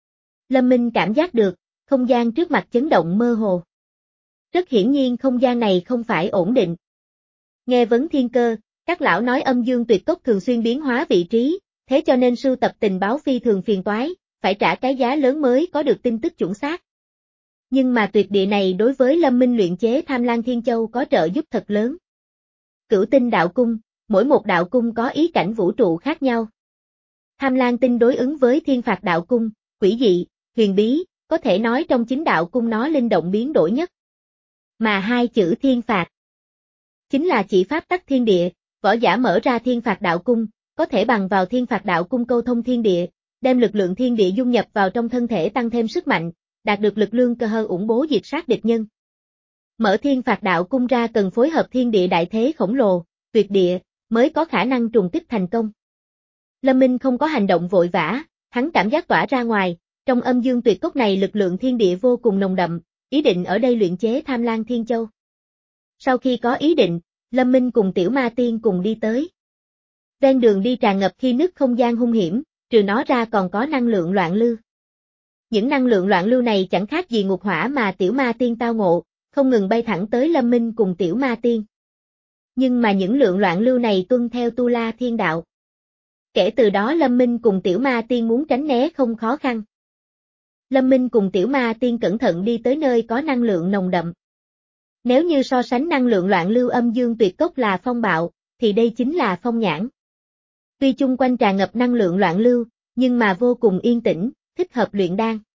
Lâm Minh cảm giác được, không gian trước mặt chấn động mơ hồ. Rất hiển nhiên không gian này không phải ổn định. Nghe vấn thiên cơ, các lão nói âm dương tuyệt cốt thường xuyên biến hóa vị trí, thế cho nên sưu tập tình báo phi thường phiền toái, phải trả cái giá lớn mới có được tin tức chuẩn xác. Nhưng mà tuyệt địa này đối với Lâm Minh luyện chế Tham Lang Thiên Châu có trợ giúp thật lớn. Cửu tinh đạo cung, mỗi một đạo cung có ý cảnh vũ trụ khác nhau. Tham Lang tinh đối ứng với Thiên Phạt đạo cung, quỷ dị, huyền bí, có thể nói trong chính đạo cung nó linh động biến đổi nhất. Mà hai chữ Thiên Phạt chính là chỉ pháp tắc thiên địa, võ giả mở ra Thiên Phạt đạo cung, có thể bằng vào Thiên Phạt đạo cung câu thông thiên địa, đem lực lượng thiên địa dung nhập vào trong thân thể tăng thêm sức mạnh, đạt được lực lượng cơ hơ ủng bố diệt sát địch nhân. Mở Thiên Phạt đạo cung ra cần phối hợp thiên địa đại thế khổng lồ, tuyệt địa, mới có khả năng trùng kích thành công. Lâm Minh không có hành động vội vã, hắn cảm giác tỏa ra ngoài, trong âm dương tuyệt cốt này lực lượng thiên địa vô cùng nồng đậm, ý định ở đây luyện chế Tham Lang Thiên Châu. Sau khi có ý định, Lâm Minh cùng tiểu ma tiên cùng đi tới. Ven đường đi tràn ngập khi nứt không gian hung hiểm, trừ nó ra còn có năng lượng loạn lưu. Những năng lượng loạn lưu này chẳng khác gì ngục hỏa mà tiểu ma tiên tao ngộ, không ngừng bay thẳng tới Lâm Minh cùng tiểu ma tiên. Nhưng mà những lượng loạn lưu này tuân theo Tu La Thiên Đạo. Kể từ đó Lâm Minh cùng tiểu ma tiên muốn tránh né không khó khăn. Lâm Minh cùng tiểu ma tiên cẩn thận đi tới nơi có năng lượng nồng đậm. Nếu như so sánh năng lượng loạn lưu âm dương tuyệt cốt là phong bạo, thì đây chính là phong nhãn. Tuy chung quanh tràn ngập năng lượng loạn lưu, nhưng mà vô cùng yên tĩnh, thích hợp luyện đan.